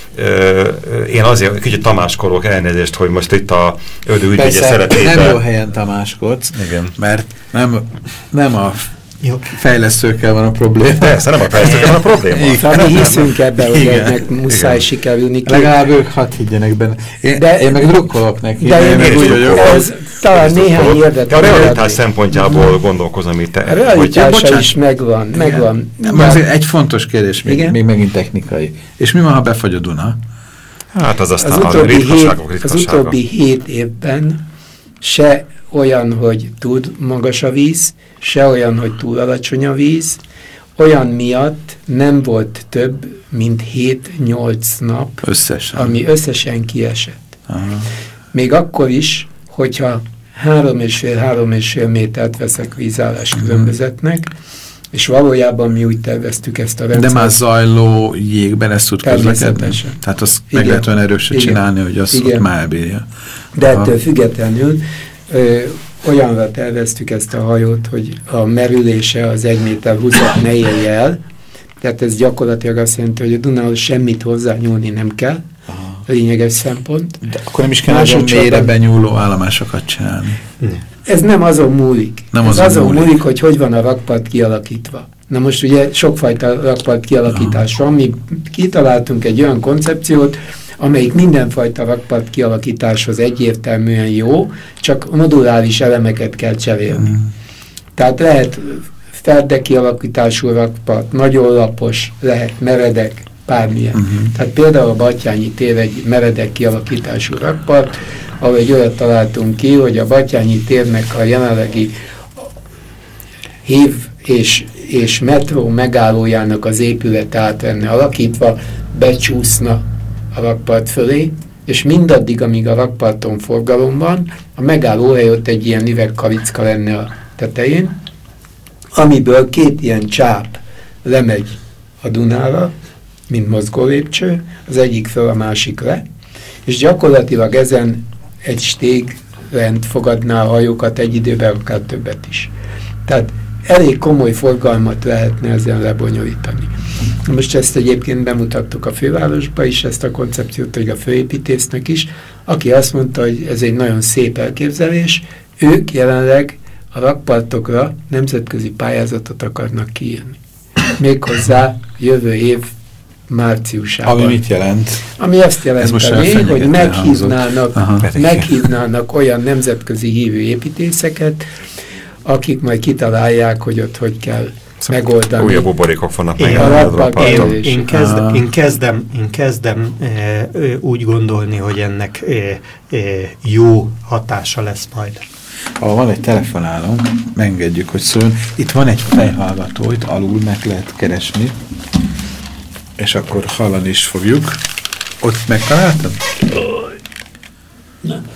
Speaker 4: én azért kicsit tamáskolok, elnézést, hogy most itt a ügyvédje szeretében.
Speaker 1: Nem jó helyen tamáskodsz, igen, mert nem a fejlesztőkkel van a probléma.
Speaker 4: Persze, nem a fejlesztőkkel van a probléma.
Speaker 2: Mi hiszünk ebben, hogy ennek muszáj sikerülni.
Speaker 1: Legalább ők hadd higgyenek benne. Én meg drukkolok neki.
Speaker 2: De én úgy vagyok. Talán néhány érdekes.
Speaker 4: A realitás szempontjából gondolkozom itt.
Speaker 2: A realitása is megvan.
Speaker 1: Azért egy fontos kérdés, még megint technikai. És mi van, ha befagy a Duna?
Speaker 4: Hát az aztán
Speaker 2: az utóbbi 7 évben se olyan, hogy túl magas a víz, se olyan, hogy túl alacsony a víz, olyan miatt nem volt több, mint 7-8 nap, ami összesen kiesett. Aha. Még akkor is, hogyha 3,5 métert veszek vízállás különbözetnek, és valójában mi úgy terveztük ezt a rendszert.
Speaker 1: De már zajló jégben ezt tud közlekedni? Tehát azt meg lehet olyan erősen csinálni, hogy azt ott már elbírja.
Speaker 2: De ettől függetlenül olyanra terveztük ezt a hajót, hogy a merülése az 1,20 méter ne érje el. Tehát ez gyakorlatilag azt jelenti, hogy a Dunához semmit hozzányúlni nem kell. Aha. Lényeges szempont.
Speaker 1: De akkor nem is kell nagyon mélyre benyúló állomásokat csinálni.
Speaker 2: Ez nem azon múlik. Ez azon múlik, hogy van a rakpart kialakítva. Na most ugye sokfajta rakpart kialakítás van. Mi kitaláltunk egy olyan koncepciót, amelyik mindenfajta rakpart kialakításhoz egyértelműen jó, csak moduláris elemeket kell cserélni. Tehát lehet ferde kialakítású rakpart, nagyon lapos, lehet meredek, bármilyen. Tehát például a Batthyány tér egy meredek kialakítású rakpart, ahol egy olyat találtunk ki, hogy a Batthyány térnek a jelenlegi hív és metró megállójának az épülete át lenne alakítva, becsúszna a rakpart fölé, és mindaddig, amíg a rakparton forgalom van, a megállóhely ott egy ilyen üvegkalicka lenne a tetején, amiből 2 ilyen csáp lemegy a Dunára, mint mozgó lépcső, az egyik föl, a másik le, és gyakorlatilag ezen egy stégrend fogadná a hajókat egy időben, akár többet is. Tehát elég komoly forgalmat lehetne ezen lebonyolítani. Most ezt egyébként bemutattuk a fővárosba is, ezt a koncepciót, hogy a főépítésznek is, aki azt mondta, hogy ez egy nagyon szép elképzelés, ők jelenleg a rakpartokra nemzetközi pályázatot akarnak kiírni. Méghozzá jövő év márciusában.
Speaker 1: Ami mit jelent?
Speaker 2: Ami azt jelenteni, hogy meghívnának olyan nemzetközi hívő építészeket, akik majd kitalálják, hogy ott hogy kell megoldani.
Speaker 4: Újabb buborékok vannak meg.
Speaker 3: Én kezdem úgy gondolni, hogy ennek jó hatása lesz majd.
Speaker 1: Van egy telefonálónk, megengedjük, hogy szóljon. Itt van egy fejhallgató, itt alul meg lehet keresni. és akkor hallani is fogjuk. Ott megtaláltad?
Speaker 2: Nem.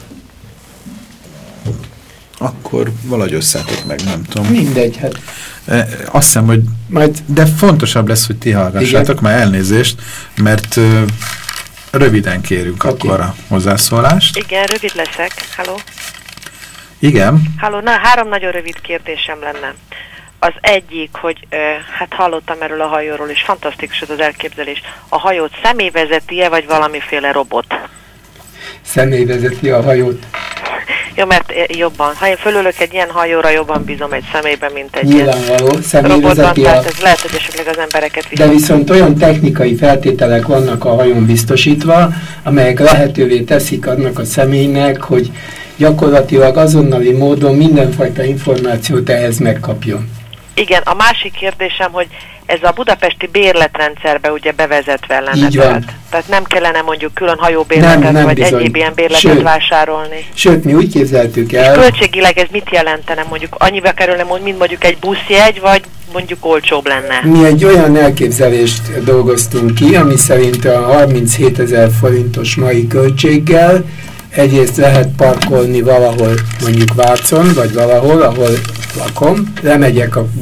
Speaker 1: Akkor valahogy összeálltok meg, nem tudom.
Speaker 2: Mindegy, hát.
Speaker 1: Azt hiszem, hogy de fontosabb lesz, hogy ti hallgassátok, már elnézést, mert röviden kérünk akkor a hozzászólást.
Speaker 5: Igen, rövid leszek. Halló?
Speaker 1: Igen.
Speaker 5: Halló, na, 3 nagyon rövid kérdésem lenne. Az egyik, hogy hát hallottam erről a hajóról, és fantasztikus az elképzelés. A hajót személy vezeti-e, vagy valamiféle robot?
Speaker 2: Személy vezeti a hajót.
Speaker 5: Jó, mert jobban. Ha én fölülök egy ilyen hajóra, jobban bízom egy személyben, mint egy
Speaker 2: nyilvánvaló, személy
Speaker 5: robotban,
Speaker 2: vezeti
Speaker 5: tehát ez lehet, hogy esetleg az embereket
Speaker 2: de viszont olyan technikai feltételek vannak a hajón biztosítva, amelyek lehetővé teszik annak a személynek, hogy gyakorlatilag azonnali módon mindenfajta információt ehhez megkapjon.
Speaker 5: Igen, a másik kérdésem, hogy ez a budapesti bérletrendszerbe ugye bevezetve lenne.
Speaker 2: Így van.
Speaker 5: Tehát nem kellene mondjuk külön hajóbérletet,
Speaker 2: nem
Speaker 5: vagy
Speaker 2: bizony.
Speaker 5: egyéb ilyen bérletet vásárolni.
Speaker 2: Sőt, mi úgy képzeltük el...
Speaker 5: És költségileg ez mit jelentene? Mondjuk annyiba kerülne, mint mondjuk egy buszjegy, vagy mondjuk olcsóbb lenne?
Speaker 2: Mi egy olyan elképzelést dolgoztunk ki, ami szerint a 37 000 forintos mai költséggel egyrészt lehet parkolni valahol, mondjuk Vácon, vagy valahol, ahol lakom, lemegyek a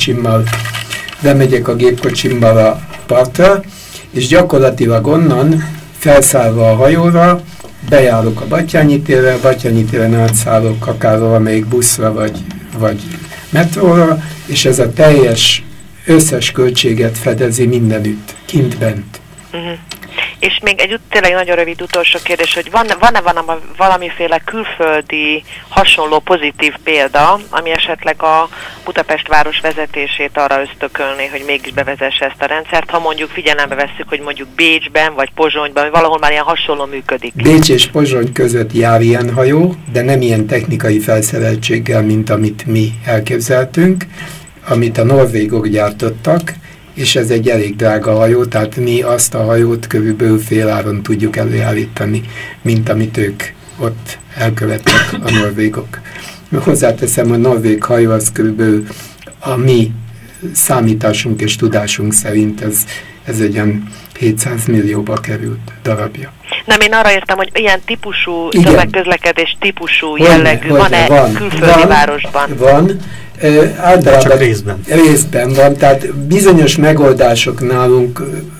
Speaker 2: gépkocsimmal a partra, és gyakorlatilag onnan felszállva a hajóra, bejárok a Batthyány téren átszállok akár valamelyik buszra vagy metróra, és ez a teljes összes költséget fedezi mindenütt, kint-bent.
Speaker 5: És még egy tényleg nagyon rövid utolsó kérdés, hogy van-e valamiféle külföldi hasonló pozitív példa, ami esetleg a Budapest város vezetését arra ösztökölné, hogy mégis bevezesse ezt a rendszert, ha mondjuk figyelembe vesszük, hogy mondjuk Bécsben vagy Pozsonyban, vagy valahol már ilyen hasonló működik.
Speaker 2: Bécs és Pozsony között jár ilyen hajó, de nem ilyen technikai felszereltséggel, mint amit mi elképzeltünk, amit a norvégok gyártottak, és ez egy elég drága hajó, tehát mi azt a hajót körülbelül féláron tudjuk előállítani, mint amit ők ott elkövettek a norvégok. Hozzáteszem, a norvég hajó az körülbelül a mi számításunk és tudásunk szerint ez egy ilyen 700 millióba került darabja.
Speaker 5: Nem, én arra értem, hogy ilyen típusú tömegközlekedés típusú jellegű van-e külföldi városban?
Speaker 2: Van. Általában
Speaker 3: csak részben
Speaker 2: van, tehát bizonyos megoldások nálunk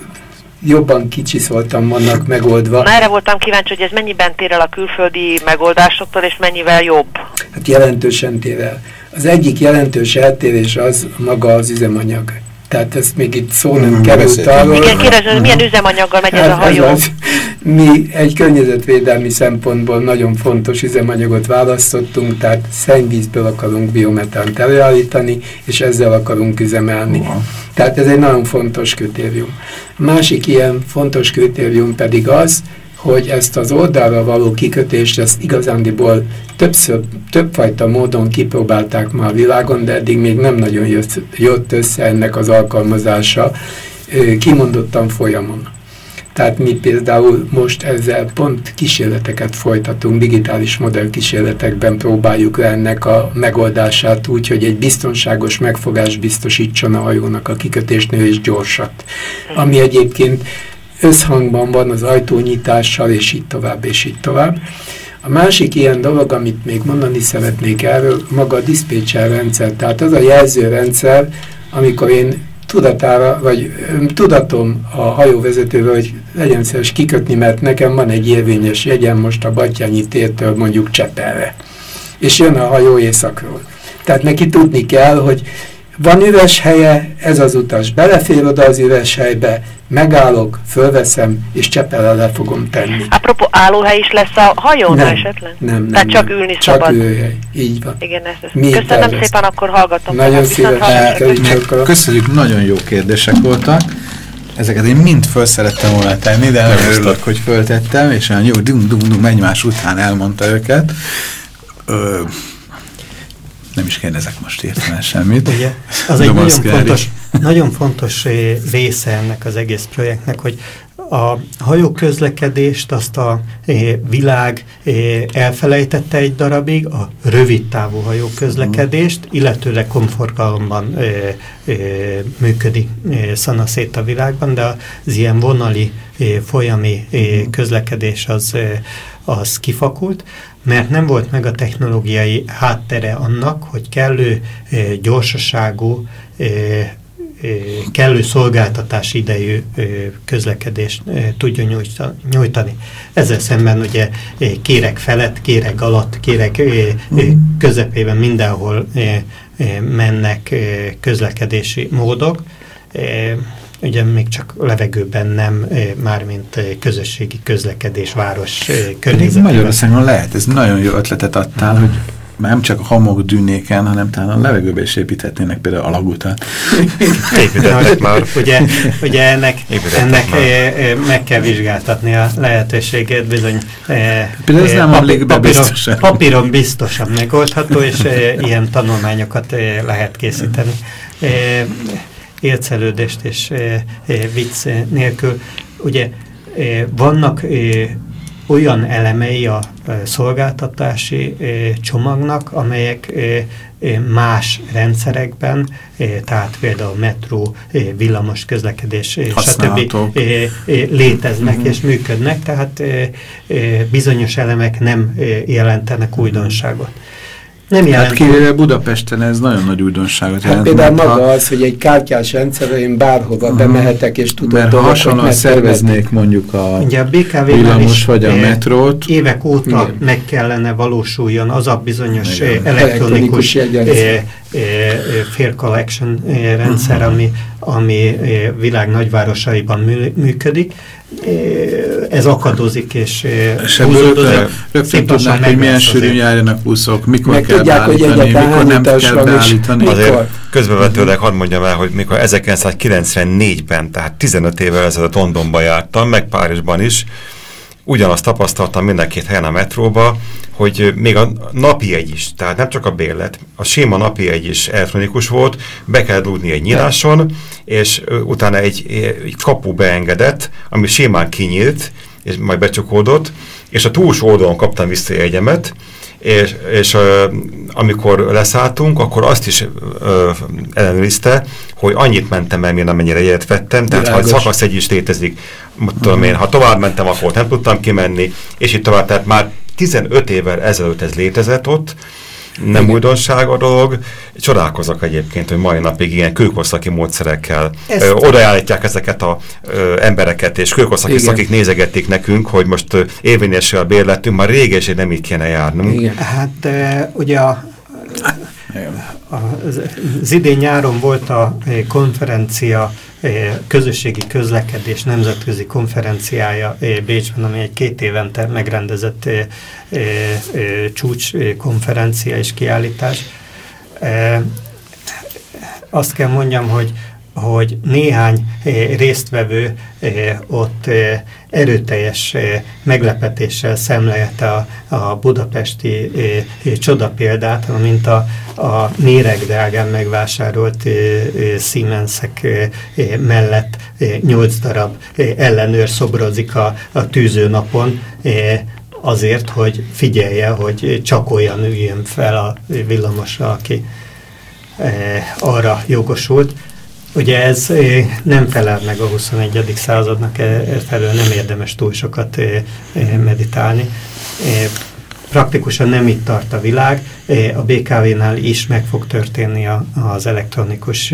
Speaker 2: jobban kicsiszoltan vannak megoldva.
Speaker 5: Na, erre voltam kíváncsi, hogy ez mennyiben tér el a külföldi megoldásoktól, és mennyivel jobb?
Speaker 2: Hát jelentősen tér el. Az egyik jelentős eltérés az maga az üzemanyag. Tehát ezt még itt szó nem került arról.
Speaker 5: Igen, kérdezem, hogy milyen üzemanyaggal megy ez a hajó?
Speaker 2: Mi egy környezetvédelmi szempontból nagyon fontos üzemanyagot választottunk, tehát szennyvízből akarunk biometánt előállítani, és ezzel akarunk üzemelni. Tehát ez egy nagyon fontos kritérium. A másik ilyen fontos kritérium pedig az, hogy ezt az oldalra való kikötést, ezt igazándiból többfajta módon kipróbálták már a világon, de eddig még nem nagyon jött össze ennek az alkalmazása kimondottan folyamon. Tehát mi például most ezzel pont kísérleteket folytatunk, digitális modellkísérletekben próbáljuk le ennek a megoldását úgy, hogy egy biztonságos megfogást biztosítson a hajónak a kikötésnél és gyorsat. Ami egyébként összhangban van az ajtónyitással, és így tovább, és így tovább. A másik ilyen dolog, amit még mondani szeretnék erről, maga a diszpécser rendszer. Tehát az a jelzőrendszer, amikor én tudatom a hajóvezetővel, hogy legyen szíves kikötni, mert nekem van egy érvényes jegyem most a Batthyányi tértől mondjuk Csepelre. És jön a hajó északról. Tehát neki tudni kell, hogy van üres helye, ez az utas belefér oda az üres helybe, megállok, fölveszem, és Csepelre le fogom tenni.
Speaker 5: Apropó, állóhely is lesz a hajón esetleg?
Speaker 2: Nem.
Speaker 5: Tehát csak ülni
Speaker 2: csak
Speaker 5: szabad?
Speaker 2: Csak ülőhely, így van.
Speaker 5: Igen, köszönöm szépen, akkor hallgatom.
Speaker 2: Nagyon szívesen.
Speaker 1: Köszönjük, nagyon jó kérdések voltak. Ezeket én mind föl szerettem volna tenni, de nem örülök, hogy föltettem, és olyan jó dum egymás után elmondta őket. Nem is kérdezek most értelme semmit.
Speaker 3: Ugye, az egy nagyon fontos része ennek az egész projektnek, hogy A hajóközlekedést azt a világ elfelejtette egy darabig, a rövidtávú hajóközlekedést, illetőleg komfortgalomban működik szanaszét a világban, de az ilyen vonali, folyami közlekedés az kifakult, mert nem volt meg a technológiai háttere annak, hogy kellő gyorsaságú, kellő szolgáltatási idejű közlekedést tudjon nyújtani. Ezzel szemben ugye kéreg felett, kéreg alatt, kéreg közepében mindenhol mennek közlekedési módok. Ugye még csak levegőben nem, mármint közösségi közlekedés, város környezetében.
Speaker 1: Magyarországon lehet, ez nagyon jó ötletet adtál, hogy nem csak a homokdűnéken, hanem talán a levegőbe is építhetnének például alagutat.
Speaker 4: Építettek már.
Speaker 3: Ugye ennek meg kell vizsgáltatni a lehetőséget, bizony
Speaker 1: például ez nem
Speaker 3: papíron biztosan megoldható, és ilyen tanulmányokat lehet készíteni. Élcelődést és vicc nélkül. Ugye vannak olyan elemei a szolgáltatási csomagnak, amelyek más rendszerekben, tehát például metró, villamos közlekedés, stb. Léteznek és működnek, tehát bizonyos elemek nem jelentenek újdonságot. Nem
Speaker 1: hát Budapesten ez nagyon nagy újdonságot jelent.
Speaker 2: Például maga az, hogy egy kártyás rendszerre én bárhova bemehetek, és tudom
Speaker 1: mert ha hasonlóan szerveznék mondjuk a villamos vagy a metrót.
Speaker 3: Évek óta meg kellene valósuljon az a bizonyos elektronikus fare collection rendszer, ami világ nagyvárosaiban működik. Ez akadozik, és
Speaker 1: rögtön tudnák, hogy milyen sűrűn járjanak buszok, mikor kell beállítani, mikor nem kell beállítani.
Speaker 4: Azért közbevetőleg hadd mondjam el, hogy mikor 1994-ben, tehát 15 évvel ezelőtt Londonban jártam, meg Párizsban is, ugyanazt tapasztaltam minden két helyen a metróba, hogy még a napi jegy is, tehát nem csak a bérlet, a sima napi jegy is elektronikus volt, be kell dugni egy nyíláson, és utána egy kapu beengedett, ami simán kinyílt, és majd becsukódott, és a túlsó oldalon kaptam vissza a jegyemet, és amikor leszálltunk, akkor azt is ellenőrizte, hogy annyit mentem el, én amennyire jegyet vettem, tehát ha szakaszjegy is létezik, tudom én, ha tovább mentem, akkor nem tudtam kimenni, és így tovább, tehát már 15 évvel ezelőtt ez létezett ott, nem újdonság a dolog. Csodálkozok egyébként, hogy mai napig ilyen kőkorszaki módszerekkel odaállítják ezeket az embereket, és kőkorszaki szakik nézegették nekünk, hogy most érvényesül a bérletünk, már régeség nem így kéne járnunk.
Speaker 3: Igen. Hát ugye az idén nyáron volt a konferencia, közösségi közlekedés nemzetközi konferenciája Bécsben, ami egy 2 évente megrendezett csúcs konferencia és kiállítás. Azt kell mondjam, hogy néhány résztvevő ott erőteljes meglepetéssel szemlelte a budapesti csodapéldát, mint a méregdrágán megvásárolt Siemensek mellett 8 darab ellenőr szobrozik a tűzőnapon, azért, hogy figyelje, hogy csak olyan üljön fel a villamosra, aki arra jogosult. Ugye ez nem felel meg a 21. századnak, felől nem érdemes túl sokat meditálni. Praktikusan nem itt tart a világ, a BKV-nál is meg fog történni az elektronikus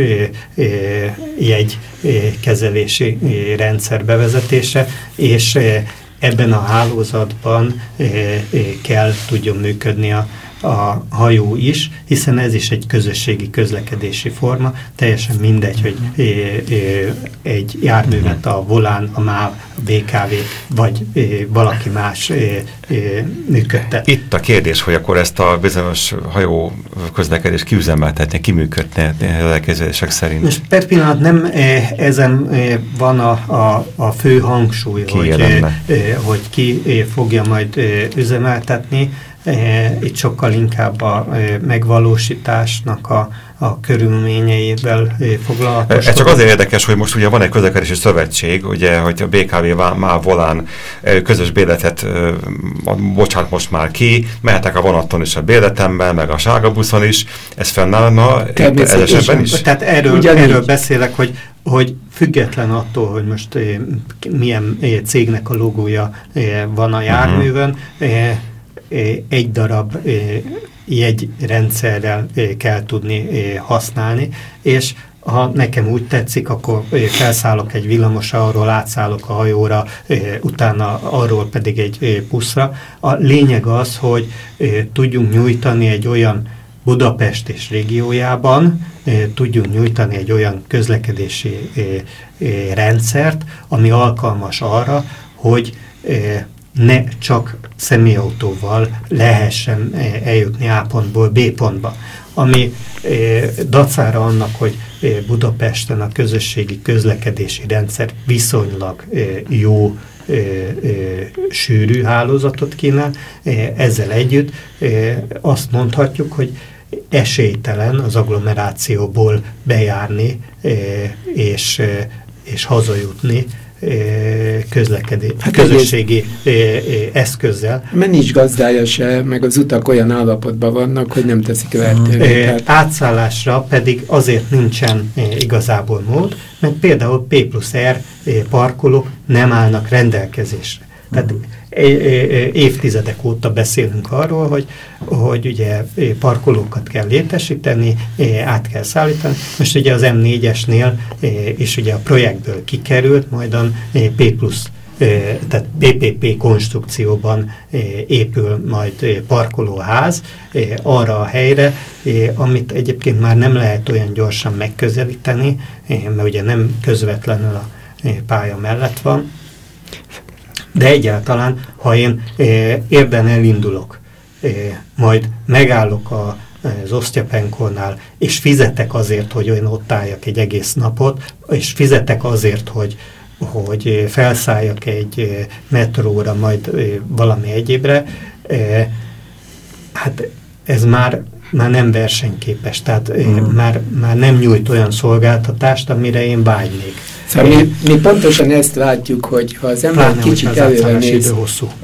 Speaker 3: jegykezelési rendszer bevezetése, és ebben a hálózatban kell tudjon működni a hajó is, hiszen ez is egy közösségi közlekedési forma, teljesen mindegy, hogy egy járművet a volán, a MÁV, a BKV, vagy valaki más működtet.
Speaker 4: Itt a kérdés, hogy akkor ezt a bizonyos hajó közlekedést kiüzemeltetni, kiműködni elkezések szerint.
Speaker 3: Most per pillanat nem ezen van a fő hangsúly, hogy ki fogja majd üzemeltetni. Itt sokkal inkább a megvalósításnak a körülményeivel foglalatoskodik.
Speaker 4: Ez csak azért érdekes, hogy most ugye van egy közlekedési szövetség, ugye, hogy a BKV már volán közös bérletet bocsánat most már ki, mehetek a vonaton is a bérletemben, meg a sárga buszon is, ez fennállna ez esetben is?
Speaker 3: Tehát erről beszélek, hogy független attól, hogy most milyen cégnek a logója van a járművön, egy darab jegyrendszerrel kell tudni használni, és ha nekem úgy tetszik, akkor felszállok egy villamosra, arról átszállok a hajóra, utána arról pedig egy buszra. A lényeg az, hogy tudjunk nyújtani egy olyan Budapest és régiójában, tudjunk nyújtani egy olyan közlekedési rendszert, ami alkalmas arra, hogy ne csak személyautóval lehessen eljutni A pontból B pontba. Ami dacára annak, hogy Budapesten a közösségi közlekedési rendszer viszonylag jó sűrű hálózatot kínál, ezzel együtt azt mondhatjuk, hogy esélytelen az agglomerációból bejárni és hazajutni közösségi eszközzel.
Speaker 2: Nincs gazdája se, meg az utak olyan állapotban vannak, hogy nem teszik lehetővé.
Speaker 3: Átszállásra pedig azért nincsen igazából mód, mert például P+R parkolók nem állnak rendelkezésre. Tehát évtizedek óta beszélünk arról, hogy ugye parkolókat kell létesíteni, át kell szállítani. Most ugye az M4-esnél és ugye a projektből kikerült, majd a tehát PPP konstrukcióban épül majd parkolóház arra a helyre, amit egyébként már nem lehet olyan gyorsan megközelíteni, mert ugye nem közvetlenül a pálya mellett van. De egyáltalán, ha én érden elindulok, majd megállok az Osztyapenkornál, és fizetek azért, hogy én ott álljak egy egész napot, és fizetek azért, hogy felszálljak egy metróra, majd valami egyébre, hát ez már nem versenyképes, tehát már nem nyújt olyan szolgáltatást, amire én vágynék.
Speaker 2: Szóval mi pontosan ezt látjuk, hogy ha az ember kicsit előre néz,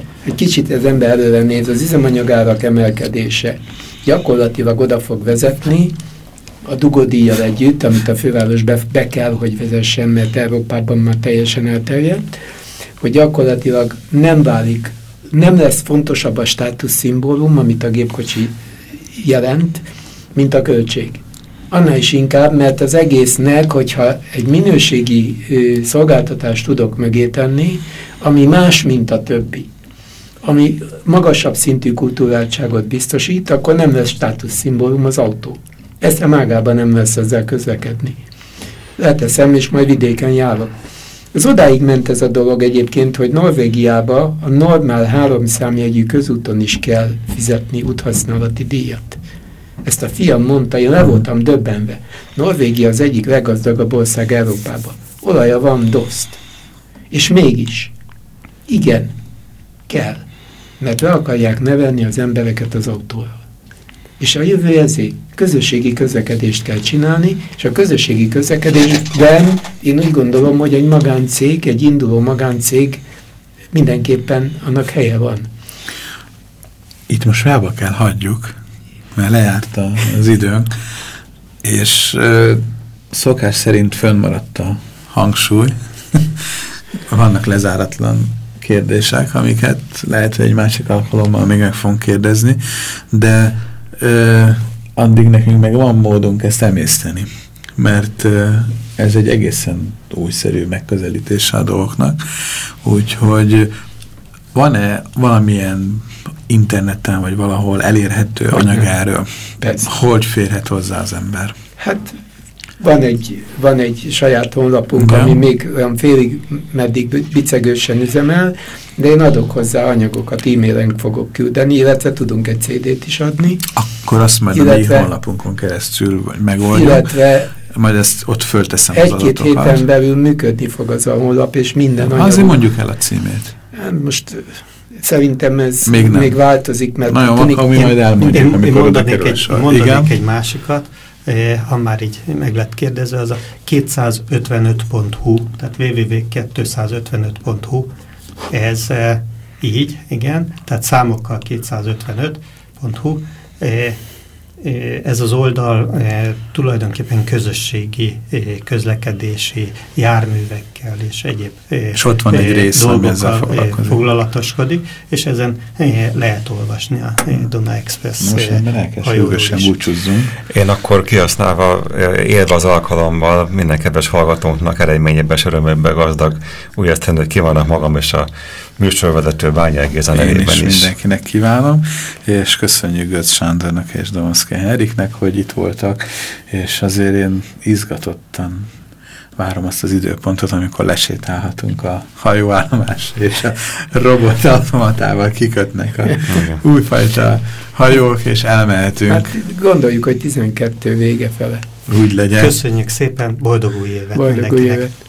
Speaker 2: az üzemanyagárak emelkedése gyakorlatilag oda fog vezetni, a dugódíjjal együtt, amit a főváros be kell, hogy vezessen, mert Európában már teljesen elterjedt, hogy gyakorlatilag nem lesz fontosabb a státuszszimbólum, amit a gépkocsi jelent, mint a költség. Annál is inkább, mert az egésznek, hogyha egy minőségi szolgáltatást tudok mögé tenni, ami más, mint a többi, ami magasabb szintű kulturáltságot biztosít, akkor nem lesz státuszszimbólum az autó. Ezt a mágában nem lesz ezzel közlekedni. Leteszem, és majd vidéken járok. Az odáig ment ez a dolog egyébként, hogy Norvégiában a normál 3 számjegyű közúton is kell fizetni úthasználati díjat. Ezt a fiam mondta, én le voltam döbbenve. Norvégia az egyik leggazdagabb ország Európában. Olaja van doszt. És mégis, igen, kell. Mert le akarják nevelni az embereket az autóról. És a jövő ezért közösségi közlekedést kell csinálni, és a közösségi közlekedésben én úgy gondolom, hogy egy induló magáncég mindenképpen annak helye van.
Speaker 1: Itt most felba kell hagyjuk, mert lejárt az időnk, és szokás szerint fönnmaradt a hangsúly. Vannak lezáratlan kérdések, amiket lehet, hogy egy másik alkalommal még meg fogunk kérdezni, de addig nekünk meg van módunk ezt emészteni, mert ez egy egészen újszerű megközelítése a dolgoknak, úgyhogy van-e valamilyen interneten, vagy valahol elérhető anyagáról, hogy férhet hozzá az ember?
Speaker 2: Hát van egy saját honlapunk, ami még olyan félig meddig bicegősen üzemel, de én adok hozzá anyagokat, e-mailen fogok küldeni, illetve tudunk egy CD-t is adni.
Speaker 1: Akkor azt majd a mi honlapunkon keresztül megoldjuk.
Speaker 2: Illetve
Speaker 1: majd ezt ott fölteszem az adatokat.
Speaker 2: 1-2 héten belül működni fog az a honlap, és minden anyag.
Speaker 1: Azért mondjuk el a címét.
Speaker 2: Most szerintem ez még változik, mert...
Speaker 1: Nagyon akkor mi majd elmondjuk, amikor oda kerül.
Speaker 3: Mondanék egy másikat. ha már így meg lett kérdezve, az a 255.hu, tehát www.255.hu, ez így, igen, tehát számokkal 255.hu, ez az oldal tulajdonképpen közösségi, közlekedési járművekkel és egyéb
Speaker 1: és ott van egy rész,
Speaker 3: dolgokkal foglalatoskodik, és ezen lehet olvasni a Duna Express
Speaker 1: hajóról búcsúzzunk.
Speaker 4: Én akkor kihasználva, élve az alkalommal minden kedves hallgatónknak eredményebben, örömökben gazdag új esztendőt kívánok magam és a műsorvezető Bányai Géza nevében is.
Speaker 1: Mindenkinek kívánom, és köszönjük Götz Sándornak és Domoszkai Henriknek, hogy itt voltak, és azért én izgatottan várom azt az időpontot, amikor lesétálhatunk a hajóállomásra, és a robotautomatával kikötnek a újfajta hajók, és elmehetünk.
Speaker 2: Hát gondoljuk, hogy 12 vége fele.
Speaker 1: Úgy legyen.
Speaker 3: Köszönjük szépen, boldog új évet!
Speaker 2: Boldog új évet!